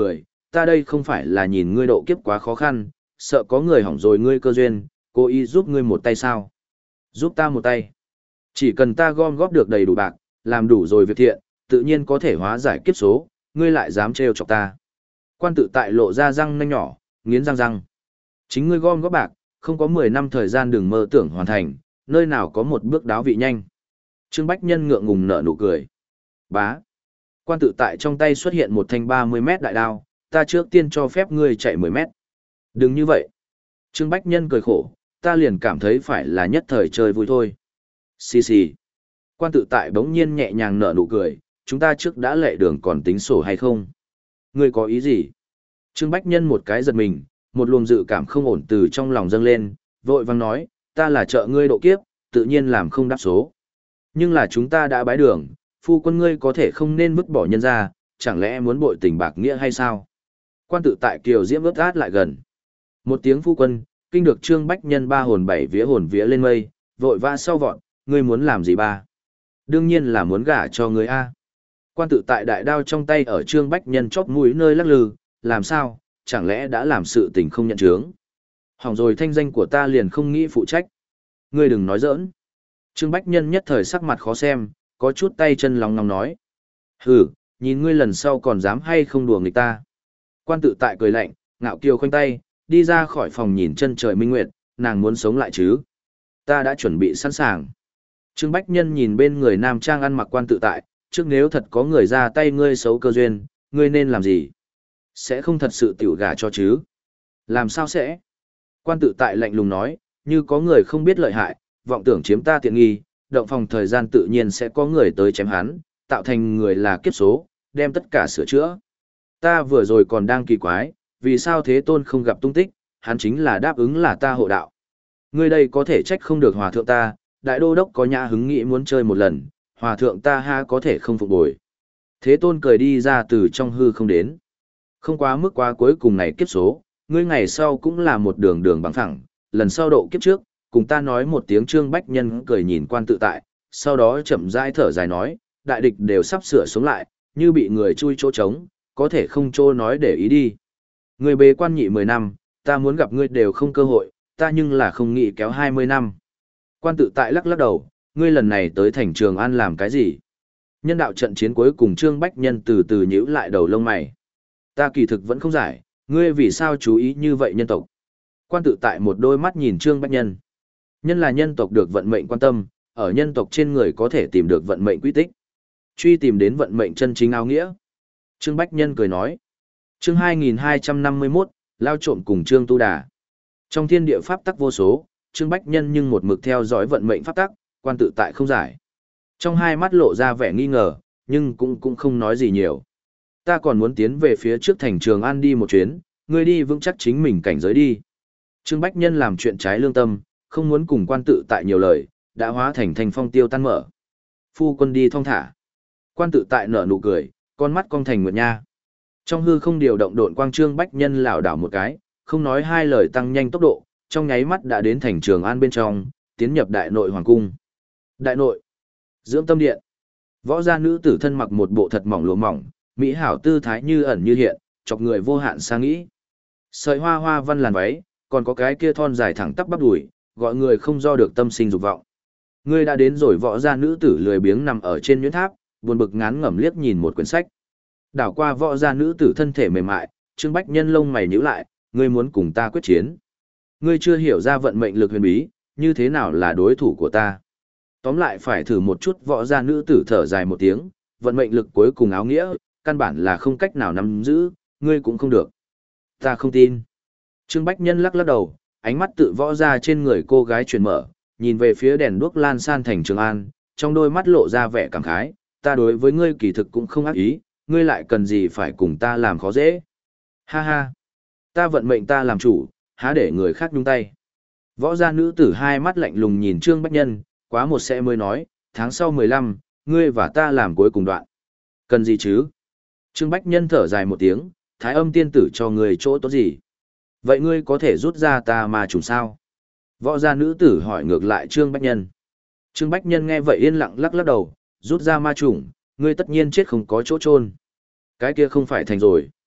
ta đây không phải là nhìn ngươi độ kiếp quá khó khăn, sợ có người hỏng rồi ngươi cơ duyên, cố ý giúp ngươi một tay sao? Giúp ta một tay. Chỉ cần ta gom góp được đầy đủ bạc, làm đủ rồi việc thiện, tự nhiên có thể hóa giải kiếp số, ngươi lại dám trêu chọc ta. Quan tự tại lộ ra răng nanh nhỏ, nghiến răng răng. Chính ngươi gom góp bạc, không có mười năm thời gian đừng mơ tưởng hoàn thành, nơi nào có một bước đáo vị nhanh. Trương Bách Nhân ngượng ngùng nở nụ cười. Bá. Quan tự tại trong tay xuất hiện một thanh ba mươi mét đại đao, ta trước tiên cho phép ngươi chạy mười mét. Đừng như vậy. Trương Bách Nhân cười khổ, ta liền cảm thấy phải là nhất thời chơi vui thôi. Xì xì. Quan tự tại bỗng nhiên nhẹ nhàng nở nụ cười, chúng ta trước đã lệ đường còn tính sổ hay không? Ngươi có ý gì? Trương Bách Nhân một cái giật mình, một luồng dự cảm không ổn từ trong lòng dâng lên, vội vang nói, ta là trợ ngươi độ kiếp, tự nhiên làm không đáp số. Nhưng là chúng ta đã bái đường, phu quân ngươi có thể không nên vứt bỏ nhân ra, chẳng lẽ muốn bội tình bạc nghĩa hay sao? Quan tự tại kiều diễm ướt át lại gần. Một tiếng phu quân, kinh được Trương Bách Nhân ba hồn bảy vía hồn vía lên mây, vội vã sau vọt, ngươi muốn làm gì ba? Đương nhiên là muốn gả cho ngươi a. Quan tự tại đại đao trong tay ở Trương Bách Nhân chóp mũi nơi lắc lư, làm sao, chẳng lẽ đã làm sự tình không nhận chướng? Hỏng rồi thanh danh của ta liền không nghĩ phụ trách. Ngươi đừng nói giỡn. Trương Bách Nhân nhất thời sắc mặt khó xem, có chút tay chân lòng nóng nói. Hừ, nhìn ngươi lần sau còn dám hay không đùa nghịch ta. Quan tự tại cười lạnh, ngạo kiều khoanh tay, đi ra khỏi phòng nhìn chân trời minh nguyệt, nàng muốn sống lại chứ. Ta đã chuẩn bị sẵn sàng. Trương Bách Nhân nhìn bên người nam trang ăn mặc quan tự tại, trước nếu thật có người ra tay ngươi xấu cơ duyên, ngươi nên làm gì? Sẽ không thật sự tiểu gả cho chứ? Làm sao sẽ? Quan tự tại lạnh lùng nói, như có người không biết lợi hại, vọng tưởng chiếm ta tiện nghi, động phòng thời gian tự nhiên sẽ có người tới chém hắn, tạo thành người là kiếp số, đem tất cả sửa chữa. Ta vừa rồi còn đang kỳ quái, vì sao Thế Tôn không gặp tung tích, hắn chính là đáp ứng là ta hộ đạo. Ngươi đây có thể trách không được hòa thượng ta, đại đô đốc có nhã hứng nghĩ muốn chơi một lần, hòa thượng ta ha có thể không phục bồi. Thế Tôn cười đi ra từ trong hư không đến. Không quá mức quá cuối cùng này kiếp số, ngươi ngày sau cũng là một đường đường bằng phẳng, lần sau độ kiếp trước, cùng ta nói một tiếng. Trương Bách Nhân cười nhìn quan tự tại, sau đó chậm rãi thở dài nói, đại địch đều sắp sửa sống lại, như bị người chui chỗ trống, có thể không chỗ nói để ý đi. Ngươi bế quan nhị mười năm, ta muốn gặp ngươi đều không cơ hội, ta nhưng là không nghĩ kéo hai mươi năm. Quan tự tại lắc lắc đầu, ngươi lần này tới thành Trường An làm cái gì? Nhân đạo trận chiến cuối cùng Trương Bách Nhân từ từ nhíu lại đầu lông mày. Ta kỳ thực vẫn không giải, ngươi vì sao chú ý như vậy nhân tộc? Quan tự tại một đôi mắt nhìn Trương Bách Nhân. Nhân là nhân tộc được vận mệnh quan tâm, ở nhân tộc trên người có thể tìm được vận mệnh quy tích. Truy tìm đến vận mệnh chân chính áo nghĩa. Trương Bách Nhân cười nói. Chương hai nghìn hai trăm năm mươi mốt, lao trộm cùng Trương Tu Đà. Trong thiên địa pháp tắc vô số, Trương Bách Nhân nhưng một mực theo dõi vận mệnh pháp tắc, quan tự tại không giải. Trong hai mắt lộ ra vẻ nghi ngờ, nhưng cũng cũng không nói gì nhiều. Ta còn muốn tiến về phía trước thành Trường An đi một chuyến, ngươi đi vững chắc chính mình cảnh giới đi. Trương Bách Nhân làm chuyện trái lương tâm, không muốn cùng quan tự tại nhiều lời, đã hóa thành thành phong tiêu tan mở. Phu quân đi thong thả. Quan tự tại nở nụ cười, con mắt cong thành nguyệt nha. Trong hư không điều động độn quang, Trương Bách Nhân lảo đảo một cái, không nói hai lời tăng nhanh tốc độ, trong nháy mắt đã đến thành Trường An bên trong, tiến nhập đại nội hoàng cung. Đại nội, dưỡng tâm điện. Võ gia nữ tử thân mặc một bộ thật mỏng lụa mỏng, mỹ hảo tư thái như ẩn như hiện, chọc người vô hạn sang nghĩ. Sợi hoa hoa văn làn váy, còn có cái kia thon dài thẳng tắp bắp đùi, gọi người không do được tâm sinh dục vọng. Ngươi đã đến rồi. Võ gia nữ tử lười biếng nằm ở trên nhuyễn tháp, buồn bực ngán ngẩm liếc nhìn một quyển sách. Đảo qua võ gia nữ tử thân thể mềm mại, Trương Bách Nhân lông mày nhíu lại, ngươi muốn cùng ta quyết chiến. Ngươi chưa hiểu ra vận mệnh lực huyền bí, như thế nào là đối thủ của ta. Tóm lại phải thử một chút. Võ gia nữ tử thở dài một tiếng, vận mệnh lực cuối cùng áo nghĩa, căn bản là không cách nào nắm giữ, ngươi cũng không được. Ta không tin. Trương Bách Nhân lắc lắc đầu, ánh mắt tự võ ra trên người cô gái chuyển mở, nhìn về phía đèn đuốc lan san thành Trường An, trong đôi mắt lộ ra vẻ cảm khái, ta đối với ngươi kỳ thực cũng không ác ý, ngươi lại cần gì phải cùng ta làm khó dễ. Ha ha, ta vận mệnh ta làm chủ, há để người khác nhúng tay. Võ gia nữ tử hai mắt lạnh lùng nhìn Trương Bách Nhân, quá một sẽ mới nói, tháng sau mười lăm, ngươi và ta làm cuối cùng đoạn. Cần gì chứ? Trương Bách Nhân thở dài một tiếng, Thái Âm tiên tử cho ngươi chỗ tốt gì? Vậy ngươi có thể rút ra ta mà trùng sao? Võ gia nữ tử hỏi ngược lại Trương Bách Nhân. Trương Bách Nhân nghe vậy yên lặng lắc lắc đầu, rút ra ma trùng, ngươi tất nhiên chết không có chỗ chôn. Cái kia không phải thành rồi.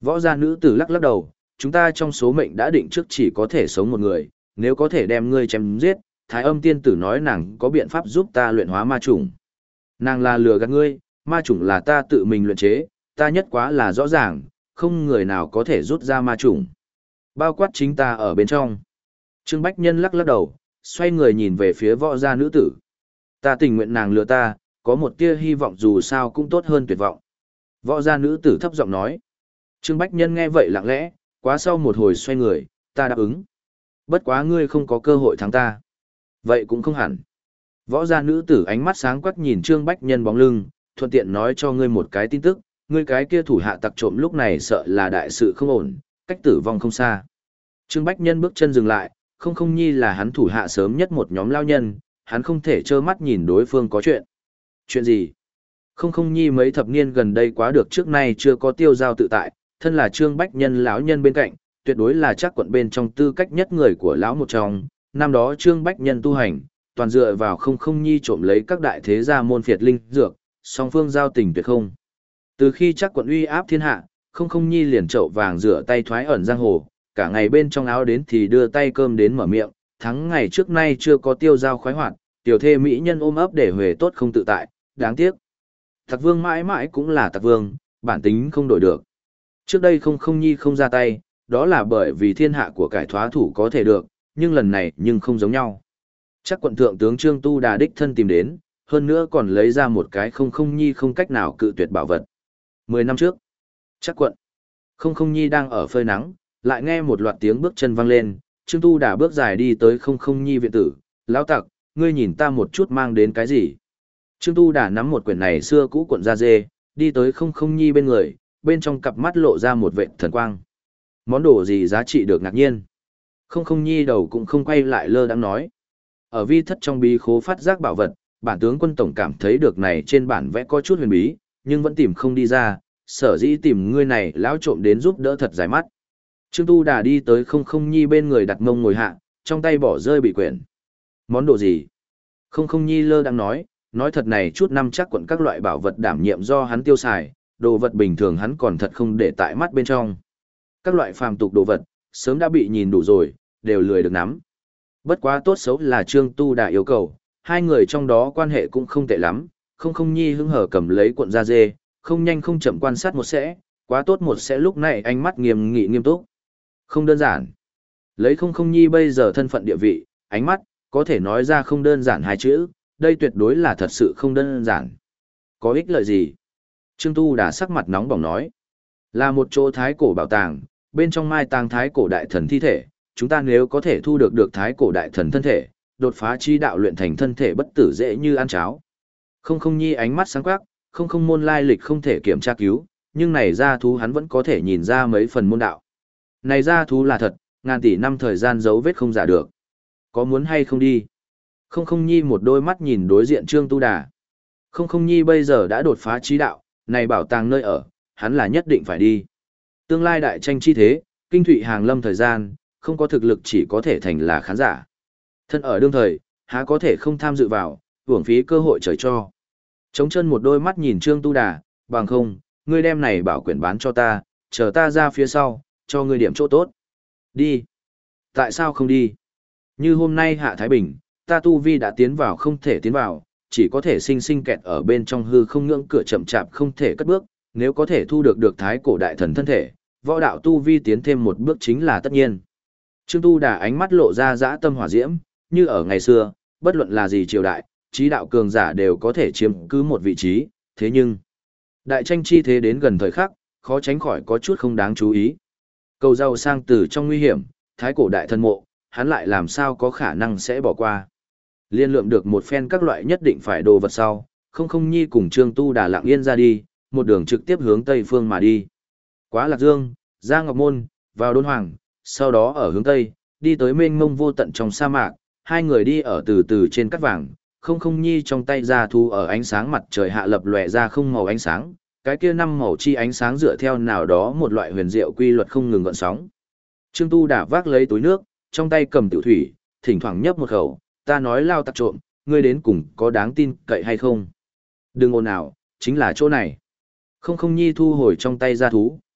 Võ gia nữ tử lắc lắc đầu, chúng ta trong số mệnh đã định trước chỉ có thể sống một người, nếu có thể đem ngươi chém giết, Thái Âm tiên tử nói nàng có biện pháp giúp ta luyện hóa ma chủng. Nàng là lừa gạt ngươi, ma chủng là ta tự mình luyện chế, ta nhất quá là rõ ràng, không người nào có thể rút ra ma chủng. Bao quát chính ta ở bên trong. Trương Bách Nhân lắc lắc đầu, xoay người nhìn về phía võ gia nữ tử. Ta tình nguyện nàng lừa ta, có một tia hy vọng dù sao cũng tốt hơn tuyệt vọng. Võ gia nữ tử thấp giọng nói. Trương Bách Nhân nghe vậy lặng lẽ, quá sau một hồi xoay người, ta đáp ứng. Bất quá ngươi không có cơ hội thắng ta. Vậy cũng không hẳn. Võ gia nữ tử ánh mắt sáng quắc nhìn Trương Bách Nhân bóng lưng, thuận tiện nói cho ngươi một cái tin tức, ngươi cái kia thủ hạ tặc trộm lúc này sợ là đại sự không ổn, cách tử vong không xa. Trương Bách Nhân bước chân dừng lại, không không nhi là hắn thủ hạ sớm nhất một nhóm lao nhân, hắn không thể trơ mắt nhìn đối phương có chuyện. Chuyện gì? Không không nhi mấy thập niên gần đây quá được trước nay chưa có tiêu giao tự tại, thân là Trương Bách Nhân lão nhân bên cạnh, tuyệt đối là chắc quận bên trong tư cách nhất người của lão một trong. Năm đó Trương Bách Nhân tu hành, toàn dựa vào không không nhi trộm lấy các đại thế gia môn phiệt linh dược, song phương giao tình tuyệt không. Từ khi chắc quận uy áp thiên hạ, không không nhi liền chậu vàng rửa tay thoái ẩn giang hồ, cả ngày bên trong áo đến thì đưa tay cơm đến mở miệng, tháng ngày trước nay chưa có tiêu giao khoái hoạt, tiểu thê mỹ nhân ôm ấp để huề tốt không tự tại, đáng tiếc. Tặc vương mãi mãi cũng là tặc vương, bản tính không đổi được. Trước đây không không nhi không ra tay, đó là bởi vì thiên hạ của cải thoá thủ có thể được, nhưng lần này nhưng không giống nhau. Chắc quận thượng tướng Trương Tu Đà đích thân tìm đến, hơn nữa còn lấy ra một cái không không nhi không cách nào cự tuyệt bảo vật. Mười năm trước, chắc quận, không không nhi đang ở phơi nắng, lại nghe một loạt tiếng bước chân vang lên, Trương Tu Đà bước dài đi tới không không nhi viện tử, lão tặc, ngươi nhìn ta một chút mang đến cái gì. Trương Tu Đà nắm một quyển này xưa cũ cuộn da dê, đi tới không không nhi bên người, bên trong cặp mắt lộ ra một vệt thần quang. Món đồ gì giá trị được ngạc nhiên. Không không nhi đầu cũng không quay lại lơ đãng nói. Ở vi thất trong bí khố phát giác bảo vật, bản tướng quân tổng cảm thấy được này trên bản vẽ có chút huyền bí, nhưng vẫn tìm không đi ra, sở dĩ tìm ngươi này lão trộm đến giúp đỡ thật dài mắt. Trương Tu Đà đi tới không không nhi bên người đặt mông ngồi hạ, trong tay bỏ rơi bị quyển. Món đồ gì? Không không nhi lơ đang nói, nói thật này chút năm chắc quận các loại bảo vật đảm nhiệm do hắn tiêu xài, đồ vật bình thường hắn còn thật không để tại mắt bên trong. Các loại phàm tục đồ vật, sớm đã bị nhìn đủ rồi, đều lười được nắm. Bất quá tốt xấu là Trương Tu Đà yêu cầu, hai người trong đó quan hệ cũng không tệ lắm, không không nhi hứng hở cầm lấy cuộn da dê, không nhanh không chậm quan sát một sẽ, quá tốt một sẽ lúc này ánh mắt nghiêm nghị nghiêm túc. Không đơn giản. Lấy không không nhi bây giờ thân phận địa vị, ánh mắt, có thể nói ra không đơn giản hai chữ, đây tuyệt đối là thật sự không đơn giản. Có ích lợi gì? Trương Tu Đà sắc mặt nóng bỏng nói. Là một chỗ thái cổ bảo tàng, bên trong mai tàng thái cổ đại thần thi thể, chúng ta nếu có thể thu được được thái cổ đại thần thân thể, đột phá chi đạo luyện thành thân thể bất tử dễ như ăn cháo. Không không nhi ánh mắt sáng quắc, không không môn lai lịch không thể kiểm tra cứu, nhưng này ra thú hắn vẫn có thể nhìn ra mấy phần môn đạo. Này ra thú là thật, ngàn tỷ năm thời gian dấu vết không giả được. Có muốn hay không đi? Không không nhi một đôi mắt nhìn đối diện Trương Tu Đà. Không không nhi bây giờ đã đột phá trí đạo, này bảo tàng nơi ở, hắn là nhất định phải đi. Tương lai đại tranh chi thế, kinh thụy hàng lâm thời gian, không có thực lực chỉ có thể thành là khán giả. Thân ở đương thời, há có thể không tham dự vào, hưởng phí cơ hội trời cho. Trống chân một đôi mắt nhìn Trương Tu Đà, bằng không, ngươi đem này bảo quyển bán cho ta, chờ ta ra phía sau, cho ngươi điểm chỗ tốt. Đi. Tại sao không đi? Như hôm nay Hạ Thái Bình, ta tu vi đã tiến vào không thể tiến vào, chỉ có thể sinh sinh kẹt ở bên trong hư không ngưỡng cửa chậm chạp không thể cất bước, nếu có thể thu được được thái cổ đại thần thân thể, võ đạo tu vi tiến thêm một bước chính là tất nhiên. Trương Tu Đà ánh mắt lộ ra dã tâm hỏa diễm, như ở ngày xưa, bất luận là gì triều đại, trí đạo cường giả đều có thể chiếm cứ một vị trí, thế nhưng đại tranh chi thế đến gần thời khắc, khó tránh khỏi có chút không đáng chú ý. Cầu giàu sang từ trong nguy hiểm, thái cổ đại thần mộ, hắn lại làm sao có khả năng sẽ bỏ qua. Liên lượng được một phen các loại nhất định phải đồ vật sau, không không nhi cùng Trương Tu Đà lặng yên ra đi, một đường trực tiếp hướng tây phương mà đi. Quá Lạc Dương, ra Ngọc Môn, vào Đôn Hoàng, sau đó ở hướng tây, đi tới mênh mông vô tận trong sa mạc, hai người đi ở từ từ trên cát vàng, không không nhi trong tay ra thu ở ánh sáng mặt trời hạ lập lòe ra không màu ánh sáng, cái kia năm màu chi ánh sáng dựa theo nào đó một loại huyền diệu quy luật không ngừng gợn sóng. Trương Tu Đà vác lấy túi nước, trong tay cầm tiểu thủy, thỉnh thoảng nhấp một khẩu, ta nói lao tặc trộm, ngươi đến cùng có đáng tin cậy hay không? Đừng ồn ào, chính là chỗ này. Không không nhi thu hồi trong tay ra thú,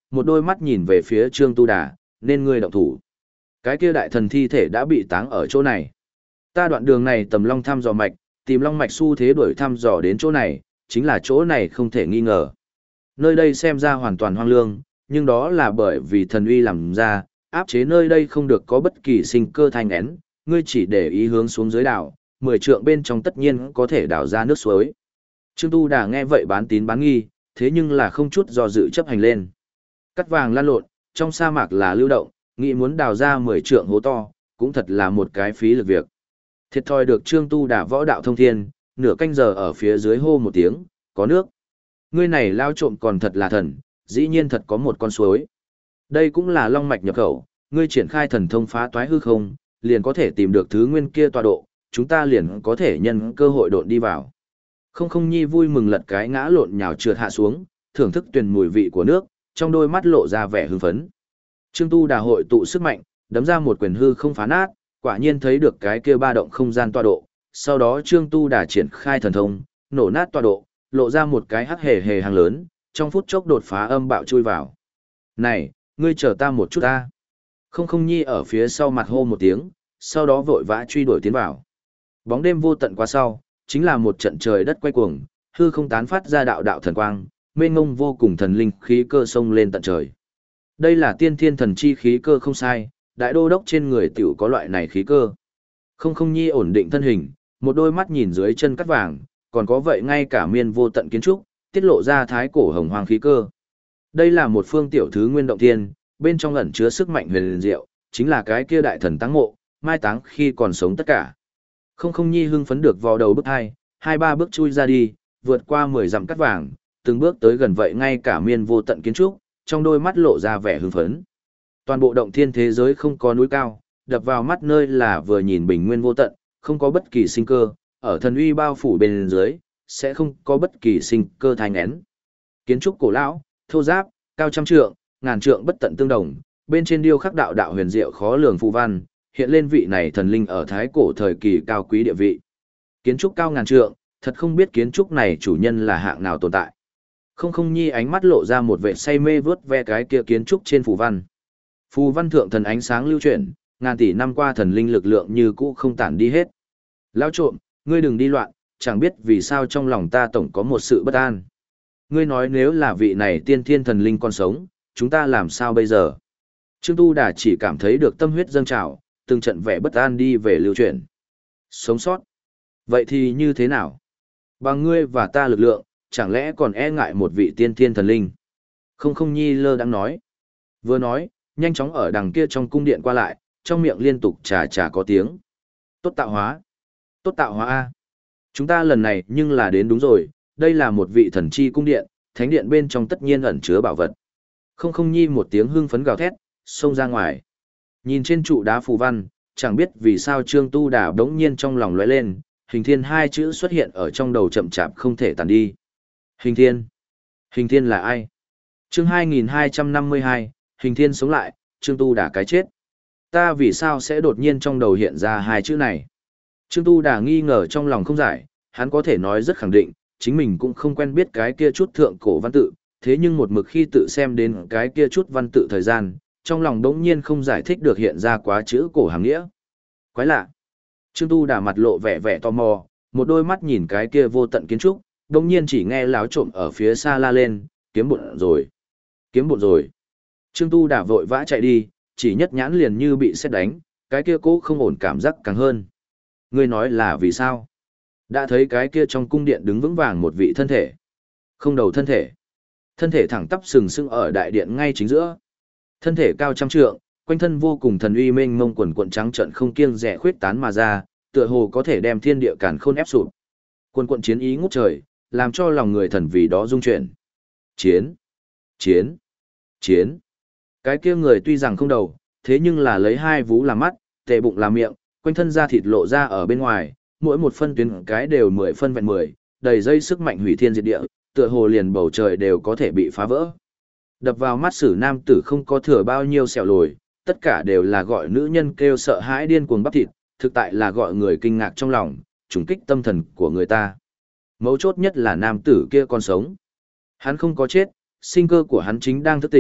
một đôi mắt nhìn về phía Trương Tu Đà, nên ngươi động thủ. Cái kia đại thần thi thể đã bị táng ở chỗ này. Ta đoạn đường này tầm long thăm dò mạch, tìm long mạch xu thế đuổi thăm dò đến chỗ này, chính là chỗ này không thể nghi ngờ. Nơi đây xem ra hoàn toàn hoang lương, nhưng đó là bởi vì thần uy làm ra, áp chế nơi đây không được có bất kỳ sinh cơ thanh én, ngươi chỉ để ý hướng xuống dưới đảo, mười trượng bên trong tất nhiên có thể đảo ra nước suối. Trương Tu Đà nghe vậy bán tín bán nghi, thế nhưng là không chút do dự chấp hành lên. Cắt vàng lan lộn, trong sa mạc là lưu động, nghĩ muốn đào ra mười trượng hố to, cũng thật là một cái phí lực việc. Thiệt thòi được Trương Tu Đà võ đạo thông thiên, nửa canh giờ ở phía dưới hô một tiếng, có nước. Ngươi này lao trộm còn thật là thần, dĩ nhiên thật có một con suối. Đây cũng là long mạch nhập khẩu, ngươi triển khai thần thông phá toái hư không, liền có thể tìm được thứ nguyên kia tọa độ, chúng ta liền có thể nhân cơ hội độn đi vào. Không Không Nhi vui mừng lật cái ngã lộn nhào trượt hạ xuống, thưởng thức tuyền mùi vị của nước, trong đôi mắt lộ ra vẻ hưng phấn. Trương Tu Đà hội tụ sức mạnh, đấm ra một quyền hư không phá nát, quả nhiên thấy được cái kia ba động không gian tọa độ, sau đó Trương Tu Đà triển khai thần thông, nổ nát tọa độ, lộ ra một cái hắc hề hề hàng lớn, trong phút chốc đột phá âm bạo chui vào. Này, ngươi chờ ta một chút ta. Không Không Nhi ở phía sau mặt hô một tiếng, sau đó vội vã truy đuổi tiến vào. Bóng đêm vô tận qua sau, chính là một trận trời đất quay cuồng, hư không tán phát ra đạo đạo thần quang, mênh mông vô cùng thần linh khí cơ sông lên tận trời. Đây là tiên thiên thần chi khí cơ không sai, đại đô đốc trên người tiểu có loại này khí cơ. Không Không Nhi ổn định thân hình, một đôi mắt nhìn dưới chân cắt vàng, còn có vậy ngay cả miên vô tận kiến trúc, tiết lộ ra thái cổ hồng hoàng khí cơ. Đây là một phương tiểu thứ nguyên động thiên, bên trong ẩn chứa sức mạnh huyền diệu, chính là cái kia đại thần táng mộ, mai táng khi còn sống tất cả. Không Không Nhi hưng phấn được vò đầu bước hai, hai ba bước chui ra đi, vượt qua mười dặm cắt vàng, từng bước tới gần vậy ngay cả miên vô tận kiến trúc, trong đôi mắt lộ ra vẻ hưng phấn. Toàn bộ động thiên thế giới không có núi cao, đập vào mắt nơi là vừa nhìn bình nguyên vô tận, không có bất kỳ sinh cơ, ở thần uy bao phủ bên dưới, sẽ không có bất kỳ sinh cơ thai nghén. Kiến trúc cổ lão, thô giáp, cao trăm trượng, ngàn trượng bất tận tương đồng, bên trên điêu khắc đạo đạo huyền diệu khó lường phù văn, hiện lên vị này thần linh ở thái cổ thời kỳ cao quý địa vị. Kiến trúc cao ngàn trượng, thật không biết kiến trúc này chủ nhân là hạng nào tồn tại. Không Không Nhi ánh mắt lộ ra một vẻ say mê vớt ve cái kia kiến trúc trên phù văn. Phù văn thượng thần ánh sáng lưu chuyển, ngàn tỷ năm qua thần linh lực lượng như cũ không tản đi hết. Lão trộm, ngươi đừng đi loạn, chẳng biết vì sao trong lòng ta tổng có một sự bất an. Ngươi nói nếu là vị này tiên thiên thần linh còn sống, chúng ta làm sao bây giờ? Trương Tu Đà chỉ cảm thấy được tâm huyết dâng trào, từng trận vẻ bất an đi về lưu chuyển. Sống sót? Vậy thì như thế nào? Bằng ngươi và ta lực lượng, chẳng lẽ còn e ngại một vị tiên thiên thần linh? Không Không Nhi lơ đang nói. Vừa nói, nhanh chóng ở đằng kia trong cung điện qua lại, trong miệng liên tục trà trà có tiếng. Tốt tạo hóa! Tốt tạo hóa A! Chúng ta lần này nhưng là đến đúng rồi, đây là một vị thần chi cung điện, thánh điện bên trong tất nhiên ẩn chứa bảo vật. Không Không Nhi một tiếng hưng phấn gào thét, xông ra ngoài. Nhìn trên trụ đá phù văn, chẳng biết vì sao Trương Tu Đà đống nhiên trong lòng lóe lên, hình thiên hai chữ xuất hiện ở trong đầu chậm chạp không thể tàn đi. Hình thiên? Hình thiên là ai? Chương hai nghìn hai trăm năm mươi hai, hình thiên sống lại, Trương Tu Đà cái chết. Ta vì sao sẽ đột nhiên trong đầu hiện ra hai chữ này? Trương Tu Đà nghi ngờ trong lòng không giải, hắn có thể nói rất khẳng định, chính mình cũng không quen biết cái kia chút thượng cổ văn tự, thế nhưng một mực khi tự xem đến cái kia chút văn tự thời gian, trong lòng đống nhiên không giải thích được hiện ra quá chữ cổ hàng nghĩa. Quái lạ. Trương Tu Đà mặt lộ vẻ vẻ tò mò, một đôi mắt nhìn cái kia vô tận kiến trúc, đống nhiên chỉ nghe láo trộm ở phía xa la lên, kiếm bộn rồi. Kiếm bộn rồi. Trương Tu Đà vội vã chạy đi, chỉ nhất nhãn liền như bị sét đánh, cái kia cố không ổn cảm giác càng hơn. Ngươi nói là vì sao? Đã thấy cái kia trong cung điện đứng vững vàng một vị thân thể. Không đầu thân thể. Thân thể thẳng tắp sừng sững ở đại điện ngay chính giữa. Thân thể cao trăm trượng, quanh thân vô cùng thần uy mênh mông quần quần trắng trận không kiêng dè khuyết tán mà ra, tựa hồ có thể đem thiên địa càn khôn ép sụp. Quần quần chiến ý ngút trời, làm cho lòng người thần vì đó rung chuyển. Chiến, chiến, chiến. Cái kia người tuy rằng không đầu, thế nhưng là lấy hai vú làm mắt, tề bụng làm miệng, quanh thân da thịt lộ ra ở bên ngoài, mỗi một phân tuyến cái đều mười phân vẹn mười, đầy dây sức mạnh hủy thiên diệt địa, tựa hồ liền bầu trời đều có thể bị phá vỡ. Đập vào mắt sử nam tử không có thừa bao nhiêu sẹo lồi, tất cả đều là gọi nữ nhân kêu sợ hãi điên cuồng bắp thịt, thực tại là gọi người kinh ngạc trong lòng, trùng kích tâm thần của người ta. Mấu chốt nhất là nam tử kia còn sống. Hắn không có chết, sinh cơ của hắn chính đang thức tỉnh,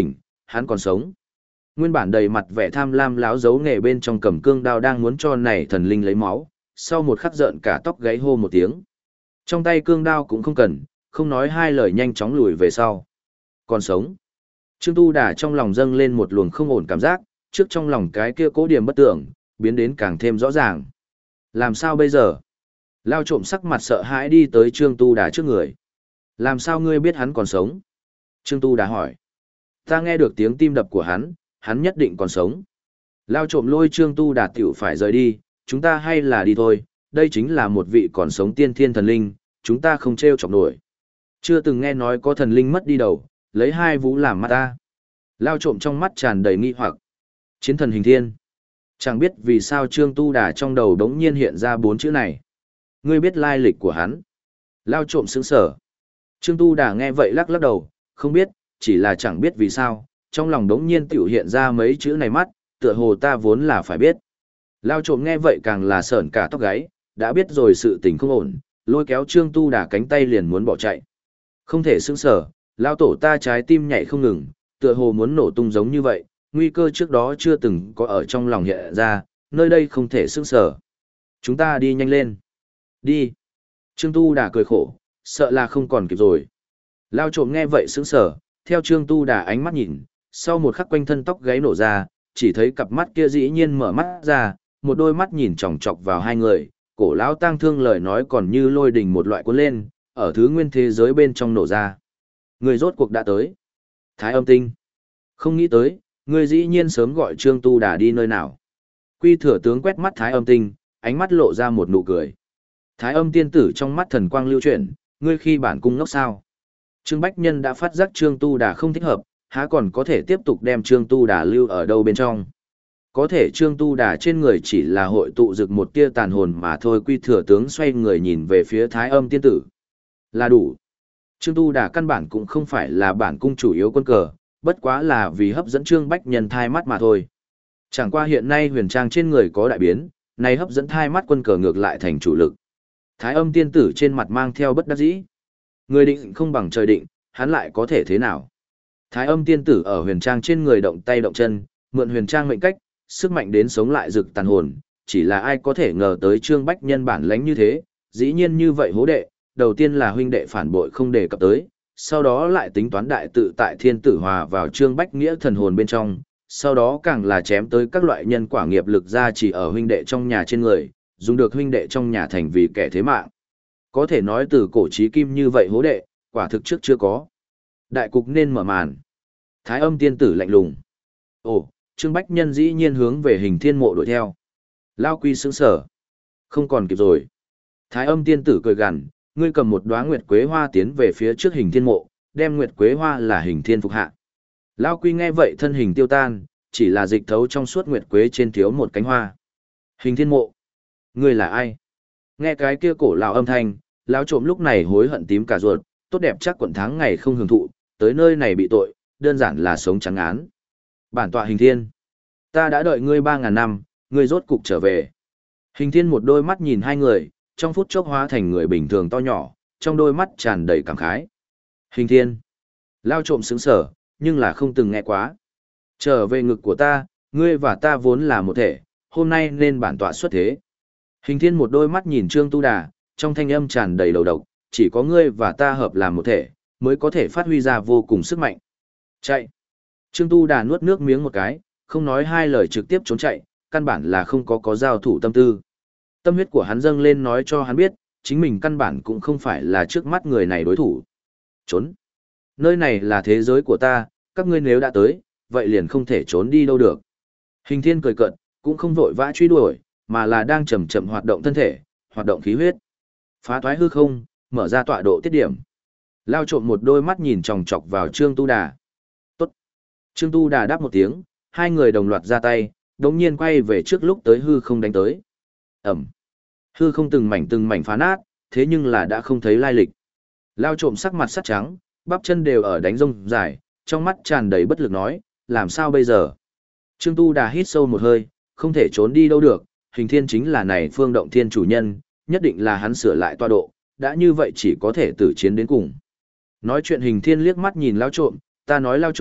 hắn còn sống. Nguyên bản đầy mặt vẻ tham lam láo giấu nghề bên trong cầm cương đao đang muốn cho này thần linh lấy máu, sau một khắc giận cả tóc gáy hô một tiếng. Trong tay cương đao cũng không cần, không nói hai lời nhanh chóng lùi về sau. Còn sống. Trương Tu Đà trong lòng dâng lên một luồng không ổn cảm giác, trước trong lòng cái kia cố điểm bất tưởng, biến đến càng thêm rõ ràng. Làm sao bây giờ? Lao trộm sắc mặt sợ hãi đi tới Trương Tu Đà trước người. Làm sao ngươi biết hắn còn sống? Trương Tu Đà hỏi. Ta nghe được tiếng tim đập của hắn, hắn nhất định còn sống. Lao trộm lôi Trương Tu Đà tiểu phải rời đi, chúng ta hay là đi thôi, đây chính là một vị còn sống tiên thiên thần linh, chúng ta không treo chọc nổi. Chưa từng nghe nói có thần linh mất đi đầu, lấy hai vú làm mắt ta. Lao trộm trong mắt tràn đầy nghi hoặc. Chiến thần hình thiên. Chẳng biết vì sao Trương Tu Đà trong đầu đống nhiên hiện ra bốn chữ này. Ngươi biết lai lịch của hắn. Lao trộm sững sở. Trương Tu Đà nghe vậy lắc lắc đầu, không biết, chỉ là chẳng biết vì sao, trong lòng đống nhiên tiểu hiện ra mấy chữ này mắt, tựa hồ ta vốn là phải biết. Lao trộm nghe vậy càng là sởn cả tóc gáy, đã biết rồi sự tình không ổn, lôi kéo Trương Tu Đà cánh tay liền muốn bỏ chạy. Không thể sững sở, Lao tổ ta trái tim nhảy không ngừng, tựa hồ muốn nổ tung giống như vậy, nguy cơ trước đó chưa từng có ở trong lòng hiện ra, nơi đây không thể sững sở. Chúng ta đi nhanh lên. Đi. Trương Tu Đà cười khổ, sợ là không còn kịp rồi. Lao trộm nghe vậy sững sở, theo Trương Tu Đà ánh mắt nhìn, sau một khắc quanh thân tóc gáy nổ ra, chỉ thấy cặp mắt kia dĩ nhiên mở mắt ra, một đôi mắt nhìn chòng chọc vào hai người, cổ lão tang thương lời nói còn như lôi đình một loại cuốn lên, ở thứ nguyên thế giới bên trong nổ ra. Người rốt cuộc đã tới. Thái Âm Tinh. Không nghĩ tới, người dĩ nhiên sớm gọi Trương Tu Đà đi nơi nào. Quy Thừa tướng quét mắt Thái Âm Tinh, ánh mắt lộ ra một nụ cười. Thái Âm tiên tử trong mắt thần quang lưu chuyển, ngươi khi bản cung ngốc sao? Trương Bách Nhân đã phát giác Trương Tu Đà không thích hợp, há còn có thể tiếp tục đem Trương Tu Đà lưu ở đâu bên trong. Có thể Trương Tu Đà trên người chỉ là hội tụ dực một tia tàn hồn mà thôi. Quy Thừa tướng xoay người nhìn về phía Thái Âm tiên tử. Là đủ. Trương Tu Đà căn bản cũng không phải là bản cung chủ yếu quân cờ, bất quá là vì hấp dẫn Trương Bách Nhân thai mắt mà thôi. Chẳng qua hiện nay huyền trang trên người có đại biến, này hấp dẫn thai mắt quân cờ ngược lại thành chủ lực. Thái Âm tiên tử trên mặt mang theo bất đắc dĩ. Người định không bằng trời định, hắn lại có thể thế nào? Thái Âm tiên tử ở huyền trang trên người động tay động chân, mượn huyền trang mệnh cách, sức mạnh đến sống lại rực tàn hồn, chỉ là ai có thể ngờ tới Trương Bách Nhân bản lãnh như thế, dĩ nhiên như vậy hố đệ, đầu tiên là huynh đệ phản bội không đề cập tới, sau đó lại tính toán đại tự tại thiên tử hòa vào Trương Bách Nghĩa thần hồn bên trong, sau đó càng là chém tới các loại nhân quả nghiệp lực ra chỉ ở huynh đệ trong nhà trên người, dùng được huynh đệ trong nhà thành vì kẻ thế mạng. Có thể nói từ cổ chí kim như vậy hố đệ, quả thực trước chưa có. Đại cục nên mở màn. Thái Âm tiên tử lạnh lùng. Ồ, Trương Bách Nhân dĩ nhiên hướng về Hình Thiên Mộ đuổi theo. Lao Quy sững sở. Không còn kịp rồi. Thái Âm tiên tử cười gằn, ngươi cầm một đóa nguyệt quế hoa tiến về phía trước Hình Thiên Mộ, đem nguyệt quế hoa là Hình Thiên phục hạ. Lao Quy nghe vậy thân hình tiêu tan, chỉ là dịch thấu trong suốt nguyệt quế trên thiếu một cánh hoa. Hình Thiên Mộ, ngươi là ai? Nghe cái kia cổ lão âm thanh, lão trộm lúc này hối hận tím cả ruột, tốt đẹp chắc quận tháng ngày không hưởng thụ, tới nơi này bị tội, đơn giản là sống trắng án. Bản tọa Hình Thiên, ta đã đợi ngươi ba ngàn năm, ngươi rốt cục trở về. Hình Thiên một đôi mắt nhìn hai người, trong phút chốc hóa thành người bình thường to nhỏ, trong đôi mắt tràn đầy cảm khái. Hình Thiên, lao trộm sững sở, nhưng là không từng nghe quá. Trở về ngực của ta, ngươi và ta vốn là một thể, hôm nay nên bản tọa xuất thế. Hình Thiên một đôi mắt nhìn Trương Tu Đà, trong thanh âm tràn đầy đầu độc, chỉ có ngươi và ta hợp làm một thể, mới có thể phát huy ra vô cùng sức mạnh. Chạy. Trương Tu Đà nuốt nước miếng một cái, không nói hai lời trực tiếp trốn chạy, căn bản là không có có giao thủ tâm tư. Tâm huyết của hắn dâng lên nói cho hắn biết, chính mình căn bản cũng không phải là trước mắt người này đối thủ. Trốn. Nơi này là thế giới của ta, các ngươi nếu đã tới, vậy liền không thể trốn đi đâu được. Hình Thiên cười cợt, cũng không vội vã truy đuổi, mà là đang chậm chậm hoạt động thân thể, hoạt động khí huyết. Phá toái hư không, mở ra tọa độ tiết điểm. Lao trộm một đôi mắt nhìn chòng chọc vào Trương Tu Đà. Tốt. Trương Tu Đà đáp một tiếng, hai người đồng loạt ra tay, đống nhiên quay về trước lúc tới hư không đánh tới. Ẩm. Hư không từng mảnh từng mảnh phá nát, thế nhưng là đã không thấy lai lịch. Lao trộm sắc mặt sắt trắng, bắp chân đều ở đánh rông dài, trong mắt tràn đầy bất lực nói, làm sao bây giờ? Trương Tu Đà hít sâu một hơi, không thể trốn đi đâu được, Hình Thiên chính là này phương động thiên chủ nhân, nhất định là hắn sửa lại tọa độ, đã như vậy chỉ có thể tử chiến đến cùng. Nói chuyện Hình Thiên liếc mắt nhìn lao trộm, ta nói lao trộm,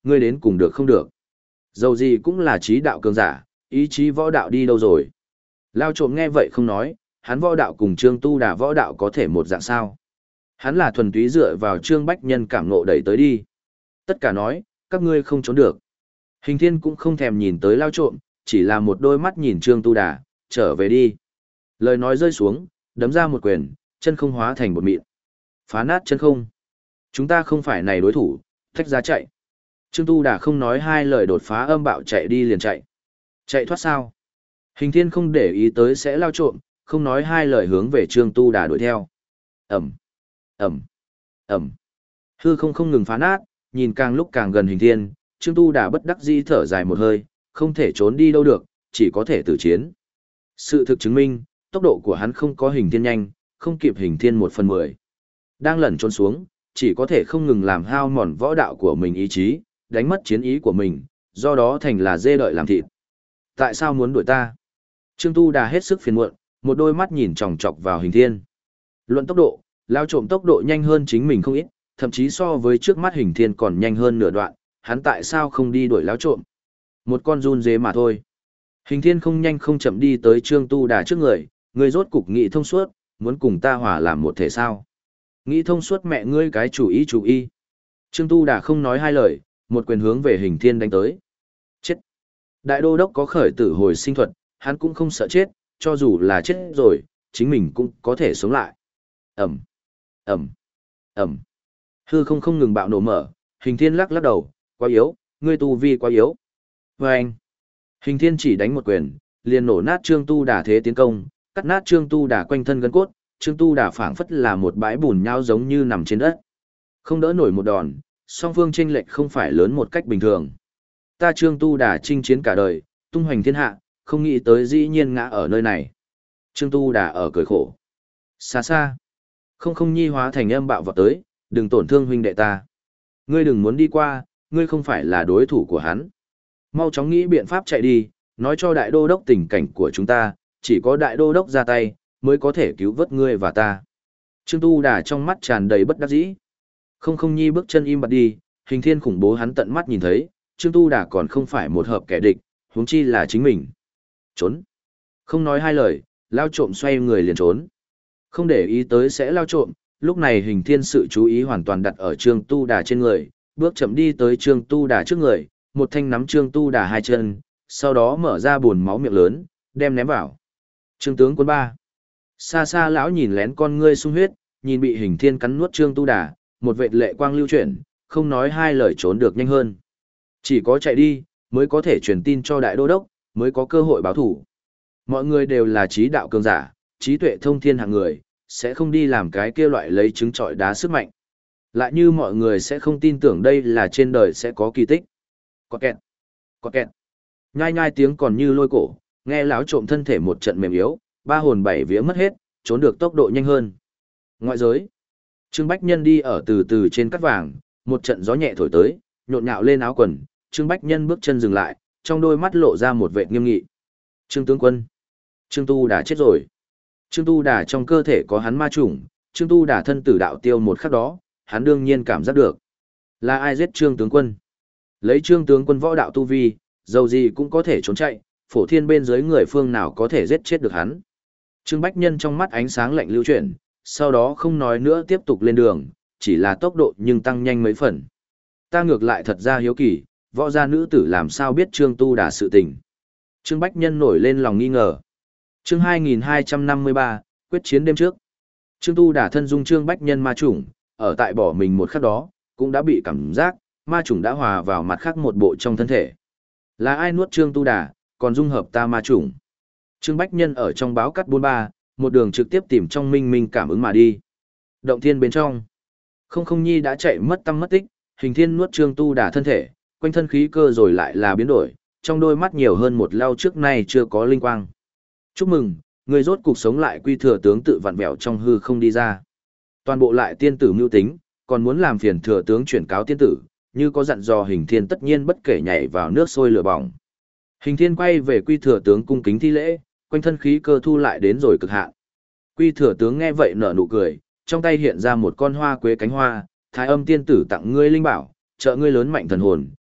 ngươi đến cùng được không được. Dầu gì cũng là trí đạo cường giả, ý chí võ đạo đi đâu rồi. Lao trộm nghe vậy không nói, hắn võ đạo cùng Trương Tu Đà võ đạo có thể một dạng sao. Hắn là thuần túy dựa vào Trương Bách Nhân cảm ngộ đẩy tới đi. Tất cả nói, các ngươi không trốn được. Hình thiên cũng không thèm nhìn tới lao trộm, chỉ là một đôi mắt nhìn Trương Tu Đà, trở về đi. Lời nói rơi xuống, đấm ra một quyền, chân không hóa thành bột mịn. Phá nát chân không. Chúng ta không phải này đối thủ, thách ra chạy. Trương Tu Đà không nói hai lời đột phá âm bạo chạy đi liền chạy. Chạy thoát sao? Hình thiên không để ý tới sẽ lao trộm, không nói hai lời hướng về Trương Tu Đà đuổi theo. Ẩm, Ẩm, Ẩm. Hư không không ngừng phá nát, nhìn càng lúc càng gần hình thiên, Trương Tu Đà bất đắc dĩ thở dài một hơi, không thể trốn đi đâu được, chỉ có thể tử chiến. Sự thực chứng minh, tốc độ của hắn không có hình thiên nhanh, không kịp hình thiên một phần mười. Đang lẩn trốn xuống, chỉ có thể không ngừng làm hao mòn võ đạo của mình ý chí, đánh mất chiến ý của mình, do đó thành là dê đợi làm thịt. Tại sao muốn đuổi ta? Trương Tu Đà hết sức phiền muộn, một đôi mắt nhìn chòng chọc vào hình thiên. Luận tốc độ, lao trộm tốc độ nhanh hơn chính mình không ít, thậm chí so với trước mắt hình thiên còn nhanh hơn nửa đoạn, hắn tại sao không đi đuổi lao trộm? Một con run dế mà thôi. Hình thiên không nhanh không chậm đi tới Trương Tu Đà trước người, người rốt cục nghị thông suốt, muốn cùng ta hòa làm một thể sao? Nghĩ thông suốt mẹ ngươi cái chủ ý chủ ý. Trương Tu Đà không nói hai lời, một quyền hướng về hình thiên đánh tới. Chết. Đại đô đốc có khởi tử hồi sinh thuật, hắn cũng không sợ chết, cho dù là chết rồi, chính mình cũng có thể sống lại. Ẩm, Ẩm, Ẩm. Hư không không ngừng bạo nổ mở, hình thiên lắc lắc đầu, quá yếu, ngươi tu vi quá yếu. Và anh, hình thiên chỉ đánh một quyền, liền nổ nát Trương Tu Đà thế tiến công, cắt nát Trương Tu Đà quanh thân gân cốt, Trương Tu Đà phảng phất là một bãi bùn nhau giống như nằm trên đất. Không đỡ nổi một đòn, song phương chênh lệch không phải lớn một cách bình thường. Ta Trương Tu Đà chinh chiến cả đời, tung hoành thiên hạ, không nghĩ tới dĩ nhiên ngã ở nơi này. Trương Tu Đà ở cười khổ. Xa xa. Không không nhi hóa thành âm bạo vọt tới, đừng tổn thương huynh đệ ta. Ngươi đừng muốn đi qua, ngươi không phải là đối thủ của hắn. Mau chóng nghĩ biện pháp chạy đi, nói cho đại đô đốc tình cảnh của chúng ta, chỉ có đại đô đốc ra tay, mới có thể cứu vớt ngươi và ta. Trương Tu Đà trong mắt tràn đầy bất đắc dĩ. Không không nhi bước chân im bặt đi, hình thiên khủng bố hắn tận mắt nhìn thấy, Trương Tu Đà còn không phải một hợp kẻ địch, huống chi là chính mình. Trốn. Không nói hai lời, lao trộm xoay người liền trốn. Không để ý tới sẽ lao trộm, lúc này hình thiên sự chú ý hoàn toàn đặt ở Trương Tu Đà trên người, bước chậm đi tới Trương Tu Đà trước người, một thanh nắm Trương Tu Đà hai chân, sau đó mở ra buồn máu miệng lớn, đem ném vào. Trương tướng quân ba. Xa xa lão nhìn lén con ngươi sung huyết, nhìn bị hình thiên cắn nuốt Trương Tu Đà, một vệt lệ quang lưu chuyển, không nói hai lời trốn được nhanh hơn. Chỉ có chạy đi, mới có thể truyền tin cho đại đô đốc, mới có cơ hội báo thủ. Mọi người đều là trí đạo cường giả, trí tuệ thông thiên hạng người, sẽ không đi làm cái kia loại lấy trứng trọi đá sức mạnh. Lại như mọi người sẽ không tin tưởng đây là trên đời sẽ có kỳ tích. Có kẹt, có kẹt. Nhai nhai tiếng còn như lôi cổ, nghe lão trộm thân thể một trận mềm yếu, ba hồn bảy vía mất hết, trốn được tốc độ nhanh hơn. Ngoại giới, Trương Bách Nhân đi ở từ từ trên cát vàng, một trận gió nhẹ thổi tới, nhộn nhạo lên áo quần, Trương Bách Nhân bước chân dừng lại, trong đôi mắt lộ ra một vẻ nghiêm nghị. Trương tướng quân, Trương Tu Đà chết rồi. Trương Tu Đà trong cơ thể có hắn ma chủng, Trương Tu Đà thân tử đạo tiêu một khắc đó, hắn đương nhiên cảm giác được. Là ai giết Trương tướng quân? Lấy Trương tướng quân võ đạo tu vi, dầu gì cũng có thể trốn chạy, phổ thiên bên dưới người phương nào có thể giết chết được hắn. Trương Bách Nhân trong mắt ánh sáng lạnh lưu chuyển, sau đó không nói nữa tiếp tục lên đường, chỉ là tốc độ nhưng tăng nhanh mấy phần. Ta ngược lại thật ra hiếu kỳ, võ gia nữ tử làm sao biết Trương Tu Đà sự tình. Trương Bách Nhân nổi lên lòng nghi ngờ. Chương hai nghìn hai trăm năm mươi ba, quyết chiến đêm trước. Trương Tu Đà thân dung Trương Bách Nhân ma chủng, ở tại bỏ mình một khắc đó, cũng đã bị cảm giác, ma chủng đã hòa vào mặt khác một bộ trong thân thể. Là ai nuốt Trương Tu Đà, còn dung hợp ta ma chủng? Trương Bách Nhân ở trong báo cắt bốn ba, một đường trực tiếp tìm trong minh minh cảm ứng mà đi. Động thiên bên trong, Không Không Nhi đã chạy mất tâm mất tích, hình thiên nuốt Trương Tu Đà thân thể, quanh thân khí cơ rồi lại là biến đổi, trong đôi mắt nhiều hơn một lao trước nay chưa có linh quang. Chúc mừng, người rốt cục sống lại, quy thừa tướng tự vặn vẹo trong hư không đi ra. Toàn bộ lại tiên tử mưu tính, còn muốn làm phiền thừa tướng chuyển cáo tiên tử, như có dặn dò hình thiên tất nhiên bất kể nhảy vào nước sôi lửa bỏng. Hình thiên quay về quy thừa tướng cung kính thi lễ, quanh thân khí cơ thu lại đến rồi cực hạn. Quy thừa tướng nghe vậy nở nụ cười, trong tay hiện ra một con hoa quế cánh hoa, thái âm tiên tử tặng ngươi linh bảo, trợ ngươi lớn mạnh thần hồn,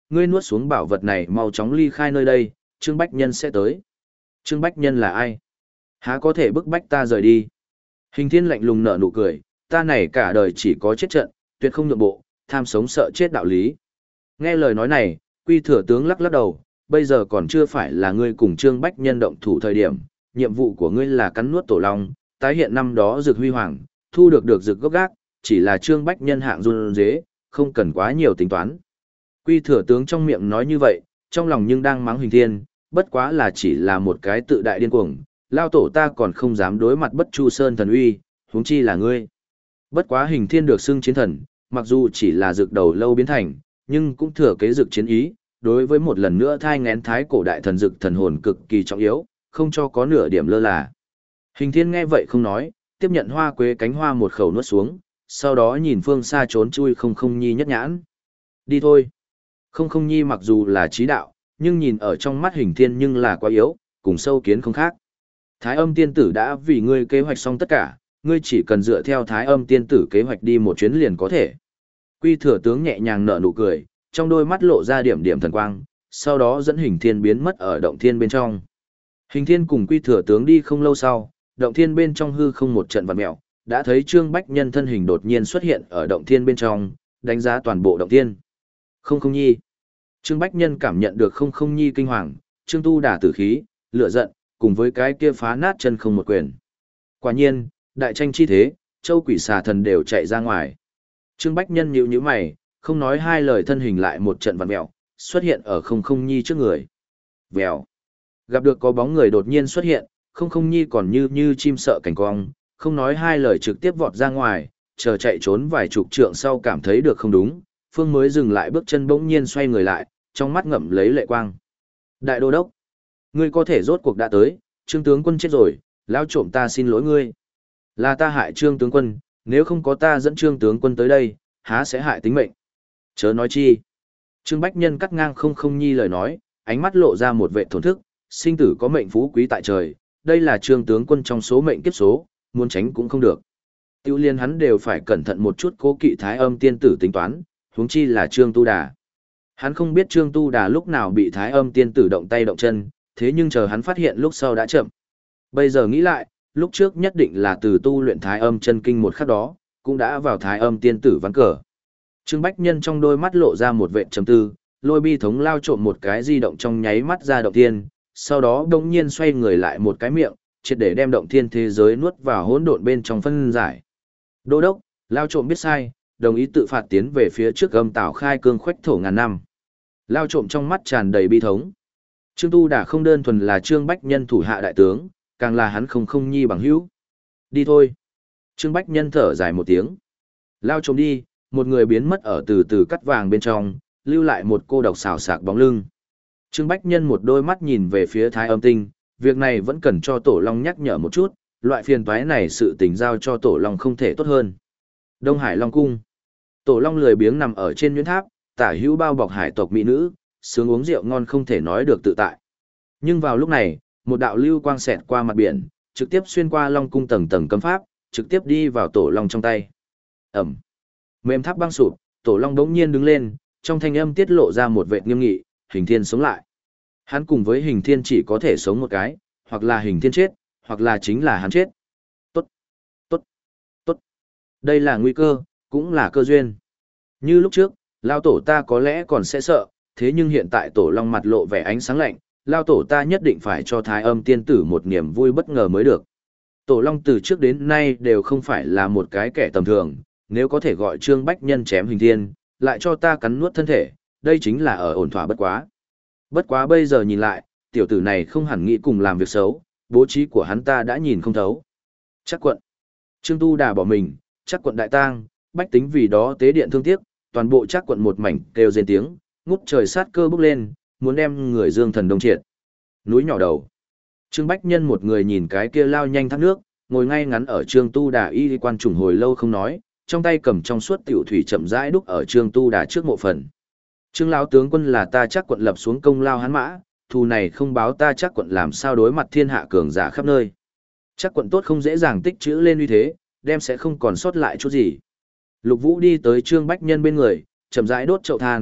ngươi nuốt xuống bảo vật này mau chóng ly khai nơi đây, Trương Bách Nhân sẽ tới. Trương Bách Nhân là ai? Há có thể bức bách ta rời đi? Hình thiên lạnh lùng nở nụ cười, ta này cả đời chỉ có chết trận, tuyệt không nhượng bộ, tham sống sợ chết đạo lý. Nghe lời nói này, Quy Thừa tướng lắc lắc đầu, bây giờ còn chưa phải là ngươi cùng Trương Bách Nhân động thủ thời điểm, nhiệm vụ của ngươi là cắn nuốt tổ long, tái hiện năm đó Dực huy hoàng, thu được được Dực gốc gác, chỉ là Trương Bách Nhân hạng run dế, không cần quá nhiều tính toán. Quy Thừa tướng trong miệng nói như vậy, trong lòng nhưng đang mắng Hình Thiên, bất quá là chỉ là một cái tự đại điên cuồng, lao tổ ta còn không dám đối mặt Bất Chu Sơn thần uy, huống chi là ngươi. Bất quá Hình Thiên được xưng chiến thần, mặc dù chỉ là Dực đầu lâu biến thành, nhưng cũng thừa kế Dực chiến ý, đối với một lần nữa thai ngén thái cổ đại thần Dực thần hồn cực kỳ trọng yếu, không cho có nửa điểm lơ là. Hình Thiên nghe vậy không nói, tiếp nhận hoa quế cánh hoa một khẩu nuốt xuống, sau đó nhìn phương xa trốn chui không không nhi nhất nhãn. Đi thôi. Không không nhi mặc dù là trí đạo, nhưng nhìn ở trong mắt Hình Thiên nhưng là quá yếu, cùng sâu kiến không khác. Thái âm tiên tử đã vì ngươi kế hoạch xong tất cả, ngươi chỉ cần dựa theo thái âm tiên tử kế hoạch đi một chuyến liền có thể. Quy Thừa tướng nhẹ nhàng nở nụ cười, trong đôi mắt lộ ra điểm điểm thần quang, sau đó dẫn Hình Thiên biến mất ở động thiên bên trong. Hình Thiên cùng Quy Thừa tướng đi không lâu sau, động thiên bên trong hư không một trận vặn mèo, đã thấy Trương Bách Nhân thân hình đột nhiên xuất hiện ở động thiên bên trong, đánh giá toàn bộ động thiên. Không không nhi. Trương Bách Nhân cảm nhận được không không nhi kinh hoàng, Trương Tu Đả tử khí, lửa giận, cùng với cái kia phá nát chân không một quyền. Quả nhiên, đại tranh chi thế, châu quỷ xà thần đều chạy ra ngoài. Trương Bách Nhân nhíu nhíu mày, không nói hai lời thân hình lại một trận vặn mèo, xuất hiện ở không không nhi trước người. Vèo. Gặp được có bóng người đột nhiên xuất hiện, không không nhi còn như như chim sợ cảnh cong, không nói hai lời trực tiếp vọt ra ngoài, chờ chạy trốn vài chục trượng sau cảm thấy được không đúng, phương mới dừng lại bước chân bỗng nhiên xoay người lại, trong mắt ngậm lấy lệ quang. Đại đô đốc, ngươi có thể rốt cuộc đã tới, Trương tướng quân chết rồi, lão trộm ta xin lỗi ngươi. Là ta hại Trương tướng quân, nếu không có ta dẫn Trương tướng quân tới đây, há sẽ hại tính mệnh. Chớ nói chi. Trương Bách Nhân cắt ngang không không nhi lời nói, ánh mắt lộ ra một vệ thổn thức, sinh tử có mệnh phú quý tại trời, đây là Trương tướng quân trong số mệnh kiếp số, muốn tránh cũng không được. Tiêu liên hắn đều phải cẩn thận một chút cố kỵ thái âm tiên tử tính toán, huống chi là Trương Tu Đà. Hắn không biết Trương Tu Đà lúc nào bị thái âm tiên tử động tay động chân, thế nhưng chờ hắn phát hiện lúc sau đã chậm. Bây giờ nghĩ lại, lúc trước nhất định là từ tu luyện thái âm chân kinh một khắc đó, cũng đã vào thái âm tiên tử ván cờ. Trương Bách Nhân trong đôi mắt lộ ra một vệ trầm tư, lôi bi thống lao trộm một cái di động trong nháy mắt ra động thiên, sau đó đông nhiên xoay người lại một cái miệng, triệt để đem động thiên thế giới nuốt vào hỗn độn bên trong phân giải. Đô đốc, lao trộm biết sai, đồng ý tự phạt tiến về phía trước âm tảo khai cương khoách thổ ngàn năm. Lao trộm trong mắt tràn đầy bi thống. Trương Tu Đà không đơn thuần là Trương Bách Nhân thủ hạ đại tướng, càng là hắn không không nhi bằng hữu. Đi thôi. Trương Bách Nhân thở dài một tiếng. Lao trộm đi, một người biến mất ở từ từ cắt vàng bên trong, lưu lại một cô độc xào sạc bóng lưng. Trương Bách Nhân một đôi mắt nhìn về phía Thái Âm Tinh, việc này vẫn cần cho Tổ Long nhắc nhở một chút, loại phiền toái này sự tình giao cho Tổ Long không thể tốt hơn. Đông Hải Long Cung. Tổ Long lười biếng nằm ở trên nhuyễn tháp, tả hữu bao bọc hải tộc mỹ nữ, sướng uống rượu ngon không thể nói được tự tại. Nhưng vào lúc này, một đạo lưu quang xẹt qua mặt biển, trực tiếp xuyên qua Long Cung tầng tầng cấm pháp, trực tiếp đi vào Tổ Long trong tay. Ẩm. Mềm tháp băng sụp, Tổ Long đống nhiên đứng lên, trong thanh âm tiết lộ ra một vệt nghiêm nghị, Hình Thiên sống lại. Hắn cùng với Hình Thiên chỉ có thể sống một cái, hoặc là Hình Thiên chết, hoặc là chính là hắn chết. Tốt, tốt, tốt. Đây là nguy cơ, cũng là cơ duyên. Như lúc trước, Lao Tổ ta có lẽ còn sẽ sợ, thế nhưng hiện tại Tổ Long mặt lộ vẻ ánh sáng lạnh, Lao Tổ ta nhất định phải cho Thái Âm tiên tử một niềm vui bất ngờ mới được. Tổ Long từ trước đến nay đều không phải là một cái kẻ tầm thường, nếu có thể gọi Trương Bách Nhân chém Hình Thiên, lại cho ta cắn nuốt thân thể, đây chính là ở ổn thỏa bất quá. Bất quá bây giờ nhìn lại, tiểu tử này không hẳn nghĩ cùng làm việc xấu, bố trí của hắn ta đã nhìn không thấu. Chắc quận. Trương Tu Đà bỏ mình, chắc quận đại tang, bách tính vì đó tế điện thương tiếc, toàn bộ chắc quận một mảnh kêu rên tiếng, ngút trời sát cơ bốc lên, muốn đem người dương thần đông triệt. Núi nhỏ đầu. Trương Bách Nhân một người nhìn cái kia lao nhanh thác nước, ngồi ngay ngắn ở Trương Tu Đà y quan trùng hồi lâu không nói, trong tay cầm trong suốt tiểu thủy chậm rãi đúc ở Trương Tu Đà trước mộ phần. Trương lão tướng quân là ta chắc quận lập xuống công lao hắn mã, thù này không báo ta chắc quận làm sao đối mặt thiên hạ cường giả khắp nơi. Chắc quận tốt không dễ dàng tích trữ lên uy thế, đem sẽ không còn sót lại chút gì. Lục Vũ đi tới Trương Bách Nhân bên người, chậm rãi đốt chậu than,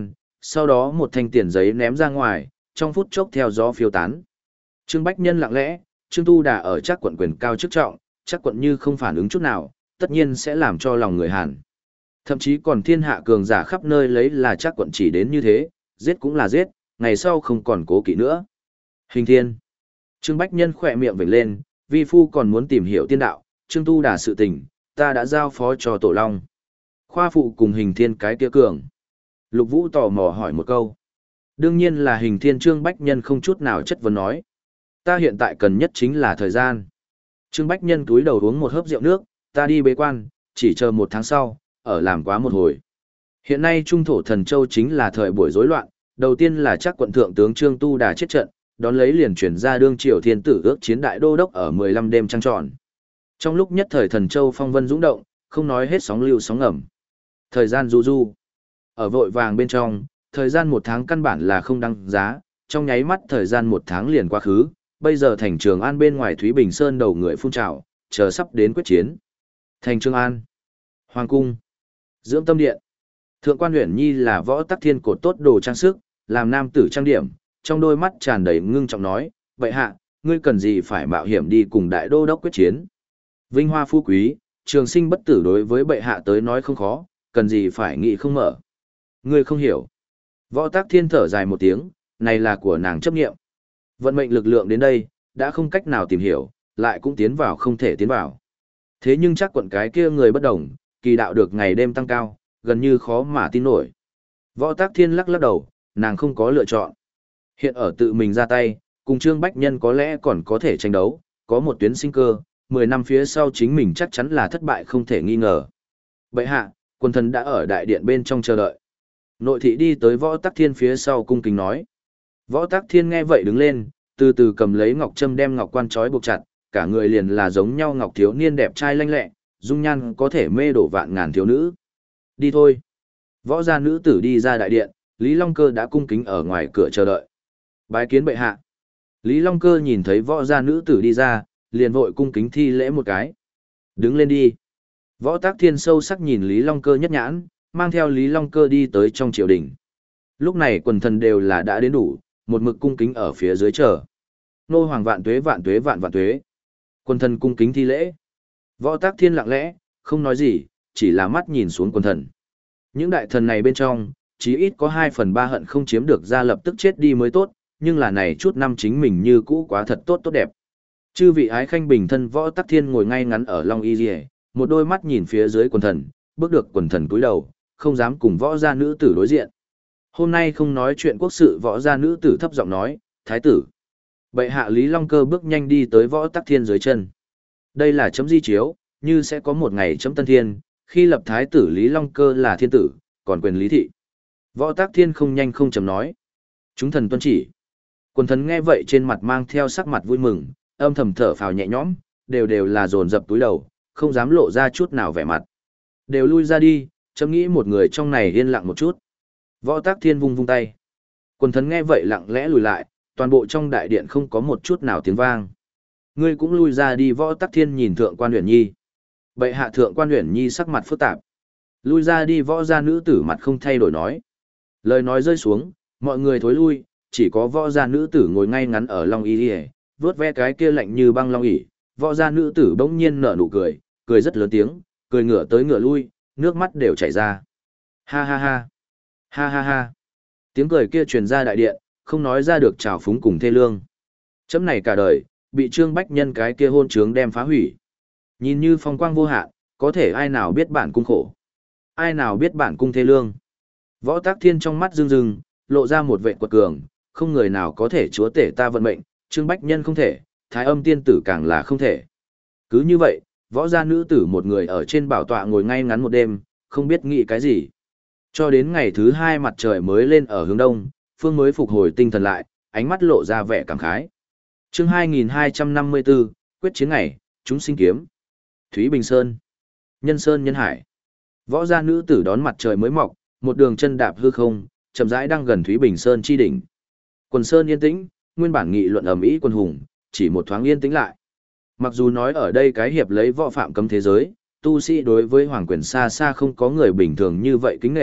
sau đó một thanh tiền giấy ném ra ngoài, trong phút chốc theo gió phiêu tán. Trương Bách Nhân lặng lẽ, Trương Tu Đà ở chắc quận quyền cao chức trọng, chắc quận như không phản ứng chút nào, tất nhiên sẽ làm cho lòng người Hàn. Thậm chí còn thiên hạ cường giả khắp nơi lấy là chắc quận chỉ đến như thế, giết cũng là giết, ngày sau không còn cố kỵ nữa. Hình thiên. Trương Bách Nhân khỏe miệng vểnh lên, vi phu còn muốn tìm hiểu tiên đạo, Trương Tu Đà sự tình, ta đã giao phó cho Tổ Long. Khoa phụ cùng hình thiên cái kia cường. Lục Vũ tò mò hỏi một câu. Đương nhiên là hình thiên. Trương Bách Nhân không chút nào chất vấn nói. Ta hiện tại cần nhất chính là thời gian. Trương Bách Nhân túi đầu uống một hớp rượu nước, ta đi bế quan, chỉ chờ một tháng sau, ở làm quá một hồi. Hiện nay Trung Thổ Thần Châu chính là thời buổi rối loạn, đầu tiên là chắc quận thượng tướng Trương Tu Đà chết trận, đón lấy liền chuyển ra đương triều thiên tử ước chiến đại đô đốc ở mười lăm đêm trăng tròn. Trong lúc nhất thời Thần Châu phong vân dũng động, không nói hết sóng lưu sóng ngầm. Thời gian du du. Ở vội vàng bên trong, thời gian một tháng căn bản là không đăng giá, trong nháy mắt thời gian một tháng liền quá khứ, bây giờ thành Trường An bên ngoài Thúy Bình Sơn đầu người phun trào, chờ sắp đến quyết chiến. Thành Trường An, Hoàng Cung, Dưỡng Tâm Điện. Thượng quan Uyển Nhi là Võ Tắc Thiên cột tốt đồ trang sức, làm nam tử trang điểm, trong đôi mắt tràn đầy ngưng trọng nói, vậy hạ, ngươi cần gì phải mạo hiểm đi cùng đại đô đốc quyết chiến. Vinh hoa phú quý, trường sinh bất tử đối với bệ hạ tới nói không khó, cần gì phải nghĩ không mở. Ngươi không hiểu. Võ Tắc Thiên thở dài một tiếng, này là của nàng chấp nghiệm. Vận mệnh lực lượng đến đây, đã không cách nào tìm hiểu, lại cũng tiến vào không thể tiến vào. Thế nhưng chắc quận cái kia người bất đồng, kỳ đạo được ngày đêm tăng cao, gần như khó mà tin nổi. Võ Tắc Thiên lắc lắc đầu, nàng không có lựa chọn. Hiện ở tự mình ra tay, cùng Trương Bách Nhân có lẽ còn có thể tranh đấu, có một tuyến sinh cơ, mười năm phía sau chính mình chắc chắn là thất bại không thể nghi ngờ. Bệ hạ, quân thần đã ở đại điện bên trong chờ đợi. Nội thị đi tới Võ Tắc Thiên phía sau cung kính nói. Võ Tắc Thiên nghe vậy đứng lên, từ từ cầm lấy ngọc trâm đem ngọc quan trói buộc chặt, cả người liền là giống nhau ngọc thiếu niên đẹp trai lanh lẹ, dung nhan có thể mê đổ vạn ngàn thiếu nữ. Đi thôi. Võ gia nữ tử đi ra đại điện, Lý Long Cơ đã cung kính ở ngoài cửa chờ đợi. Bái kiến bệ hạ. Lý Long Cơ nhìn thấy võ gia nữ tử đi ra, liền vội cung kính thi lễ một cái. Đứng lên đi. Võ Tắc Thiên sâu sắc nhìn Lý Long Cơ nhất nhãn, mang theo Lý Long Cơ đi tới trong triều đình. Lúc này quần thần đều là đã đến đủ, một mực cung kính ở phía dưới chờ. Nô hoàng vạn tuế vạn tuế vạn vạn tuế. Quần thần cung kính thi lễ. Võ Tắc Thiên lặng lẽ, không nói gì, chỉ là mắt nhìn xuống quần thần. Những đại thần này bên trong, chí ít có hai phần ba hận không chiếm được ra lập tức chết đi mới tốt, nhưng là này chút năm chính mình như cũ quá thật tốt tốt đẹp. Chư vị ái khanh bình thân. Võ Tắc Thiên ngồi ngay ngắn ở Long Y Liề, một đôi mắt nhìn phía dưới quần thần, bước được quần thần cúi đầu, không dám cùng võ gia nữ tử đối diện. Hôm nay không nói chuyện quốc sự. Võ gia nữ tử thấp giọng nói, thái tử. Bệ hạ. Lý Long Cơ bước nhanh đi tới Võ Tắc Thiên dưới chân. Đây là chấm di chiếu, như sẽ có một ngày chấm tân thiên, khi lập thái tử Lý Long Cơ là thiên tử, còn quyền lý thị. Võ Tắc Thiên không nhanh không chậm nói. Chúng thần tuân chỉ. Quần thần nghe vậy trên mặt mang theo sắc mặt vui mừng, âm thầm thở phào nhẹ nhõm, đều đều là dồn dập túi đầu, không dám lộ ra chút nào vẻ mặt. Đều lui ra đi, chấm nghĩ một người trong này yên lặng một chút. Võ Tắc Thiên vung vung tay. Quần thần nghe vậy lặng lẽ lùi lại, toàn bộ trong đại điện không có một chút nào tiếng vang. Ngươi cũng lui ra đi. Võ Tắc Thiên nhìn Thượng quan Uyển Nhi. Bệ hạ. Thượng quan Uyển Nhi sắc mặt phức tạp. Lui ra đi. Võ gia nữ tử mặt không thay đổi nói. Lời nói rơi xuống, mọi người thối lui, chỉ có võ gia nữ tử ngồi ngay ngắn ở Long Y Liề, vớt ve cái kia lạnh như băng long ỷ. Võ gia nữ tử bỗng nhiên nở nụ cười, cười rất lớn tiếng, cười ngửa tới ngửa lui, nước mắt đều chảy ra. Ha ha ha. Ha ha ha. Tiếng cười kia truyền ra đại điện, không nói ra được trào phúng cùng thê lương. Chấm này cả đời, bị Trương Bách Nhân cái kia hôn trướng đem phá hủy. Nhìn như phong quang vô hạn, có thể ai nào biết bản cung khổ. Ai nào biết bản cung thê lương. Võ Tắc Thiên trong mắt rưng rưng, lộ ra một vệ quật cường, không người nào có thể chúa tể ta vận mệnh, Trương Bách Nhân không thể, Thái Âm tiên tử càng là không thể. Cứ như vậy, võ gia nữ tử một người ở trên bảo tọa ngồi ngay ngắn một đêm, không biết nghĩ cái gì. Cho đến ngày thứ hai mặt trời mới lên ở hướng đông, Phương mới phục hồi tinh thần lại, ánh mắt lộ ra vẻ cảm khái. Chương hai nghìn hai trăm năm mươi tư, quyết chiến ngày, chúng sinh kiếm. Thúy Bình Sơn, Nhân Sơn Nhân Hải. Võ gia nữ tử đón mặt trời mới mọc, một đường chân đạp hư không, chậm rãi đang gần Thúy Bình Sơn chi đỉnh. Quần sơn yên tĩnh, nguyên bản nghị luận ầm ĩ quân hùng, chỉ một thoáng yên tĩnh lại. Mặc dù nói ở đây cái hiệp lấy võ phạm cấm thế giới, tu sĩ đối với hoàng quyền xa xa không có người bình thường như vậy kính nghệ,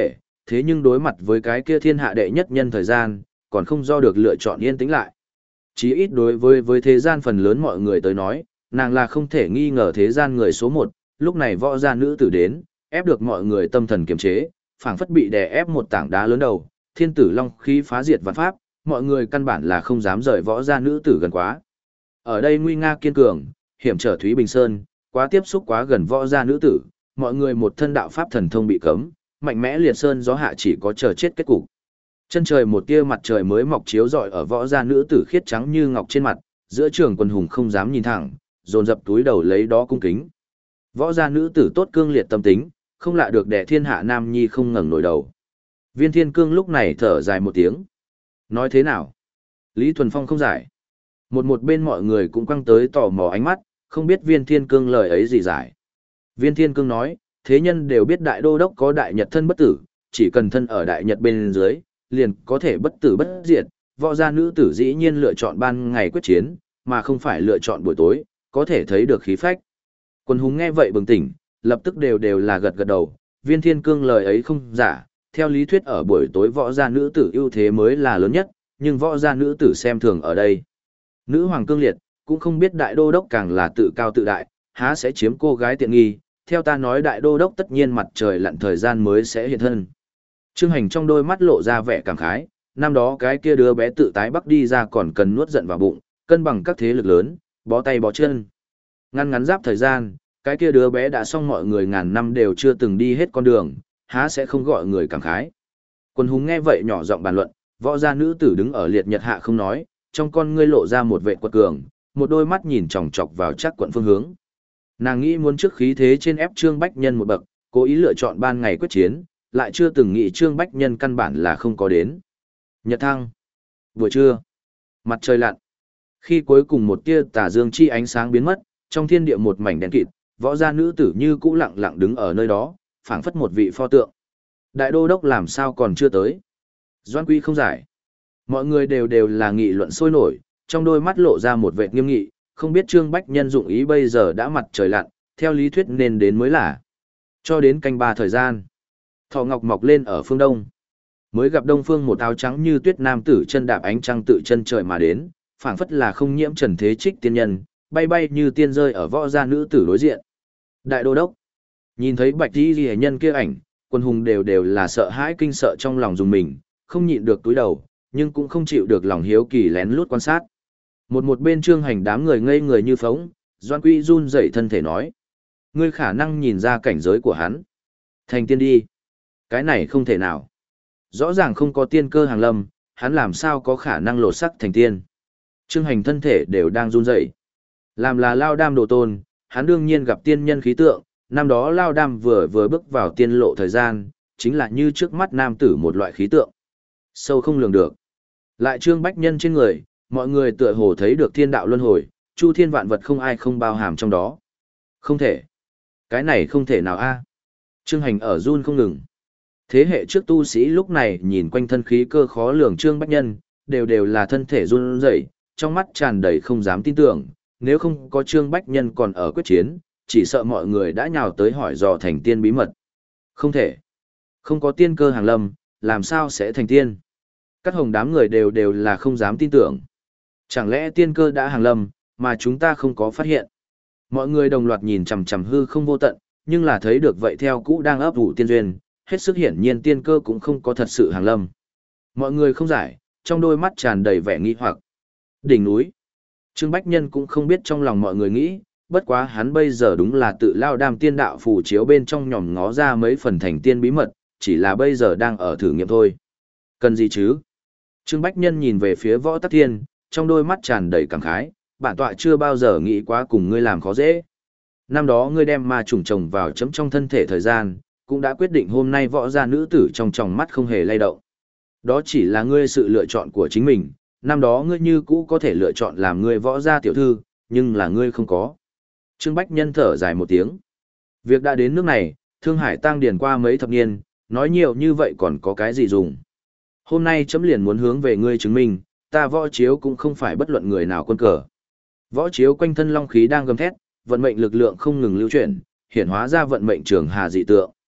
thế nhưng đối mặt với cái kia thiên hạ đệ nhất nhân thời gian, còn không do được lựa chọn yên tĩnh lại. Chí ít đối với với thế gian phần lớn mọi người tới nói, nàng là không thể nghi ngờ thế gian người số một, lúc này võ gia nữ tử đến, ép được mọi người tâm thần kiềm chế, phảng phất bị đè ép một tảng đá lớn đầu, thiên tử long khí phá diệt vạn pháp, mọi người căn bản là không dám rời võ gia nữ tử gần quá. Ở đây nguy nga kiên cường, hiểm trở Thúy Bình Sơn, quá tiếp xúc quá gần võ gia nữ tử, mọi người một thân đạo pháp thần thông bị cấm, mạnh mẽ liệt sơn gió hạ chỉ có chờ chết kết cục. Chân trời một tia mặt trời mới mọc chiếu rọi ở võ gia nữ tử khiết trắng như ngọc trên mặt, giữa trường quân hùng không dám nhìn thẳng, dồn dập túi đầu lấy đó cung kính. Võ gia nữ tử tốt cương liệt tâm tính, không lạ được đẻ thiên hạ nam nhi không ngẩng nổi đầu. Viên Thiên Cương lúc này thở dài một tiếng. Nói thế nào? Lý Thuần Phong không giải. Một một bên mọi người cũng quăng tới tò mò ánh mắt, không biết Viên Thiên Cương lời ấy gì giải. Viên Thiên Cương nói, thế nhân đều biết đại đô đốc có đại nhật thân bất tử, chỉ cần thân ở đại nhật bên dưới, liền có thể bất tử bất diệt. Võ gia nữ tử dĩ nhiên lựa chọn ban ngày quyết chiến, mà không phải lựa chọn buổi tối, có thể thấy được khí phách. Quân hùng nghe vậy bừng tỉnh, lập tức đều đều là gật gật đầu, Viên Thiên Cương lời ấy không giả, theo lý thuyết ở buổi tối võ gia nữ tử ưu thế mới là lớn nhất, nhưng võ gia nữ tử xem thường ở đây. Nữ hoàng cương liệt, cũng không biết đại đô đốc càng là tự cao tự đại, há sẽ chiếm cô gái tiện nghi, theo ta nói đại đô đốc tất nhiên mặt trời lặn thời gian mới sẽ hiện thân. Trương Hành trong đôi mắt lộ ra vẻ cảm khái, năm đó cái kia đứa bé tự tái bắc đi ra còn cần nuốt giận vào bụng, cân bằng các thế lực lớn, bó tay bó chân. Ngăn ngắn giáp thời gian, cái kia đứa bé đã xong mọi người ngàn năm đều chưa từng đi hết con đường, há sẽ không gọi người cảm khái. Quân hùng nghe vậy nhỏ giọng bàn luận, võ gia nữ tử đứng ở liệt nhật hạ không nói, trong con ngươi lộ ra một vệ quật cường, một đôi mắt nhìn chòng chọc vào chắc quận phương hướng. Nàng nghĩ muốn trước khí thế trên ép Trương Bách Nhân một bậc, cố ý lựa chọn ban ngày quyết chiến, lại chưa từng nghĩ Trương Bách Nhân căn bản là không có đến. Nhật thăng. Buổi trưa. Mặt trời lặn. Khi cuối cùng một tia tà dương chi ánh sáng biến mất, trong thiên địa một mảnh đen kịt, võ gia nữ tử như cũ lặng lặng đứng ở nơi đó, phảng phất một vị pho tượng. Đại đô đốc làm sao còn chưa tới? Doan Quy không giải. Mọi người đều đều là nghị luận sôi nổi, trong đôi mắt lộ ra một vẻ nghiêm nghị, không biết Trương Bách Nhân dụng ý bây giờ đã mặt trời lặn, theo lý thuyết nên đến mới là. Cho đến canh ba thời gian, Thọ Ngọc mọc lên ở phương đông. Mới gặp Đông Phương một áo trắng như tuyết nam tử chân đạp ánh trăng tự chân trời mà đến, phảng phất là không nhiễm trần thế trích tiên nhân, bay bay như tiên rơi ở võ gia nữ tử đối diện. Đại đô đốc, nhìn thấy bạch y ghi nhân kia ảnh, quân hùng đều đều là sợ hãi kinh sợ trong lòng dùng mình, không nhịn được túi đầu, nhưng cũng không chịu được lòng hiếu kỳ lén lút quan sát. Một một bên Trương Hành đám người ngây người như phóng, Doan Quy run rẩy thân thể nói. Ngươi khả năng nhìn ra cảnh giới của hắn. Thành tiên đi. Cái này không thể nào. Rõ ràng không có tiên cơ hàng lâm, hắn làm sao có khả năng lột sắc thành tiên. Trương Hành thân thể đều đang run rẩy. Làm là Lao Đam đồ tôn, hắn đương nhiên gặp tiên nhân khí tượng, năm đó Lao Đam vừa vừa bước vào tiên lộ thời gian, chính là như trước mắt nam tử một loại khí tượng. Sâu không lường được. Lại Trương Bách Nhân trên người, mọi người tựa hồ thấy được thiên đạo luân hồi, chu thiên vạn vật không ai không bao hàm trong đó. Không thể. Cái này không thể nào a. Trương Hành ở run không ngừng. Thế hệ trước tu sĩ lúc này nhìn quanh thân khí cơ khó lường Trương Bách Nhân, đều đều là thân thể run rẩy, trong mắt tràn đầy không dám tin tưởng, nếu không có Trương Bách Nhân còn ở quyết chiến, chỉ sợ mọi người đã nhào tới hỏi dò thành tiên bí mật. Không thể. Không có tiên cơ hàng lâm, làm sao sẽ thành tiên? Các hồng đám người đều đều là không dám tin tưởng. Chẳng lẽ tiên cơ đã hàng lâm, mà chúng ta không có phát hiện? Mọi người đồng loạt nhìn chằm chằm hư không vô tận, nhưng là thấy được vậy theo cũ đang ấp ủ tiên duyên, hết sức hiển nhiên tiên cơ cũng không có thật sự hàng lâm. Mọi người không giải, trong đôi mắt tràn đầy vẻ nghi hoặc. Đỉnh núi. Trương Bách Nhân cũng không biết trong lòng mọi người nghĩ, bất quá hắn bây giờ đúng là tự Lao Đam tiên đạo phù chiếu bên trong nhòm ngó ra mấy phần thành tiên bí mật, chỉ là bây giờ đang ở thử nghiệm thôi. Cần gì chứ? Trương Bách Nhân nhìn về phía Võ Tắc Thiên, trong đôi mắt tràn đầy cảm khái, bản tọa chưa bao giờ nghĩ quá cùng ngươi làm khó dễ. Năm đó ngươi đem ma trùng trồng vào chấm trong thân thể thời gian, cũng đã quyết định hôm nay võ gia nữ tử trong tròng mắt không hề lay động. Đó chỉ là ngươi sự lựa chọn của chính mình, năm đó ngươi như cũ có thể lựa chọn làm ngươi võ gia tiểu thư, nhưng là ngươi không có. Trương Bách Nhân thở dài một tiếng. Việc đã đến nước này, Thương Hải tăng điền qua mấy thập niên, nói nhiều như vậy còn có cái gì dùng. Hôm nay chấm liền muốn hướng về ngươi chứng minh, ta võ chiếu cũng không phải bất luận người nào quân cờ. Võ chiếu quanh thân long khí đang gầm thét, vận mệnh lực lượng không ngừng lưu chuyển, hiển hóa ra vận mệnh trường hà dị tượng.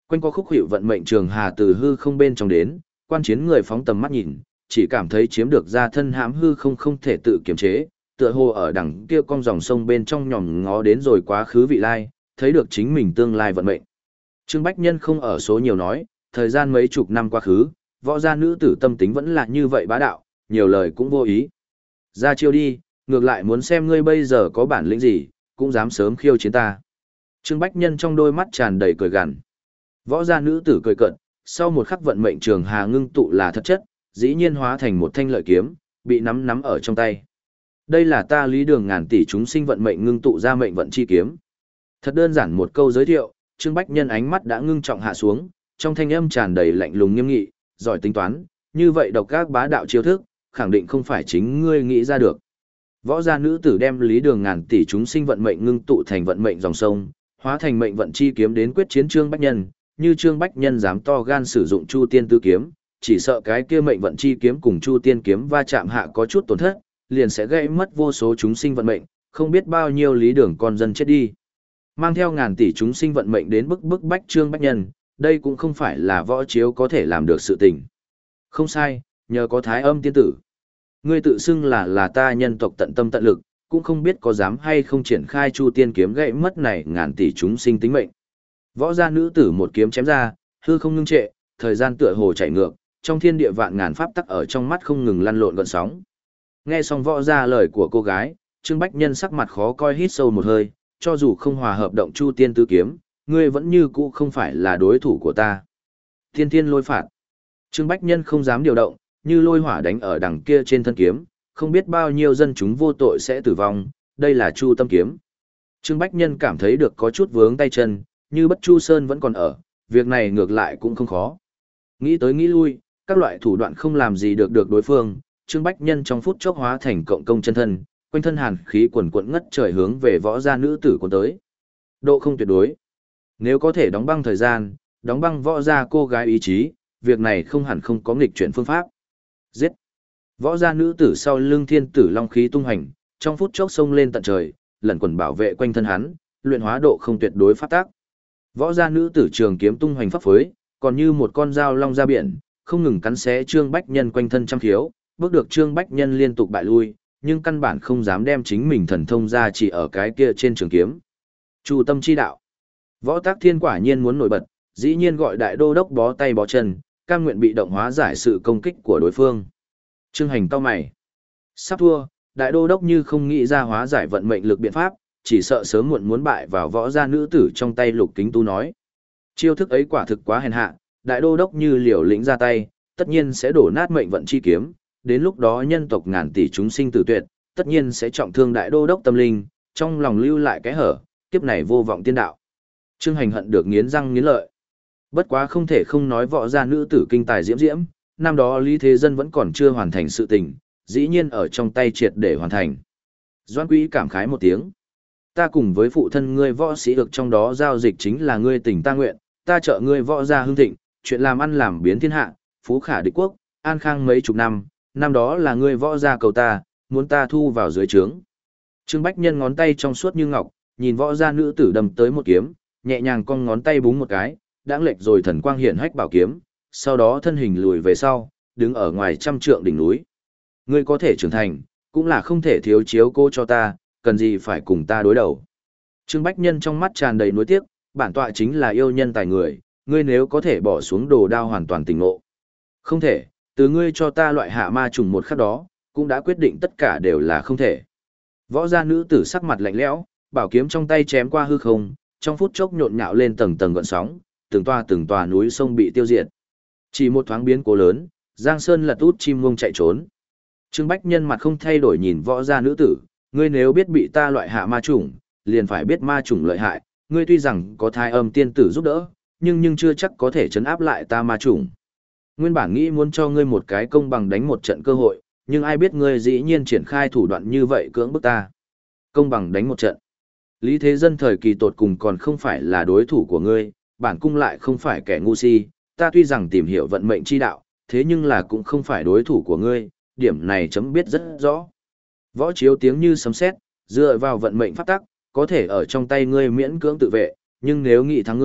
Quanh co khúc hiệu vận mệnh trường hà từ hư không bên trong đến, quan chiến người phóng tầm mắt nhìn, chỉ cảm thấy chiếm được ra thân hãm hư không không thể tự kiềm chế, tựa hồ ở đằng kia con dòng sông bên trong nhòm ngó đến rồi quá khứ vị lai, thấy được chính mình tương lai vận mệnh. Trương Bách Nhân không ở số nhiều nói, thời gian mấy chục năm quá khứ, võ gia nữ tử tâm tính vẫn là như vậy bá đạo, nhiều lời cũng vô ý. Ra chiêu đi, ngược lại muốn xem ngươi bây giờ có bản lĩnh gì, cũng dám sớm khiêu chiến ta. Trương Bách Nhân trong đôi mắt tràn đầy cười gằn. Võ gia nữ tử cười cợt, sau một khắc vận mệnh trường hà ngưng tụ là thật chất, dĩ nhiên hóa thành một thanh lợi kiếm, bị nắm nắm ở trong tay. Đây là ta Lý Đường ngàn tỷ chúng sinh vận mệnh ngưng tụ ra mệnh vận chi kiếm. Thật đơn giản một câu giới thiệu, Trương Bách Nhân ánh mắt đã ngưng trọng hạ xuống, trong thanh âm tràn đầy lạnh lùng nghiêm nghị, giỏi tính toán, như vậy độc các bá đạo chiêu thức, khẳng định không phải chính ngươi nghĩ ra được. Võ gia nữ tử đem Lý Đường ngàn tỷ chúng sinh vận mệnh ngưng tụ thành vận mệnh dòng sông, hóa thành mệnh vận chi kiếm đến quyết chiến Trương Bách Nhân, như Trương Bách Nhân dám to gan sử dụng Chu Tiên Tứ kiếm, chỉ sợ cái kia mệnh vận chi kiếm cùng Chu Tiên kiếm va chạm hạ có chút tổn thất, liền sẽ gây mất vô số chúng sinh vận mệnh, không biết bao nhiêu Lý Đường con dân chết đi. Mang theo ngàn tỷ chúng sinh vận mệnh đến bức bức bách Trương Bách Nhân, đây cũng không phải là võ chiếu có thể làm được sự tình. Không sai, nhờ có Thái Âm tiên tử. Ngươi tự xưng là là ta nhân tộc tận tâm tận lực, cũng không biết có dám hay không triển khai Chu Tiên kiếm gãy mất này ngàn tỷ chúng sinh tính mệnh. Võ gia nữ tử một kiếm chém ra, hư không ngưng trệ, thời gian tựa hồ chảy ngược, trong thiên địa vạn ngàn pháp tắc ở trong mắt không ngừng lăn lộn gợn sóng. Nghe xong võ gia lời của cô gái, Trương Bách Nhân sắc mặt khó coi hít sâu một hơi, cho dù không hòa hợp động Chu Tiên tứ kiếm, ngươi vẫn như cũ không phải là đối thủ của ta. Thiên thiên lôi phạt. Trương Bách Nhân không dám điều động, như lôi hỏa đánh ở đằng kia trên thân kiếm, không biết bao nhiêu dân chúng vô tội sẽ tử vong, đây là Chu Tâm kiếm. Trương Bách Nhân cảm thấy được có chút vướng tay chân, như Bất Chu Sơn vẫn còn ở, việc này ngược lại cũng không khó. Nghĩ tới nghĩ lui, các loại thủ đoạn không làm gì được được đối phương, Trương Bách Nhân trong phút chốc hóa thành cộng công chân thân, quanh thân hàn khí quần quận ngất trời hướng về võ gia nữ tử cuốn tới. Độ không tuyệt đối. Nếu có thể đóng băng thời gian, đóng băng võ gia cô gái ý chí, việc này không hẳn không có nghịch chuyển phương pháp. Giết. Võ gia nữ tử sau lưng thiên tử long khí tung hành, trong phút chốc xông lên tận trời, lẩn quẩn bảo vệ quanh thân hắn, luyện hóa độ không tuyệt đối pháp tác. Võ gia nữ tử trường kiếm tung hoành pháp phối, còn như một con dao long ra biển, không ngừng cắn xé Trương Bách Nhân quanh thân trăm khiếu, bước được Trương Bách Nhân liên tục bại lui, nhưng căn bản không dám đem chính mình thần thông ra chỉ ở cái kia trên trường kiếm. Chu tâm chi đạo. Võ Tác Thiên quả nhiên muốn nổi bật, dĩ nhiên gọi đại đô đốc bó tay bó chân, cam nguyện bị động hóa giải sự công kích của đối phương. Trương Hành cau mày. Sắp thua, đại đô đốc như không nghĩ ra hóa giải vận mệnh lực biện pháp, chỉ sợ sớm muộn muốn bại vào võ gia nữ tử trong tay Lục Kính Tu nói. Chiêu thức ấy quả thực quá hèn hạ, đại đô đốc như liều lĩnh ra tay, tất nhiên sẽ đổ nát mệnh vận chi kiếm, đến lúc đó nhân tộc ngàn tỷ chúng sinh tử tuyệt, tất nhiên sẽ trọng thương đại đô đốc tâm linh, trong lòng lưu lại cái hở, kiếp này vô vọng tiên đạo. Trương Hành hận được nghiến răng nghiến lợi. Bất quá không thể không nói võ gia nữ tử kinh tài diễm diễm, năm đó Lý Thế Dân vẫn còn chưa hoàn thành sự tình, dĩ nhiên ở trong tay triệt để hoàn thành. Doan Quý cảm khái một tiếng. Ta cùng với phụ thân ngươi võ sĩ được trong đó giao dịch chính là ngươi tình ta nguyện, ta trợ ngươi võ gia hưng thịnh, chuyện làm ăn làm biến thiên hạ, phú khả địch quốc, an khang mấy chục năm, năm đó là ngươi võ gia cầu ta, muốn ta thu vào dưới trướng. Trương Bách Nhân ngón tay trong suốt như ngọc, nhìn võ gia nữ tử đâm tới một kiếm, nhẹ nhàng cong ngón tay búng một cái, đãng lệch rồi thần quang hiển hách bảo kiếm, sau đó thân hình lùi về sau, đứng ở ngoài trăm trượng đỉnh núi. Ngươi có thể trưởng thành, cũng là không thể thiếu chiếu cô cho ta, cần gì phải cùng ta đối đầu. Trương Bách Nhân trong mắt tràn đầy nuối tiếc, bản tọa chính là yêu nhân tài người, ngươi nếu có thể bỏ xuống đồ đao hoàn toàn tỉnh ngộ. Không thể, từ ngươi cho ta loại hạ ma trùng một khắc đó, cũng đã quyết định tất cả đều là không thể. Võ gia nữ tử sắc mặt lạnh lẽo, bảo kiếm trong tay chém qua hư không, trong phút chốc nhộn nhạo lên tầng tầng gợn sóng, từng tòa từng tòa núi sông bị tiêu diệt. Chỉ một thoáng biến cố lớn, Giang Sơn lật út chim ngông chạy trốn. Trương Bách Nhân mặt không thay đổi nhìn võ gia nữ tử, ngươi nếu biết bị ta loại hạ ma chủng, liền phải biết ma chủng lợi hại, ngươi tuy rằng có Thái Âm tiên tử giúp đỡ, nhưng nhưng chưa chắc có thể chấn áp lại ta ma chủng. Nguyên bản nghĩ muốn cho ngươi một cái công bằng đánh một trận cơ hội, nhưng ai biết ngươi dĩ nhiên triển khai thủ đoạn như vậy cưỡng bức ta. Công bằng đánh một trận. Lý Thế Dân thời kỳ tột cùng còn không phải là đối thủ của ngươi, bản cung lại không phải kẻ ngu si, ta tuy rằng tìm hiểu vận mệnh chi đạo, thế nhưng là cũng không phải đối thủ của ngươi, điểm này chấm biết rất rõ. Võ Chiếu tiếng như sấm sét, dựa vào vận mệnh pháp tắc, có thể ở trong tay ngươi miễn cưỡng tự vệ, nhưng nếu nghĩ thắng ngươi,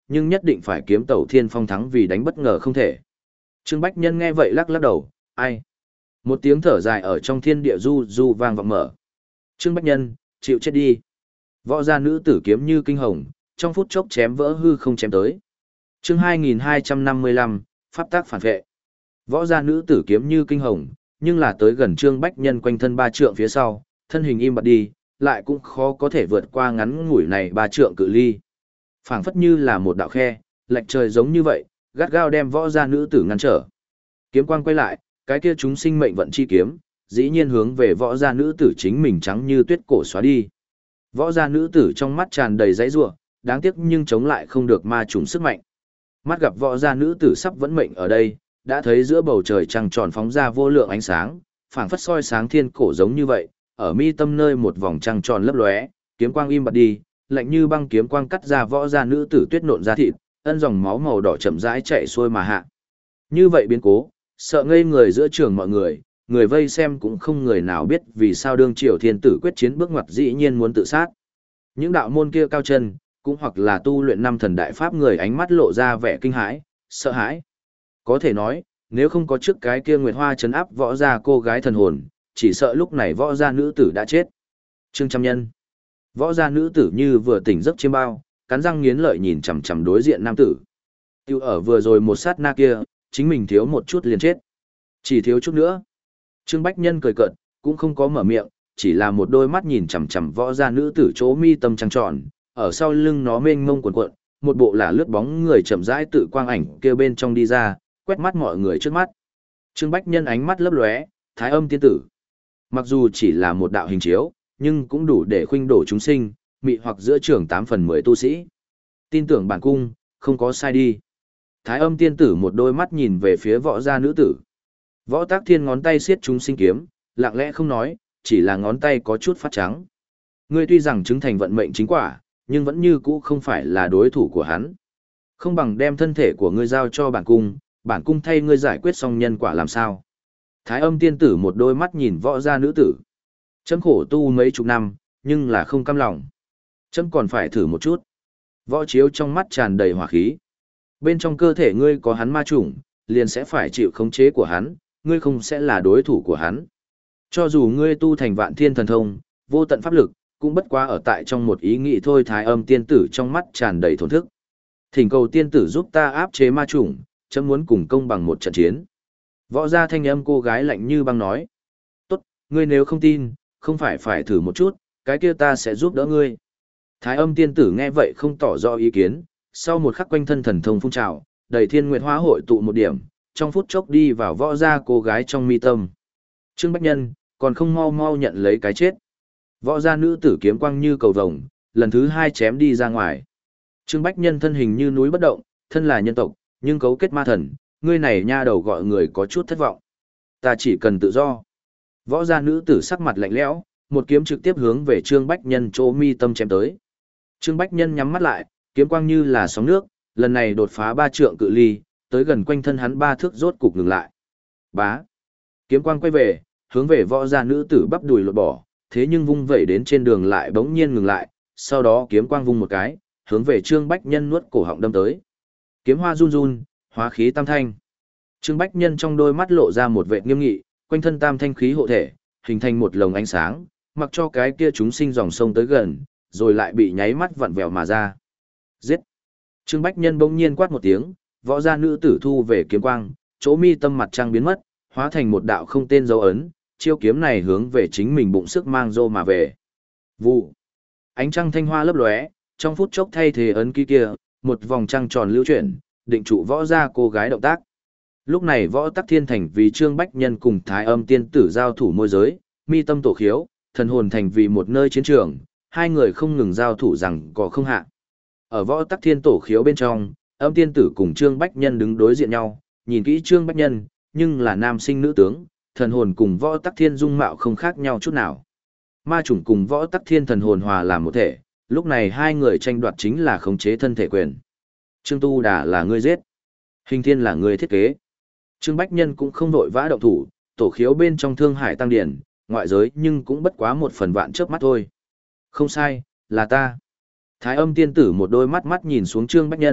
nhưng nhất định phải kiếm Tẩu Thiên Phong thắng vì đánh bất ngờ không thể. Trương Bách Nhân nghe vậy lắc lắc đầu, ai? Một tiếng thở dài ở trong thiên địa du du vang vọng mở. Trương Bách Nhân, chịu chết đi. Võ gia nữ tử kiếm như kinh hồng, trong phút chốc chém vỡ hư không chém tới. Chương hai nghìn hai trăm năm mươi lăm, pháp tác phản vệ. Võ gia nữ tử kiếm như kinh hồng, nhưng là tới gần Trương Bách Nhân quanh thân ba trượng phía sau, thân hình im bặt đi, lại cũng khó có thể vượt qua ngắn ngủi này ba trượng cự ly. Phảng phất như là một đạo khe, lệch trời giống như vậy, gắt gao đem võ gia nữ tử ngăn trở. Kiếm quang quay lại, cái kia chúng sinh mệnh vận chi kiếm, dĩ nhiên hướng về võ gia nữ tử chính mình trắng như tuyết cổ xóa đi. Võ gia nữ tử trong mắt tràn đầy dãy rủa, đáng tiếc nhưng chống lại không được ma trùng sức mạnh. Mắt gặp võ gia nữ tử sắp vẫn mệnh ở đây, đã thấy giữa bầu trời trăng tròn phóng ra vô lượng ánh sáng, phảng phất soi sáng thiên cổ giống như vậy, ở mi tâm nơi một vòng trăng tròn lấp lóe, kiếm quang im bặt đi, lạnh như băng kiếm quang cắt ra võ gia nữ tử tuyết nộn ra thịt, ân dòng máu màu đỏ chậm rãi chạy xuôi mà hạ. Như vậy biến cố, sợ ngây người giữa trường mọi người, người vây xem cũng không người nào biết vì sao đương triều thiên tử quyết chiến bước ngoặt dĩ nhiên muốn tự sát. Những đạo môn kia cao chân, cũng hoặc là tu luyện năm thần đại pháp người ánh mắt lộ ra vẻ kinh hãi, sợ hãi. Có thể nói, nếu không có trước cái kia nguyệt hoa trấn áp võ gia cô gái thần hồn, chỉ sợ lúc này võ gia nữ tử đã chết. Trương Trăm Nhân. Võ gia nữ tử như vừa tỉnh giấc chiêm bao, cắn răng nghiến lợi nhìn chằm chằm đối diện nam tử. Tiêu ở vừa rồi một sát na kia, chính mình thiếu một chút liền chết. Chỉ thiếu chút nữa. Trương Bách Nhân cười cợt, cũng không có mở miệng, chỉ là một đôi mắt nhìn chằm chằm võ gia nữ tử chỗ mi tâm trăng tròn, ở sau lưng nó mênh mông cuộn cuộn, một bộ là lướt bóng người chậm rãi tự quang ảnh kêu bên trong đi ra, quét mắt mọi người trước mắt. Trương Bách Nhân ánh mắt lấp lóe, Thái Âm tiên tử. Mặc dù chỉ là một đạo hình chiếu, nhưng cũng đủ để khuynh đổ chúng sinh, mị hoặc giữa trường tám phần mười tu sĩ. Tin tưởng bản cung, không có sai đi. Thái Âm tiên tử một đôi mắt nhìn về phía võ gia nữ tử. Võ Tác Thiên ngón tay siết chúng sinh kiếm, lặng lẽ không nói, chỉ là ngón tay có chút phát trắng. Ngươi tuy rằng chứng thành vận mệnh chính quả, nhưng vẫn như cũ không phải là đối thủ của hắn. Không bằng đem thân thể của ngươi giao cho bản cung, bản cung thay ngươi giải quyết xong nhân quả làm sao. Thái Âm tiên tử một đôi mắt nhìn võ gia nữ tử. Chấm khổ tu mấy chục năm, nhưng là không cam lòng. Chấm còn phải thử một chút. Võ Chiếu trong mắt tràn đầy hỏa khí. Bên trong cơ thể ngươi có hắn ma chủng, liền sẽ phải chịu khống chế của hắn, ngươi không sẽ là đối thủ của hắn. Cho dù ngươi tu thành vạn thiên thần thông, vô tận pháp lực, cũng bất quá ở tại trong một ý nghĩ thôi. Thái Âm tiên tử trong mắt tràn đầy thổn thức. Thỉnh cầu tiên tử giúp ta áp chế ma chủng, chấm muốn cùng công bằng một trận chiến. Võ gia thanh âm cô gái lạnh như băng nói. Tốt, ngươi nếu không tin, không phải phải thử một chút, cái kia ta sẽ giúp đỡ ngươi. Thái Âm tiên tử nghe vậy không tỏ rõ ý kiến, sau một khắc quanh thân thần thông phun trào, đầy thiên nguyệt hóa hội tụ một điểm, trong phút chốc đi vào võ gia cô gái trong mi tâm. Trương Bách Nhân, còn không mau mau nhận lấy cái chết. Võ gia nữ tử kiếm quang như cầu vồng, lần thứ hai chém đi ra ngoài. Trương Bách Nhân thân hình như núi bất động, thân là nhân tộc, nhưng cấu kết ma thần, ngươi này nha đầu gọi người có chút thất vọng. Ta chỉ cần tự do. Võ gia nữ tử sắc mặt lạnh lẽo, một kiếm trực tiếp hướng về Trương Bách Nhân chỗ mi tâm chém tới. Trương Bách Nhân nhắm mắt lại, kiếm quang như là sóng nước, lần này đột phá ba trượng cự ly, tới gần quanh thân hắn ba thước rốt cục ngừng lại. Bá. Kiếm quang quay về, hướng về võ gia nữ tử bắp đùi lột bỏ, thế nhưng vung vẩy đến trên đường lại bỗng nhiên ngừng lại, sau đó kiếm quang vung một cái, hướng về Trương Bách Nhân nuốt cổ họng đâm tới. Kiếm hoa run run, hóa khí tam thanh. Trương Bách Nhân trong đôi mắt lộ ra một vẻ nghiêm nghị, quanh thân tam thanh khí hộ thể, hình thành một lồng ánh sáng, mặc cho cái kia chúng sinh dòng sông tới gần, rồi lại bị nháy mắt vặn vẹo mà ra. Giết! Trương Bách Nhân bỗng nhiên quát một tiếng, võ gia nữ tử thu về kiếm quang, chỗ mi tâm mặt trăng biến mất, hóa thành một đạo không tên dấu ấn, chiêu kiếm này hướng về chính mình bụng sức mang rô mà về. Vụ! Ánh trăng thanh hoa lấp lóe, trong phút chốc thay thế ấn ký kia, một vòng trăng tròn lưu chuyển, định trụ võ gia cô gái động tác. Lúc này võ tắc thiên thành vì Trương Bách Nhân cùng Thái Âm tiên tử giao thủ môi giới, mi tâm tổ khiếu, thần hồn thành vì một nơi chiến trường, hai người không ngừng giao thủ rằng có không hạ. Ở võ tắc thiên tổ khiếu bên trong, Âm tiên tử cùng Trương Bách Nhân đứng đối diện nhau, nhìn kỹ Trương Bách Nhân, nhưng là nam sinh nữ tướng, thần hồn cùng võ tắc thiên dung mạo không khác nhau chút nào. Ma chủng cùng võ tắc thiên thần hồn hòa làm một thể, lúc này hai người tranh đoạt chính là khống chế thân thể quyền. Trương Tu Đà là ngươi giết, Hình Thiên là ngươi thiết kế. Trương Bách Nhân cũng không vội vã động thủ, tổ khiếu bên trong Thương Hải tăng điển, ngoại giới nhưng cũng bất quá một phần vạn chớp mắt thôi. Không sai, là ta. Thái Âm tiên tử một đôi mắt mắt nhìn xuống Trương Bách Nhân,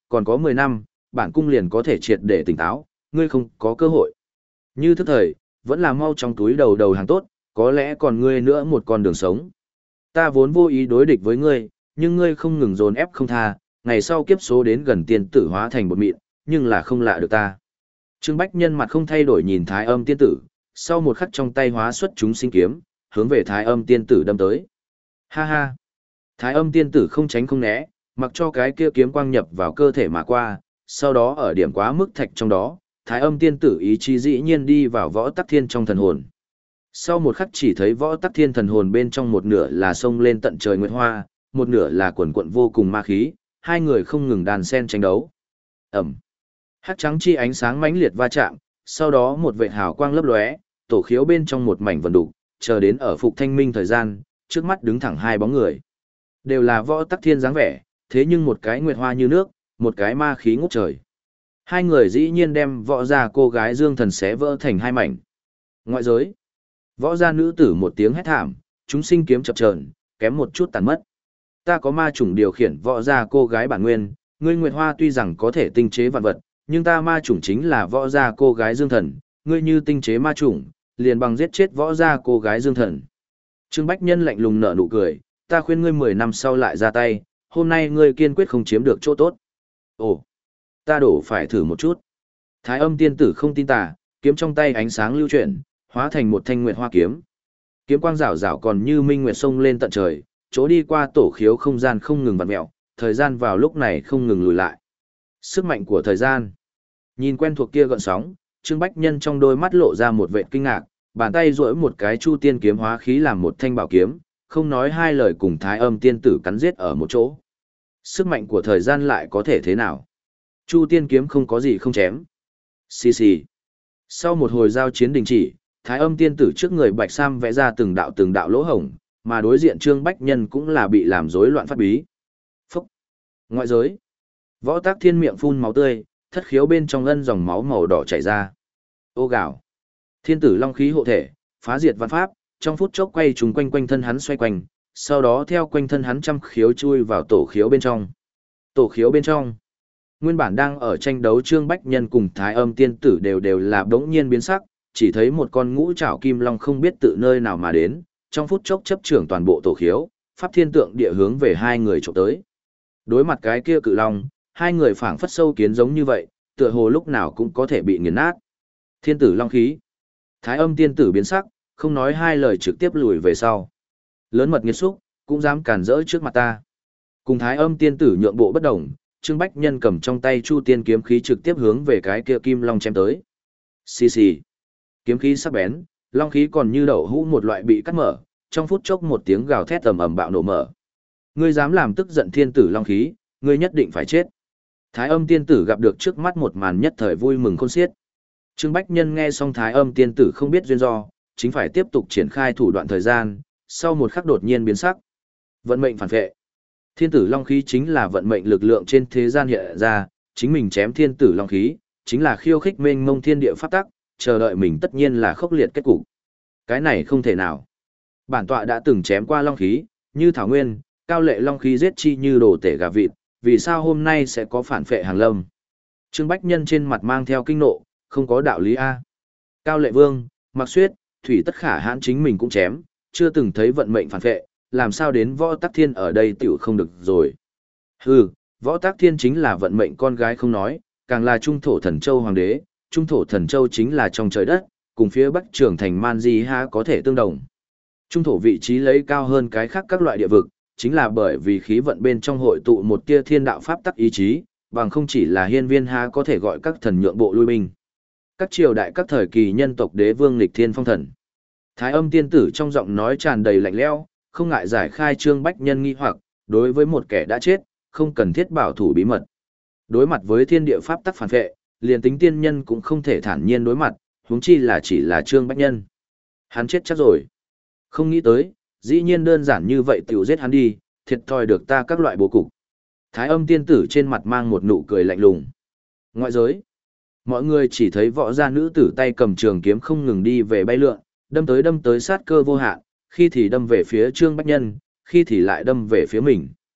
còn có mười năm, bản cung liền có thể triệt để tỉnh táo, ngươi không có cơ hội. Như thức thời, vẫn là mau trong túi đầu đầu hàng tốt, có lẽ còn ngươi nữa một con đường sống. Ta vốn vô ý đối địch với ngươi, nhưng ngươi không ngừng dồn ép không tha, ngày sau kiếp số đến gần tiên tử hóa thành bột mịn, nhưng là không lạ được ta. Trương Bách Nhân mặt không thay đổi nhìn Thái Âm tiên tử, sau một khắc trong tay hóa xuất chúng sinh kiếm, hướng về Thái Âm tiên tử đâm tới. Ha ha! Thái Âm tiên tử không tránh không né, mặc cho cái kia kiếm quang nhập vào cơ thể mà qua, sau đó ở điểm quá mức thạch trong đó, Thái Âm tiên tử ý chí dĩ nhiên đi vào võ tắc thiên trong thần hồn. Sau một khắc chỉ thấy võ tắc thiên thần hồn bên trong một nửa là sông lên tận trời nguyệt hoa, một nửa là quần quận vô cùng ma khí, hai người không ngừng đàn sen tranh đấu. Ẩm. Hắc trắng chi ánh sáng mãnh liệt va chạm, sau đó một vệt hào quang lấp lóe, tổ khiếu bên trong một mảnh vần đục, chờ đến ở phục thanh minh thời gian, trước mắt đứng thẳng hai bóng người. Đều là võ tắc thiên dáng vẻ, thế nhưng một cái nguyệt hoa như nước, một cái ma khí ngút trời. Hai người dĩ nhiên đem võ gia cô gái dương thần xé vỡ thành hai mảnh. Ngoại giới. Võ gia nữ tử một tiếng hét thảm, chúng sinh kiếm chập chờn, kém một chút tàn mất. Ta có ma chủng điều khiển võ gia cô gái bản nguyên, ngươi nguyệt hoa tuy rằng có thể tinh chế vạn vật, nhưng ta ma chủng chính là võ gia cô gái dương thần, ngươi như tinh chế ma chủng, liền bằng giết chết võ gia cô gái dương thần. Trương Bách Nhân lạnh lùng nở nụ cười, ta khuyên ngươi mười năm sau lại ra tay, hôm nay ngươi kiên quyết không chiếm được chỗ tốt. Ồ, ta đổ phải thử một chút. Thái Âm tiên tử không tin tà, kiếm trong tay ánh sáng lưu chuyển, hóa thành một thanh nguyệt hoa kiếm. Kiếm quang rảo rảo còn như minh nguyệt sông lên tận trời, chỗ đi qua tổ khiếu không gian không ngừng vặn mèo, thời gian vào lúc này không ngừng lùi lại. Sức mạnh của thời gian. Nhìn quen thuộc kia gợn sóng, Trương Bách Nhân trong đôi mắt lộ ra một vẻ kinh ngạc, bàn tay duỗi một cái chu tiên kiếm hóa khí làm một thanh bảo kiếm, không nói hai lời cùng Thái Âm tiên tử cắn giết ở một chỗ. Sức mạnh của thời gian lại có thể thế nào? Chu tiên kiếm không có gì không chém. Xì xì. Sau một hồi giao chiến đình chỉ, Thái Âm tiên tử trước người Bạch Sam vẽ ra từng đạo từng đạo lỗ hổng, mà đối diện Trương Bách Nhân cũng là bị làm rối loạn phát bí. Phúc. Ngoại giới. Võ Tắc Thiên miệng phun máu tươi, thất khiếu bên trong ân dòng máu màu đỏ chảy ra. Ô gạo. Thiên tử long khí hộ thể, phá diệt văn pháp, trong phút chốc quay trùng quanh quanh thân hắn xoay quanh, sau đó theo quanh thân hắn trăm khiếu chui vào tổ khiếu bên trong. Tổ khiếu bên trong. Nguyên bản đang ở tranh đấu Trương Bách Nhân cùng Thái Âm tiên tử đều đều là bỗng nhiên biến sắc, chỉ thấy một con ngũ trảo kim long không biết tự nơi nào mà đến, trong phút chốc chấp trưởng toàn bộ tổ khiếu, pháp thiên tượng địa hướng về hai người chụp tới. Đối mặt cái kia cự long, hai người phảng phất sâu kiến giống như vậy, tựa hồ lúc nào cũng có thể bị nghiền nát. Thiên tử long khí. Thái Âm tiên tử biến sắc, không nói hai lời trực tiếp lùi về sau. Lớn mật nghiệt xúc, cũng dám cản rỡ trước mặt ta. Cùng Thái Âm tiên tử nhượng bộ bất động, Trương Bách Nhân cầm trong tay Chu tiên kiếm khí trực tiếp hướng về cái kia kim long chém tới. Xì xì. Kiếm khí sắc bén, long khí còn như đậu hũ một loại bị cắt mở, trong phút chốc một tiếng gào thét ầm ầm bạo nổ mở. Ngươi dám làm tức giận thiên tử long khí, ngươi nhất định phải chết. Thái Âm tiên tử gặp được trước mắt một màn nhất thời vui mừng khôn xiết. Trương Bách Nhân nghe xong Thái Âm tiên tử không biết duyên do, chính phải tiếp tục triển khai thủ đoạn thời gian, sau một khắc đột nhiên biến sắc. Vận mệnh phản vệ. Thiên tử long khí chính là vận mệnh lực lượng trên thế gian hiện ra, chính mình chém thiên tử long khí, chính là khiêu khích mênh mông thiên địa pháp tắc, chờ đợi mình tất nhiên là khốc liệt kết cục. Cái này không thể nào. Bản tọa đã từng chém qua long khí, như thảo nguyên, cao lệ long khí giết chi như đồ tể gà vịt, vì sao hôm nay sẽ có phản phệ hàng lâm? Trương Bách Nhân trên mặt mang theo kinh nộ, không có đạo lý a. Cao lệ vương, Mặc Xuyết, Thủy Tất Khả hãn chính mình cũng chém, chưa từng thấy vận mệnh phản phệ, làm sao đến Võ Tắc Thiên ở đây tiểu không được rồi. Hừ, Võ Tắc Thiên chính là vận mệnh con gái không nói, càng là trung thổ thần châu hoàng đế, trung thổ thần châu chính là trong trời đất, cùng phía bắc trường thành Man Di Ha có thể tương đồng. Trung thổ vị trí lấy cao hơn cái khác các loại địa vực, chính là bởi vì khí vận bên trong hội tụ một tia thiên đạo pháp tắc ý chí, bằng không chỉ là hiên viên ha có thể gọi các thần nhượng bộ lui binh. Các triều đại các thời kỳ nhân tộc đế vương nghịch thiên phong thần. Thái Âm tiên tử trong giọng nói tràn đầy lạnh lẽo, không ngại giải khai Trương Bách Nhân nghi hoặc, đối với một kẻ đã chết, không cần thiết bảo thủ bí mật. Đối mặt với thiên địa pháp tắc phản vệ, liền tính tiên nhân cũng không thể thản nhiên đối mặt, huống chi là chỉ là Trương Bách Nhân. Hắn chết chắc rồi. Không nghĩ tới, dĩ nhiên đơn giản như vậy tiểu giết hắn đi, thiệt thòi được ta các loại bố cục. Thái Âm tiên tử trên mặt mang một nụ cười lạnh lùng. Ngoại giới, mọi người chỉ thấy võ gia nữ tử tay cầm trường kiếm không ngừng đi về bay lượn, đâm tới đâm tới sát cơ vô hạn, khi thì đâm về phía Trương Bách Nhân, khi thì lại đâm về phía mình.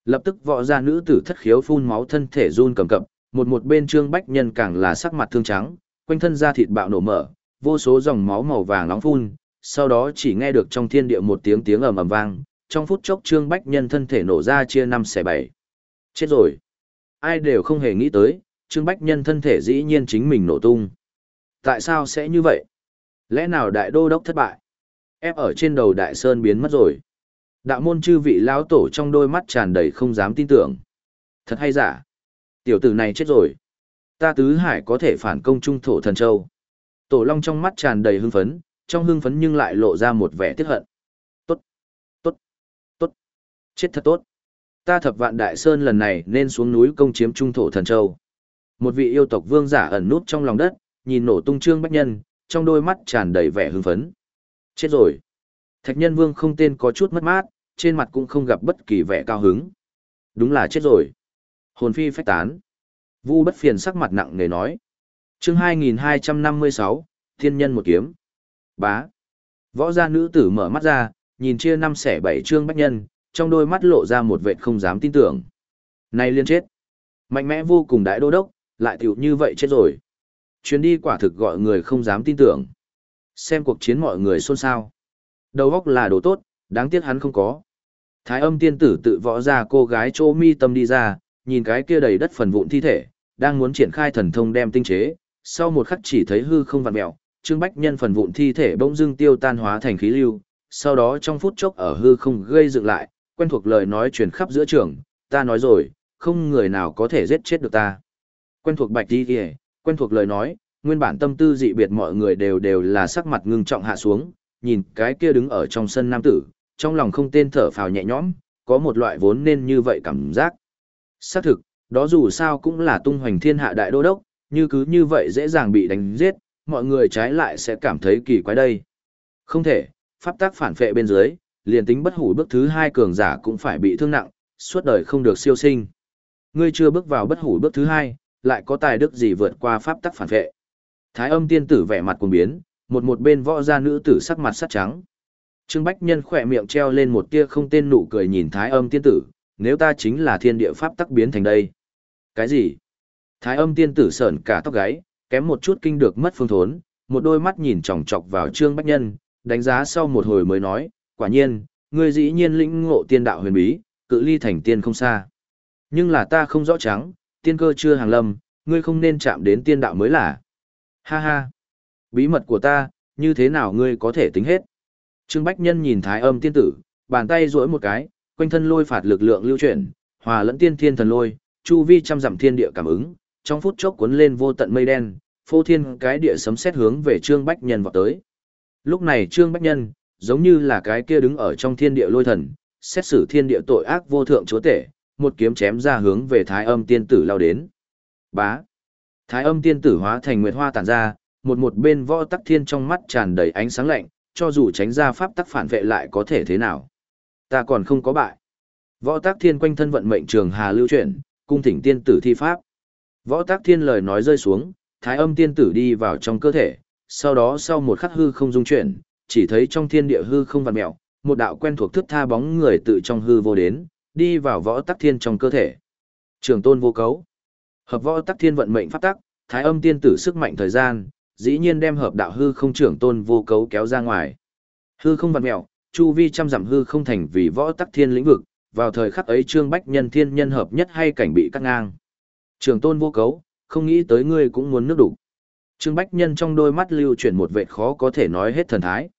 Lập tức võ ra nữ tử thất khiếu phun máu thân thể run cầm cập, một một bên Trương Bách Nhân càng là sắc mặt thương trắng, quanh thân da thịt bạo nổ mở, vô số dòng máu màu vàng nóng phun, sau đó chỉ nghe được trong thiên địa một tiếng tiếng ầm ầm vang, trong phút chốc Trương Bách Nhân thân thể nổ ra chia năm xẻ bảy. Chết rồi. Ai đều không hề nghĩ tới, Trương Bách Nhân thân thể dĩ nhiên chính mình nổ tung. Tại sao sẽ như vậy? Lẽ nào đại đô đốc thất bại? Ép ở trên đầu đại sơn biến mất rồi. Đạo môn chư vị lão tổ trong đôi mắt tràn đầy không dám tin tưởng. Thật hay giả? Tiểu tử này chết rồi. Ta tứ hải có thể phản công trung thổ thần châu. Tổ Long trong mắt tràn đầy hưng phấn, trong hưng phấn nhưng lại lộ ra một vẻ tiếc hận. Tốt, tốt, tốt, chết thật tốt. Ta thập vạn đại sơn lần này nên xuống núi công chiếm trung thổ thần châu. Một vị yêu tộc vương giả ẩn nút trong lòng đất, nhìn nổ tung Trương Bách Nhân, trong đôi mắt tràn đầy vẻ hưng phấn. Chết rồi. Thạch Nhân Vương không tên có chút mất mát, trên mặt cũng không gặp bất kỳ vẻ cao hứng. Đúng là chết rồi. Hồn phi phách tán. Vu Bất Phiền sắc mặt nặng nề nói. Chương hai nghìn hai trăm năm mươi sáu, Thiên Nhân một kiếm. Bá. Võ gia nữ tử mở mắt ra, nhìn chia năm xẻ bảy Trương Bách Nhân, trong đôi mắt lộ ra một vẻ không dám tin tưởng. Này liên chết. Mạnh mẽ vô cùng đại đô đốc, lại tiểu như vậy chết rồi. Chuyến đi quả thực gọi người không dám tin tưởng. Xem cuộc chiến mọi người xôn xao. Đầu óc là đồ tốt, đáng tiếc hắn không có. Thái Âm tiên tử tự võ ra cô gái chỗ mi tâm đi ra, nhìn cái kia đầy đất phần vụn thi thể, đang muốn triển khai thần thông đem tinh chế, sau một khắc chỉ thấy hư không vặn mèo, Trương Bách Nhân phần vụn thi thể bỗng dưng tiêu tan hóa thành khí lưu, sau đó trong phút chốc ở hư không gây dựng lại, quen thuộc lời nói truyền khắp giữa trường, ta nói rồi, không người nào có thể giết chết được ta. Quen thuộc bạch đi kìa, quen thuộc lời nói, nguyên bản tâm tư dị biệt mọi người đều đều là sắc mặt ngưng trọng hạ xuống, nhìn cái kia đứng ở trong sân nam tử, trong lòng không tên thở phào nhẹ nhõm, có một loại vốn nên như vậy cảm giác. Xác thực, đó dù sao cũng là tung hoành thiên hạ đại đô đốc, như cứ như vậy dễ dàng bị đánh giết, mọi người trái lại sẽ cảm thấy kỳ quái đây. Không thể, pháp tác phản phệ bên dưới, liền tính bất hủ bước thứ hai cường giả cũng phải bị thương nặng, suốt đời không được siêu sinh. Ngươi chưa bước vào bất hủ bước thứ hai, lại có tài đức gì vượt qua pháp tắc phản phệ. Thái Âm tiên tử vẻ mặt cuồng biến, một một bên võ gia nữ tử sắc mặt sắt trắng. Trương Bách Nhân khỏe miệng treo lên một tia không tên nụ cười nhìn Thái Âm tiên tử, nếu ta chính là thiên địa pháp tắc biến thành đây. Cái gì? Thái Âm tiên tử sởn cả tóc gáy, kém một chút kinh được mất phương thốn, một đôi mắt nhìn chòng chọc vào Trương Bách Nhân, đánh giá sau một hồi mới nói, quả nhiên, ngươi dĩ nhiên lĩnh ngộ tiên đạo huyền bí, cự ly thành tiên không xa. Nhưng là ta không rõ trắng, tiên cơ chưa hàng lâm, ngươi không nên chạm đến tiên đạo mới là. Ha ha, bí mật của ta, như thế nào ngươi có thể tính hết. Trương Bách Nhân nhìn Thái Âm tiên tử, bàn tay duỗi một cái, quanh thân lôi phạt lực lượng lưu chuyển, hòa lẫn tiên thiên thần lôi, chu vi trăm dặm thiên địa cảm ứng, trong phút chốc cuốn lên vô tận mây đen, phô thiên cái địa sấm sét hướng về Trương Bách Nhân vọt tới. Lúc này Trương Bách Nhân, giống như là cái kia đứng ở trong thiên địa lôi thần, xét xử thiên địa tội ác vô thượng chúa tể, một kiếm chém ra hướng về Thái Âm tiên tử lao đến. Bá. Thái Âm tiên tử hóa thành nguyệt hoa tản ra, một một bên Võ Tắc Thiên trong mắt tràn đầy ánh sáng lạnh, cho dù tránh ra pháp tắc phản vệ lại có thể thế nào? Ta còn không có bại. Võ Tắc Thiên quanh thân vận mệnh trường hà lưu chuyển, cung thỉnh tiên tử thi pháp. Võ Tắc Thiên lời nói rơi xuống, Thái Âm tiên tử đi vào trong cơ thể, sau đó sau một khắc hư không dung chuyển, chỉ thấy trong thiên địa hư không vặn mèo, một đạo quen thuộc thức tha bóng người tự trong hư vô đến, đi vào Võ Tắc Thiên trong cơ thể. Trường tôn vô cấu. Hợp Võ Tắc Thiên vận mệnh pháp tắc, Thái Âm tiên tử sức mạnh thời gian, dĩ nhiên đem hợp đạo hư không trưởng tôn vô cấu kéo ra ngoài. Hư không vặn mèo, chu vi trăm dặm hư không thành vì Võ Tắc Thiên lĩnh vực, vào thời khắc ấy Trương Bách Nhân thiên nhân hợp nhất hay cảnh bị cắt ngang. Trường tôn vô cấu, không nghĩ tới ngươi cũng muốn nước đủ. Trương Bách Nhân trong đôi mắt lưu chuyển một vệt khó có thể nói hết thần thái.